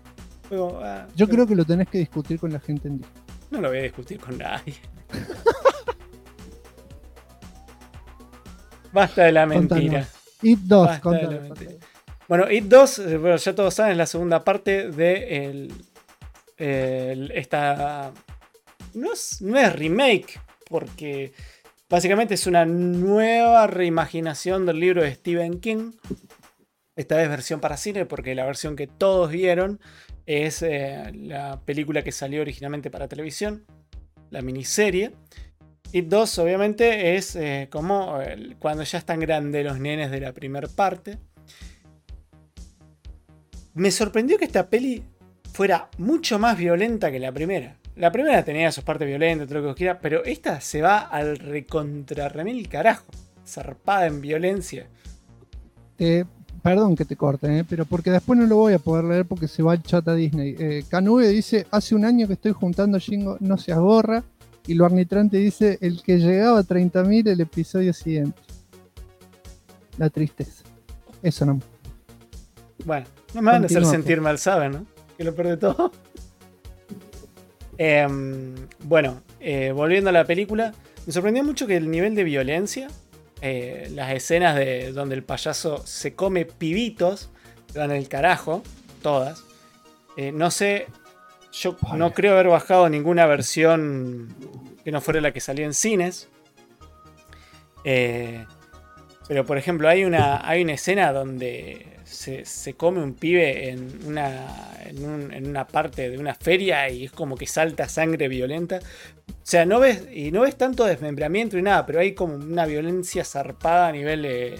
Yo creo que lo tenés que discutir con la gente en Discord. No lo voy a discutir con nadie. Basta de la mentira. It 2, Basta de la mentira. Bueno, It 2, bueno, ya todos saben, es la segunda parte de esta... No es remake, porque básicamente es una nueva reimaginación del libro de Stephen King. Esta vez versión para cine, porque la versión que todos vieron es la película que salió originalmente para televisión, la miniserie. It 2 obviamente es como cuando ya están grandes los nenes de la primera parte. Me sorprendió que esta peli fuera mucho más violenta que la primera. La primera tenía sus partes violentas, todo lo que vos quieras, pero esta se va al recontrarremil carajo. Zarpada en violencia. Perdón que te corte, pero porque después no lo voy a poder leer porque se va el chat a Disney. Canube dice, hace un año que estoy juntando Jingo, no seas gorra. Y lo arnitrante dice, el que llegaba a 30.000 el episodio siguiente. La tristeza. Eso no. Bueno, no me van a hacer Continúa, sentir mal, ¿saben? ¿No? Que lo peor de todo. Bueno, volviendo a la película, me sorprendió mucho que el nivel de violencia, las escenas de donde el payaso se come pibitos, dan el carajo, todas. No sé, yo no creo haber bajado ninguna versión que no fuera la que salió en cines. Pero por ejemplo, hay una escena donde se come un pibe en una parte de una feria y es como que salta sangre violenta. O sea, no ves tanto desmembramiento ni nada, pero hay como una violencia zarpada a nivel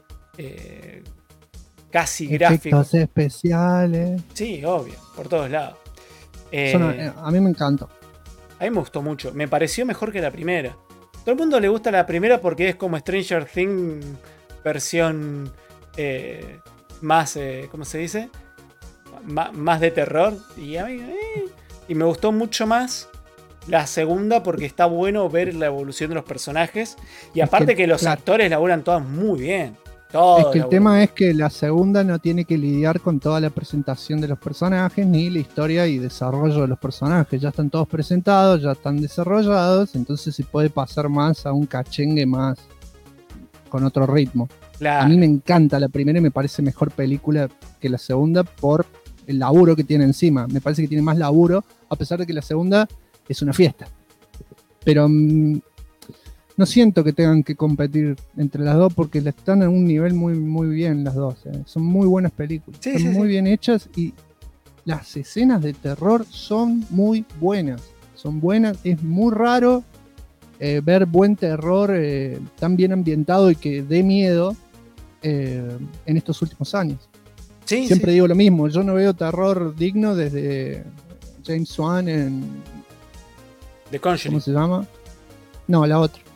casi gráfico. Efectos especiales. Sí, obvio, por todos lados. A mí me encantó. A mí me gustó mucho. Me pareció mejor que la primera. Todo el mundo le gusta la primera porque es como Stranger Things versión más, ¿cómo se dice? Más de terror. Y a mí y me gustó mucho más la segunda porque está bueno ver la evolución de los personajes. Y aparte que los actores laburan todos muy bien. Es que el tema es que la segunda no tiene que lidiar con toda la presentación de los personajes, ni la historia y desarrollo de los personajes. Ya están todos presentados, ya están desarrollados, entonces se puede pasar más a un cachengue más con otro ritmo. A mí me encanta la primera y me parece mejor película que la segunda por el laburo que tiene encima. Me parece que tiene más laburo, a pesar de que la segunda es una fiesta. Pero no siento que tengan que competir entre las dos porque están en un nivel muy, muy bien las dos. Son muy buenas películas. Son muy bien hechas y las escenas de terror son muy buenas. Son buenas. Es muy raro ver buen terror tan bien ambientado y que dé miedo en estos últimos años. Siempre digo lo mismo. Yo no veo terror digno desde James Wan en... The Conjuring. ¿Cómo se llama? No, la otra.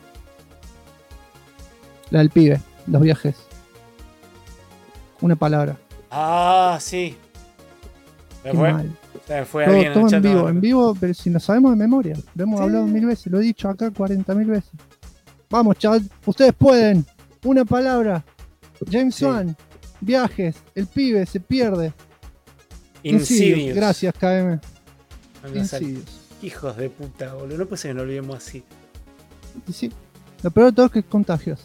La del pibe, los viajes. Una palabra. Ah, sí. Qué mal. Fue todo en vivo, pero si lo sabemos de memoria. Lo hemos hablado 1000 veces, lo he dicho acá 40.000 veces. Vamos, chat, ustedes pueden. Una palabra. James Wan, viajes, el pibe se pierde. Insidious. Gracias, KM. Insidious. Hijos de puta, boludo. No puede ser que nos olvidemos así. Y sí, lo peor de todo es que es contagioso.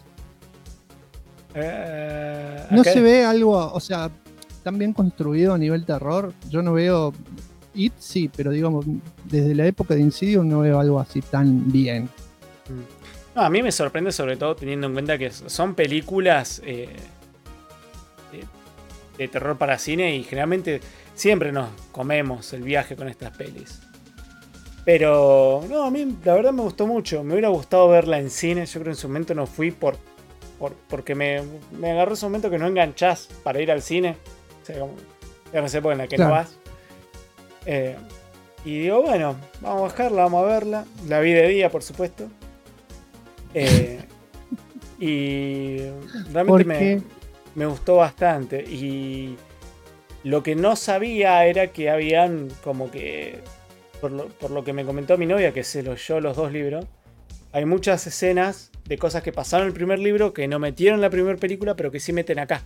No se ve algo, o sea, tan bien construido a nivel terror. Yo no veo It, sí, pero digamos, desde la época de Insidious no veo algo así tan bien. No, a mí me sorprende sobre todo teniendo en cuenta que son películas de terror para cine y generalmente siempre nos comemos el viaje con estas pelis. Pero no, a mí la verdad me gustó mucho. Me hubiera gustado verla en cine. Yo creo que en su momento no fui porque me agarró ese momento que no enganchás para ir al cine. O sea, como, ya no sé por en la que no vas. Y digo, bueno, vamos a bajarla, vamos a verla. La vi de día, por supuesto. Y realmente me gustó bastante. Y lo que no sabía era que habían como que, por lo que me comentó mi novia, que se leyó los 2 libros, hay muchas escenas de cosas que pasaron en el primer libro que no metieron en la primera película, pero que sí meten acá.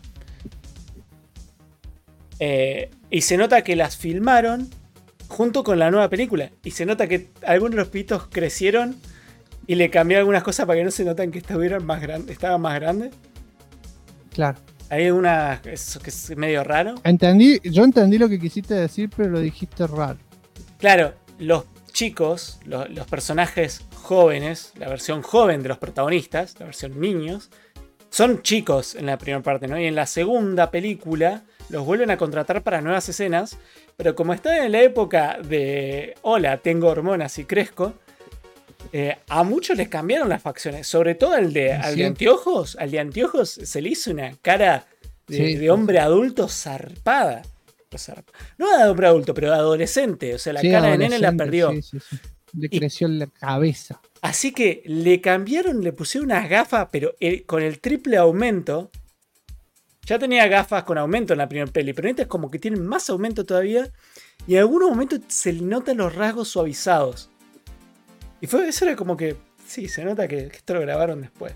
Y se nota que las filmaron junto con la nueva película. Y se nota que algunos de los pitos crecieron Y le cambié algunas cosas para que no se notan que estaban más grandes. Claro. Hay una eso que es medio raro. Yo entendí lo que quisiste decir, pero lo dijiste raro. Claro, los chicos, los personajes jóvenes, la versión joven de los protagonistas, la versión niños, son chicos en la primera parte, ¿no? Y en la segunda película los vuelven a contratar para nuevas escenas, pero como están en la época de hola, tengo hormonas y crezco, a muchos les cambiaron las facciones, sobre todo al de anteojos. Al de anteojos se le hizo una cara de hombre adulto zarpada. No de hombre adulto, pero de adolescente. O sea, la cara de nene la perdió. Sí. Le creció la cabeza. Así que le cambiaron, le pusieron unas gafas, pero con el triple aumento. Ya tenía gafas con aumento en la primera peli, pero esta es como que tienen más aumento todavía. Y en algunos momentos se le notan los rasgos suavizados. Y eso era como que, sí, se nota que esto lo grabaron después.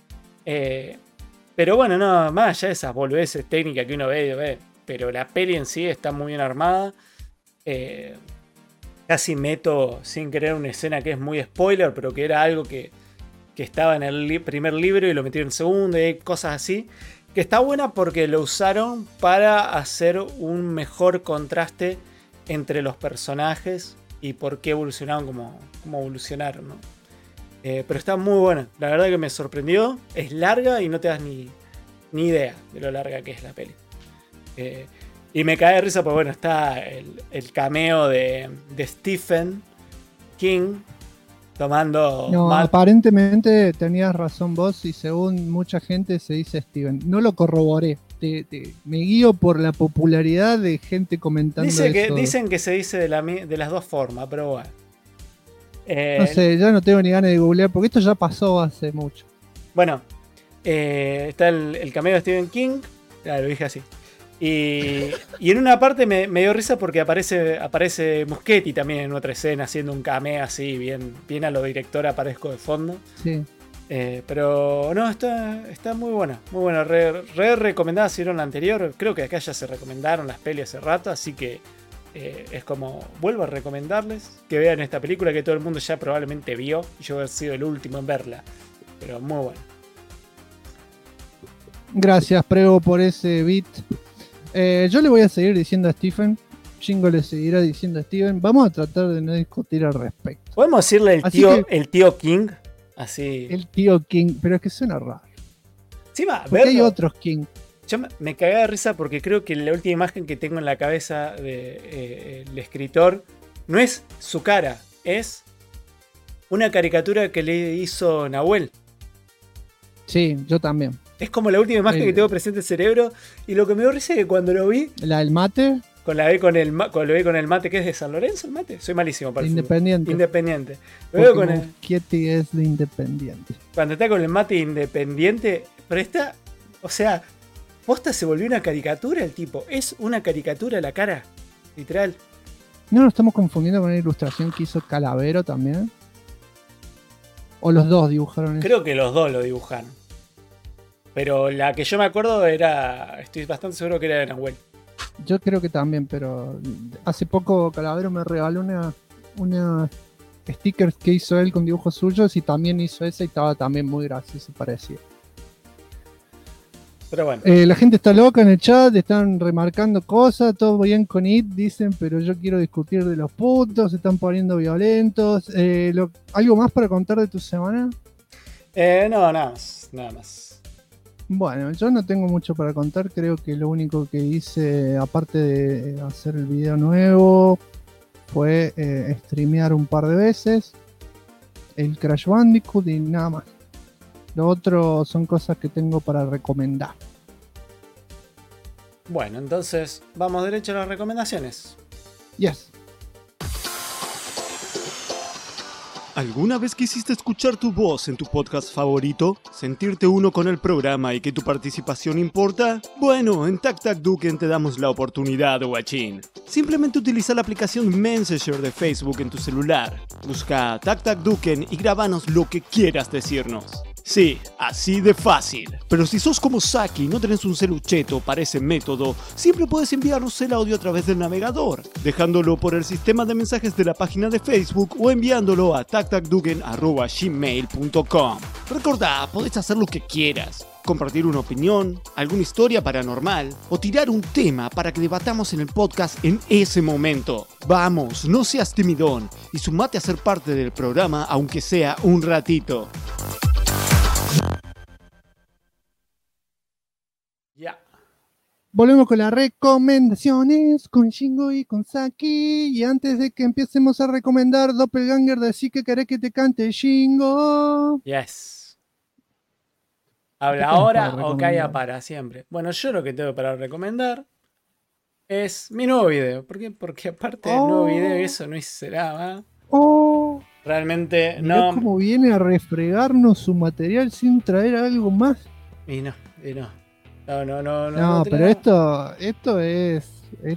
Pero bueno, no, más allá de esas boludeces técnicas que uno ve, pero la peli en sí está muy bien armada. Casi meto sin querer una escena que es muy spoiler, pero que era algo que estaba en el primer libro y lo metieron en el segundo, y hay cosas así. Que está buena porque lo usaron para hacer un mejor contraste entre los personajes y por qué evolucionaron como evolucionaron, ¿no? Pero está muy buena. La verdad que me sorprendió. Es larga y no te das ni idea de lo larga que es la peli. Y me cae de risa porque bueno, está el cameo de Stephen King tomando... No, aparentemente tenías razón vos y según mucha gente se dice Steven. No lo corroboré. Me guío por la popularidad de gente comentando eso. Dicen que se dice de las dos formas, pero bueno. No sé, yo no tengo ni ganas de googlear porque esto ya pasó hace mucho. Bueno, está el cameo de Stephen King. Claro, lo dije así. Y en una parte me dio risa porque aparece Muschietti también en otra escena haciendo un cameo así, bien a lo director aparezco de fondo. Sí. Pero no, está muy buena. Muy buena. Re recomendada si vieron la anterior. Creo que acá ya se recomendaron las pelis hace rato. Así que es como vuelvo a recomendarles que vean esta película que todo el mundo ya probablemente vio. Yo he sido el último en verla. Pero muy buena. Gracias, Prego, por ese beat. Yo le voy a seguir diciendo a Stephen. Chingo le seguirá diciendo a Steven. Vamos a tratar de no discutir al respecto. ¿Podemos decirle el tío King? Así. El tío King, pero es que suena raro. Sí, porque hay otros King. Yo me cagué de risa porque creo que la última imagen que tengo en la cabeza del escritor no es su cara, es una caricatura que le hizo Nahuel. Sí, yo también. Es como la última imagen que tengo presente en el cerebro. Y lo que me dio risa es que cuando lo vi. ¿La del mate? Cuando lo vi con el mate, ¿qué es de San Lorenzo el mate? Soy malísimo para el Independiente. Independiente. Lo veo con Muschietti es de Independiente. Cuando está con el mate Independiente, pero está. O sea, posta se volvió una caricatura el tipo. Es una caricatura la cara. Literal. ¿No nos estamos confundiendo con una ilustración que hizo Calavero también? ¿O los dos dibujaron eso? Creo que los dos lo dibujaron. Pero la que yo me acuerdo estoy bastante seguro que era de Nahuel. Yo creo que también, pero hace poco Calavero me regaló una stickers que hizo él con dibujos suyos y también hizo esa y estaba también muy gracioso, parecía. Pero bueno. La gente está loca en el chat, están remarcando cosas, todo bien con IT, dicen, pero yo quiero discutir de los puntos, se están poniendo violentos. ¿Algo más para contar de tu semana? No, nada más. Bueno, yo no tengo mucho para contar, creo que lo único que hice, aparte de hacer el video nuevo, fue streamear un par de veces el Crash Bandicoot y nada más. Lo otro son cosas que tengo para recomendar. Bueno, entonces vamos derecho a las recomendaciones. Yes. ¿Alguna vez quisiste escuchar tu voz en tu podcast favorito? ¿Sentirte uno con el programa y que tu participación importa? Bueno, en TacTacDuken te damos la oportunidad, guachín. Simplemente utiliza la aplicación Messenger de Facebook en tu celular. Busca TacTacDuken y grábanos lo que quieras decirnos. Sí, así de fácil. Pero si sos como Saki y no tenés un celucheto para ese método, siempre puedes enviarnos el audio a través del navegador, dejándolo por el sistema de mensajes de la página de Facebook o enviándolo a tactacduken@gmail.com. Recordá, podés hacer lo que quieras. Compartir una opinión, alguna historia paranormal o tirar un tema para que debatamos en el podcast en ese momento. Vamos, no seas timidón y sumate a ser parte del programa aunque sea un ratito. Ya. Volvemos con las recomendaciones con Shingo y con Saki. Y antes de que empecemos a recomendar Doppelganger, decí que querés que te cante Shingo. Yes. ¿Qué ¿Habla tenés ahora para o recomendar? calla para siempre? Bueno, yo lo que tengo para recomendar es mi nuevo video. ¿Por qué? Porque aparte del nuevo video, eso no hice nada. Oh, Realmente mirá no. cómo viene a refregarnos su material sin traer algo más. Y no. No, No, trae pero nada. esto es.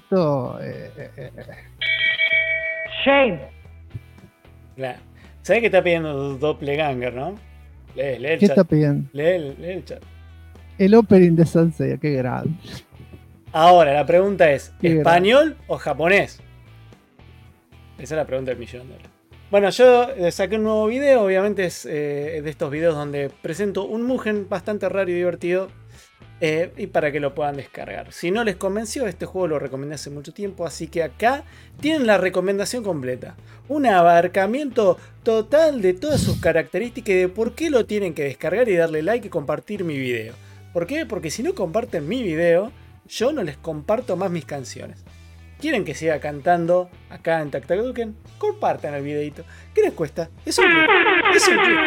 Shame. Claro. ¿Sabés que está pidiendo Doppelganger, no? Lee el ¿Qué chat. está pidiendo? Lee el chat. El opening de Sansei, qué grande. Ahora, la pregunta es: Qué ¿español o japonés? Esa es la pregunta del millón de dólares. Bueno, yo saqué un nuevo video. Obviamente es de estos videos donde presento un Mugen bastante raro y divertido. Y para que lo puedan descargar. Si no les convenció, este juego lo recomendé hace mucho tiempo. Así que acá tienen la recomendación completa. Un abarcamiento total de todas sus características y de por qué lo tienen que descargar y darle like y compartir mi video. ¿Por qué? Porque si no comparten mi video, yo no les comparto más mis canciones. ¿Quieren que siga cantando acá en Tactacduken? Compartan el videito. ¿Qué les cuesta? Es un clic. Es un clic.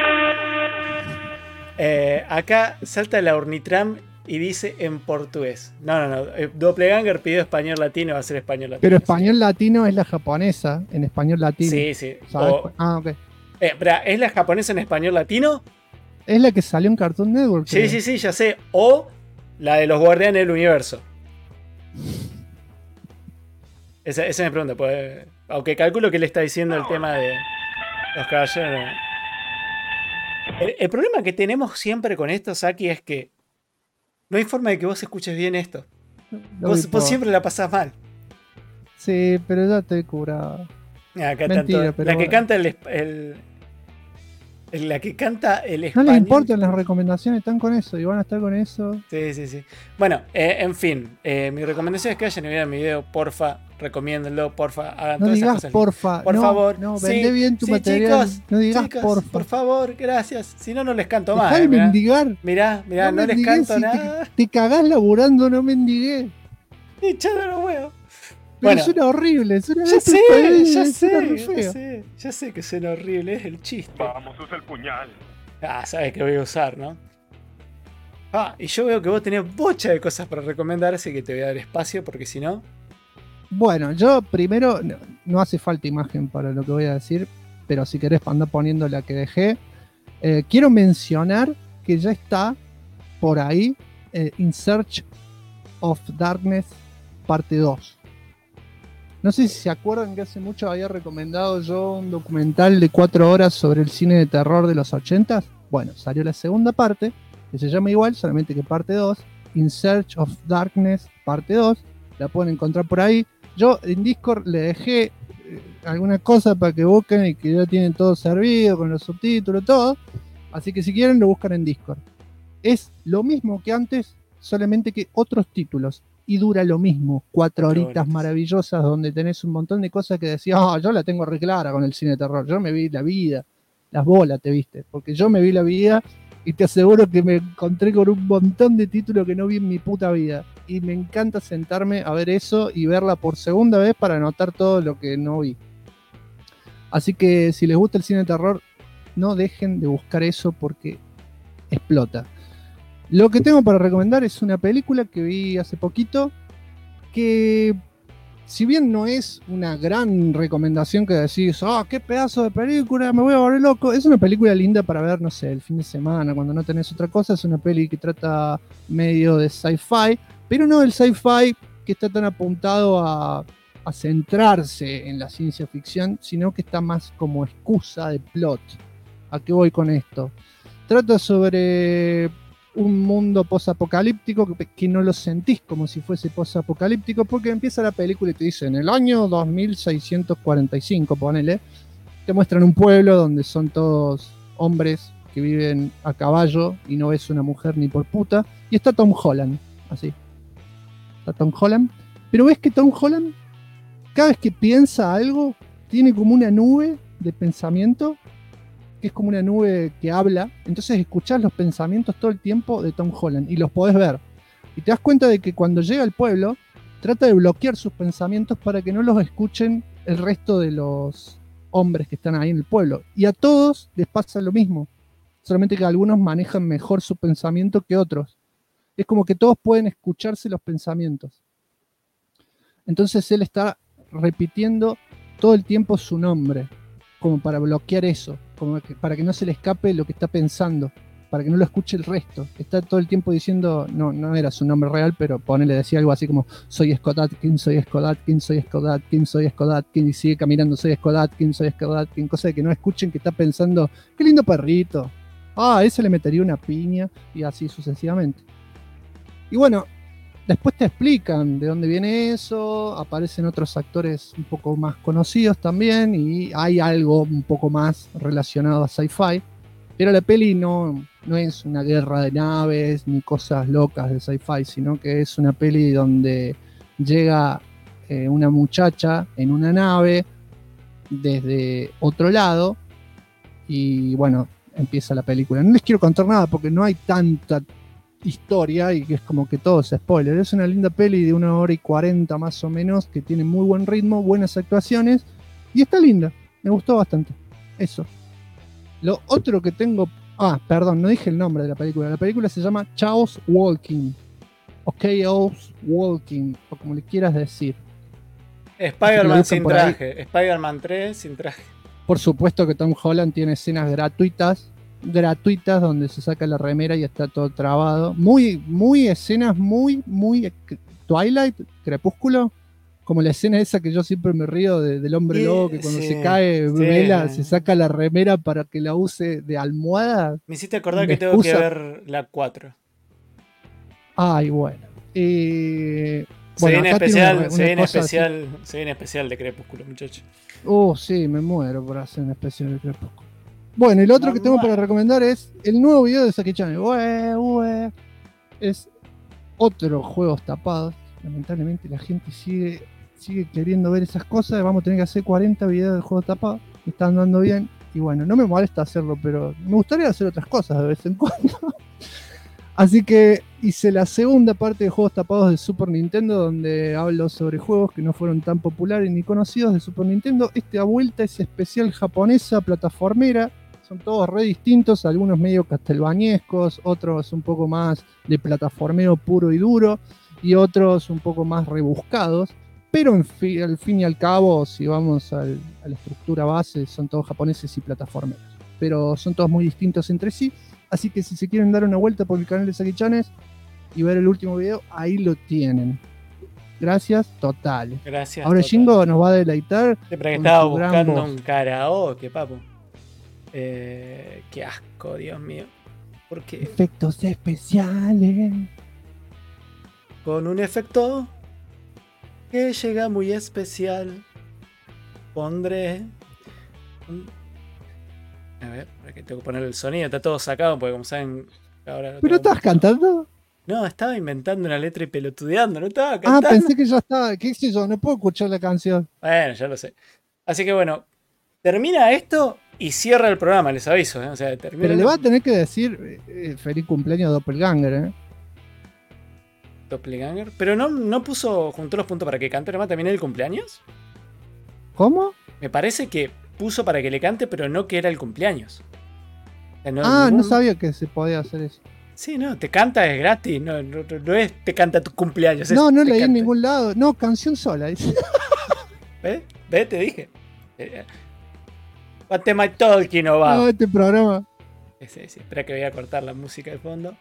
Acá salta la Ornitram y dice en portugués. No. Doppelganger pidió español latino, va a ser español latino. Pero español latino es la japonesa, en español latino. Sí. ¿Sabes? O, Ok. espera, ¿es la japonesa en español latino? Es la que salió en Cartoon Network. creo. Sí, ya sé. O la de los guardianes del universo. Esa me pregunta. Pues, aunque calculo que le está diciendo el tema de los caballeros. El problema que tenemos siempre con esto, Saki, es que no hay forma de que vos escuches bien esto. No Vos me importa. siempre la pasás mal. Sí, pero ya estoy curado. Acá Mentira, tanto, pero la que bueno. canta la que canta el No español. les importan las recomendaciones, están con eso y van a estar con eso. Sí. Bueno, en fin, mi recomendación es que vayan y vean mi video, porfa, recomiéndenlo, porfa, hagan No todas esas digas cosas. porfa. Por no, favor. No, Sí, vende bien tu sí, material. chicos, no digas chicos, porfa. por favor, gracias. Si no, no les canto más. Dejá de Mirá, mendigar. mirá, no les mendigues, canto si nada. Te cagás laburando, no mendigué. Echando los huevos. Pero Bueno. suena horrible. Suena Ya sé, suena re feo. ya sé que suena horrible, es el chiste. Vamos, usa el puñal. Sabes que voy a usar, ¿no? Y yo veo que vos tenés bocha de cosas para recomendar, así que te voy a dar espacio, porque si no... Bueno, yo primero, no hace falta imagen para lo que voy a decir, pero si querés anda poniendo la que dejé. Quiero mencionar que ya está por ahí In Search of Darkness parte 2. No sé si se acuerdan que hace mucho había recomendado yo un documental de 4 horas sobre el cine de terror de los 80s. Bueno, salió la segunda parte, que se llama igual, solamente que parte 2. In Search of Darkness parte 2. La pueden encontrar por ahí. Yo en Discord le dejé alguna cosa para que busquen y que ya tienen todo servido con los subtítulos, todo. Así que si quieren lo buscan en Discord. Es lo mismo que antes, solamente que otros títulos. Y dura lo mismo, 4 horitas maravillosas donde tenés un montón de cosas que decías, yo la tengo re clara con el cine de terror, yo me vi la vida, las bolas te viste, porque yo me vi la vida y te aseguro que me encontré con un montón de títulos que no vi en mi puta vida. Y me encanta sentarme a ver eso y verla por segunda vez para anotar todo lo que no vi. Así que si les gusta el cine de terror, no dejen de buscar eso porque explota. Lo que tengo para recomendar es una película que vi hace poquito, que si bien no es una gran recomendación que decís, qué pedazo de película, me voy a volver loco, es una película linda para ver, no sé, el fin de semana, cuando no tenés otra cosa. Es una peli que trata medio de sci-fi, pero no el sci-fi que está tan apuntado a centrarse en la ciencia ficción, sino que está más como excusa de plot. ¿A qué voy con esto? Trata sobre un mundo posapocalíptico que no lo sentís como si fuese posapocalíptico, porque empieza la película y te dice, en el año 2645, ponele, te muestran un pueblo donde son todos hombres que viven a caballo y no ves una mujer ni por puta, y está Tom Holland, así. Está Tom Holland, pero ves que Tom Holland, cada vez que piensa algo, tiene como una nube de pensamiento, que es como una nube que habla, entonces escuchás los pensamientos todo el tiempo de Tom Holland y los podés ver. Y te das cuenta de que cuando llega al pueblo, trata de bloquear sus pensamientos para que no los escuchen el resto de los hombres que están ahí en el pueblo. Y a todos les pasa lo mismo, solamente que algunos manejan mejor su pensamiento que otros. Es como que todos pueden escucharse los pensamientos. Entonces él está repitiendo todo el tiempo su nombre, como para bloquear eso, como para que no se le escape lo que está pensando, para que no lo escuche el resto. Está todo el tiempo diciendo, no era su nombre real, pero le decía algo así como, soy Scott Adkins, soy Scott Adkins, soy Scott Adkins, soy Scott Adkins, y sigue caminando, soy Scott Adkins, soy Scott Adkins, cosa de que no escuchen que está pensando, qué lindo perrito, a ese le metería una piña, y así sucesivamente. Y bueno, después te explican de dónde viene eso, aparecen otros actores un poco más conocidos también y hay algo un poco más relacionado a sci-fi, pero la peli no es una guerra de naves ni cosas locas de sci-fi, sino que es una peli donde llega una muchacha en una nave desde otro lado y bueno, empieza la película. No les quiero contar nada porque no hay tanta historia y que es como que todo es spoiler. Es una linda peli de 1 hora y 40 más o menos, que tiene muy buen ritmo, buenas actuaciones y está linda, me gustó bastante. Eso. Lo otro que tengo, perdón, no dije el nombre de la película se llama Chaos Walking o Chaos Walking, o como le quieras decir. Spider-Man sin traje, Spider-Man 3 sin traje. Por supuesto que Tom Holland tiene escenas gratuitas donde se saca la remera y está todo trabado. Muy escenas muy Twilight, Crepúsculo, como la escena esa que yo siempre me río del hombre lobo, que cuando se cae Bella se saca la remera para que la use de almohada. Me hiciste acordar que tengo que ver la 4. Ay, bueno. Se viene especial de Crepúsculo, muchachos. Sí, me muero por hacer un especial de Crepúsculo. Bueno, el otro que tengo para recomendar es el nuevo video de Saki-chan. Es otro Juegos Tapados. Lamentablemente la gente sigue queriendo ver esas cosas. Vamos a tener que hacer 40 videos de Juegos Tapados. Me está andando bien. Y bueno, no me molesta hacerlo, pero me gustaría hacer otras cosas de vez en cuando. Así que hice la segunda parte de Juegos Tapados de Super Nintendo, donde hablo sobre juegos que no fueron tan populares ni conocidos de Super Nintendo. Esta vuelta es especial japonesa, plataformera. Son todos re distintos, algunos medio castelbañescos, otros un poco más de plataformeo puro y duro, y otros un poco más rebuscados. Pero al fin y al cabo, si vamos a la estructura base, son todos japoneses y plataformeros. Pero son todos muy distintos entre sí. Así que si se quieren dar una vuelta por el canal de Saki-chanes y ver el último video, ahí lo tienen. Gracias, totales. Gracias. Ahora Jingo nos va a deleitar. Siempre que estaba buscando un karaoke, papu. Qué asco, Dios mío. ¿Por qué? Efectos especiales. Con un efecto que llega muy especial. Pondré. A ver, que tengo que poner el sonido, está todo sacado porque como saben ahora. ¿Pero estabas cantando? No, estaba inventando una letra y pelotudeando, no estaba cantando. Pensé que ya estaba, qué sé yo, no puedo escuchar la canción. Bueno, ya lo sé. Así que bueno, termina esto y cierra el programa, les aviso, ¿eh? O sea, termina. Pero le va a tener que decir feliz cumpleaños a Doppelganger, Doppelganger. Pero no juntó los puntos para que cante, nomás también el cumpleaños. ¿Cómo? Me parece que puso para que le cante, pero no que era el cumpleaños. O sea, no sabía que se podía hacer eso. Sí, no, te canta es gratis, no es te canta tu cumpleaños. No leí en ningún lado. No, canción sola. ¿Ves? Te dije. What am I talking about? No, este programa. Sí, espera que voy a cortar la música de fondo.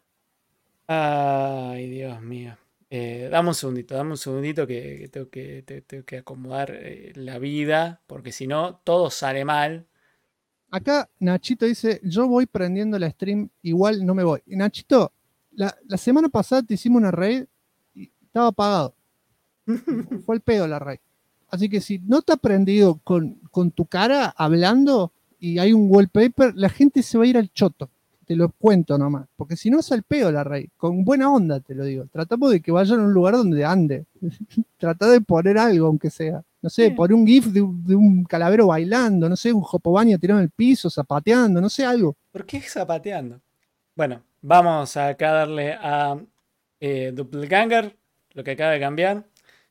Ay, Dios mío. Dame un segundito que tengo que acomodar la vida, porque si no, todo sale mal. Acá Nachito dice, yo voy prendiendo la stream, igual no me voy. Y Nachito, la semana pasada te hicimos una raid y estaba apagado. Fue el pedo la raid. Así que si no te ha prendido con tu cara hablando y hay un wallpaper, la gente se va a ir al choto. Te lo cuento nomás. Porque si no es al pedo la raid. Con buena onda te lo digo. Tratamos de que vayan a un lugar donde ande. Trata de poner algo, aunque sea. No sé, poner un gif de un calavero bailando. No sé, un Jopobaña tirado en el piso, zapateando. No sé, algo. ¿Por qué zapateando? Bueno, vamos acá a darle a Doppelganger, lo que acaba de cambiar.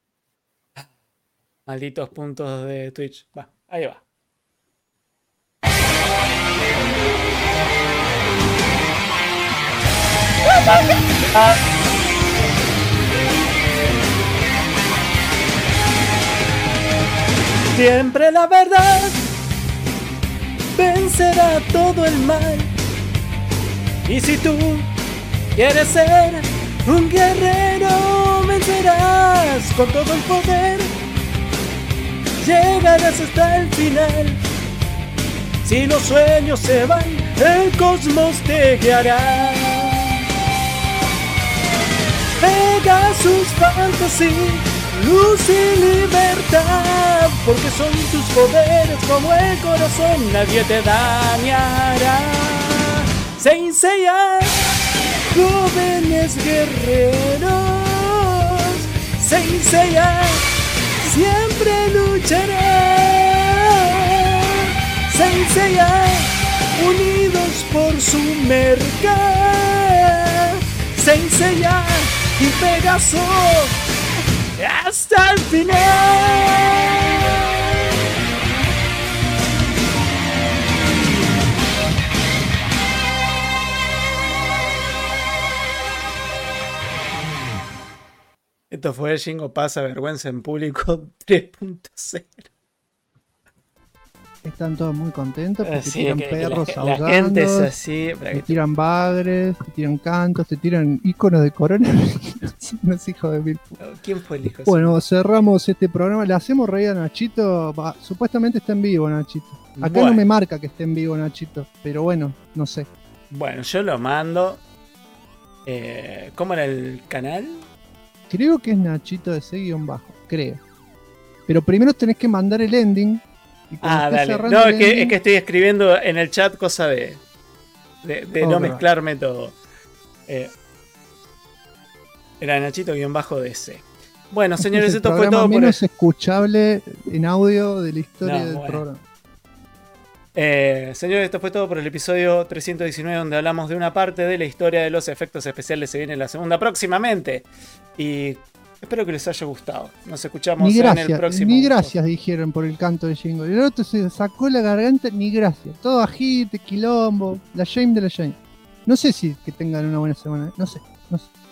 Malditos puntos de Twitch. Va, ahí va. Siempre la verdad vencerá todo el mal. Y si tú quieres ser un guerrero, vencerás con todo el poder. Llegarás hasta el final. Si los sueños se van, el cosmos te guiará. Pegasus Fantasy, luz y libertad, porque son tus poderes como el corazón, nadie te dañará. Saint Seiya, jóvenes guerreros, Saint Seiya siempre luchará. Saint Seiya, unidos por su mercad. Saint Seiya y Pegaso hasta el final. Esto fue Shingo Pasa Vergüenza en Público 3.0. Están todos muy contentos porque Sí, tiran que perros la gente es ahogando, así. te tiran bagres, te tiran cantos, te tiran iconos de corona. Unos hijos de mil. ¿Quién fue el hijo? Bueno, cerramos este programa. Le hacemos reír a Nachito. Supuestamente está en vivo, Nachito. Acá Bueno. no me marca que esté en vivo, Nachito. Pero bueno, no sé. Bueno, yo lo mando. ¿Cómo era el canal? Creo que es Nachito de C-bajo. Creo. Pero primero tenés que mandar el ending. Y cuando estés Dale. cerrando No, el es que ending, estoy escribiendo en el chat cosa de no Ok. mezclarme todo. Era Nachito-DC. Bueno, este señores, es el esto fue programa todo por menos escuchable en audio de la historia No, del bueno. programa. Señores, esto fue todo por el episodio 319, donde hablamos de una parte de la historia de los efectos especiales. Se viene la segunda próximamente. Y espero que les haya gustado. Nos escuchamos Ni en el gracias, próximo. ni gracias dijeron por el canto de Jingo. El otro se sacó la garganta, ni gracias. Todo agite, quilombo, la shame de la shame. No sé si que tengan una buena semana, no sé.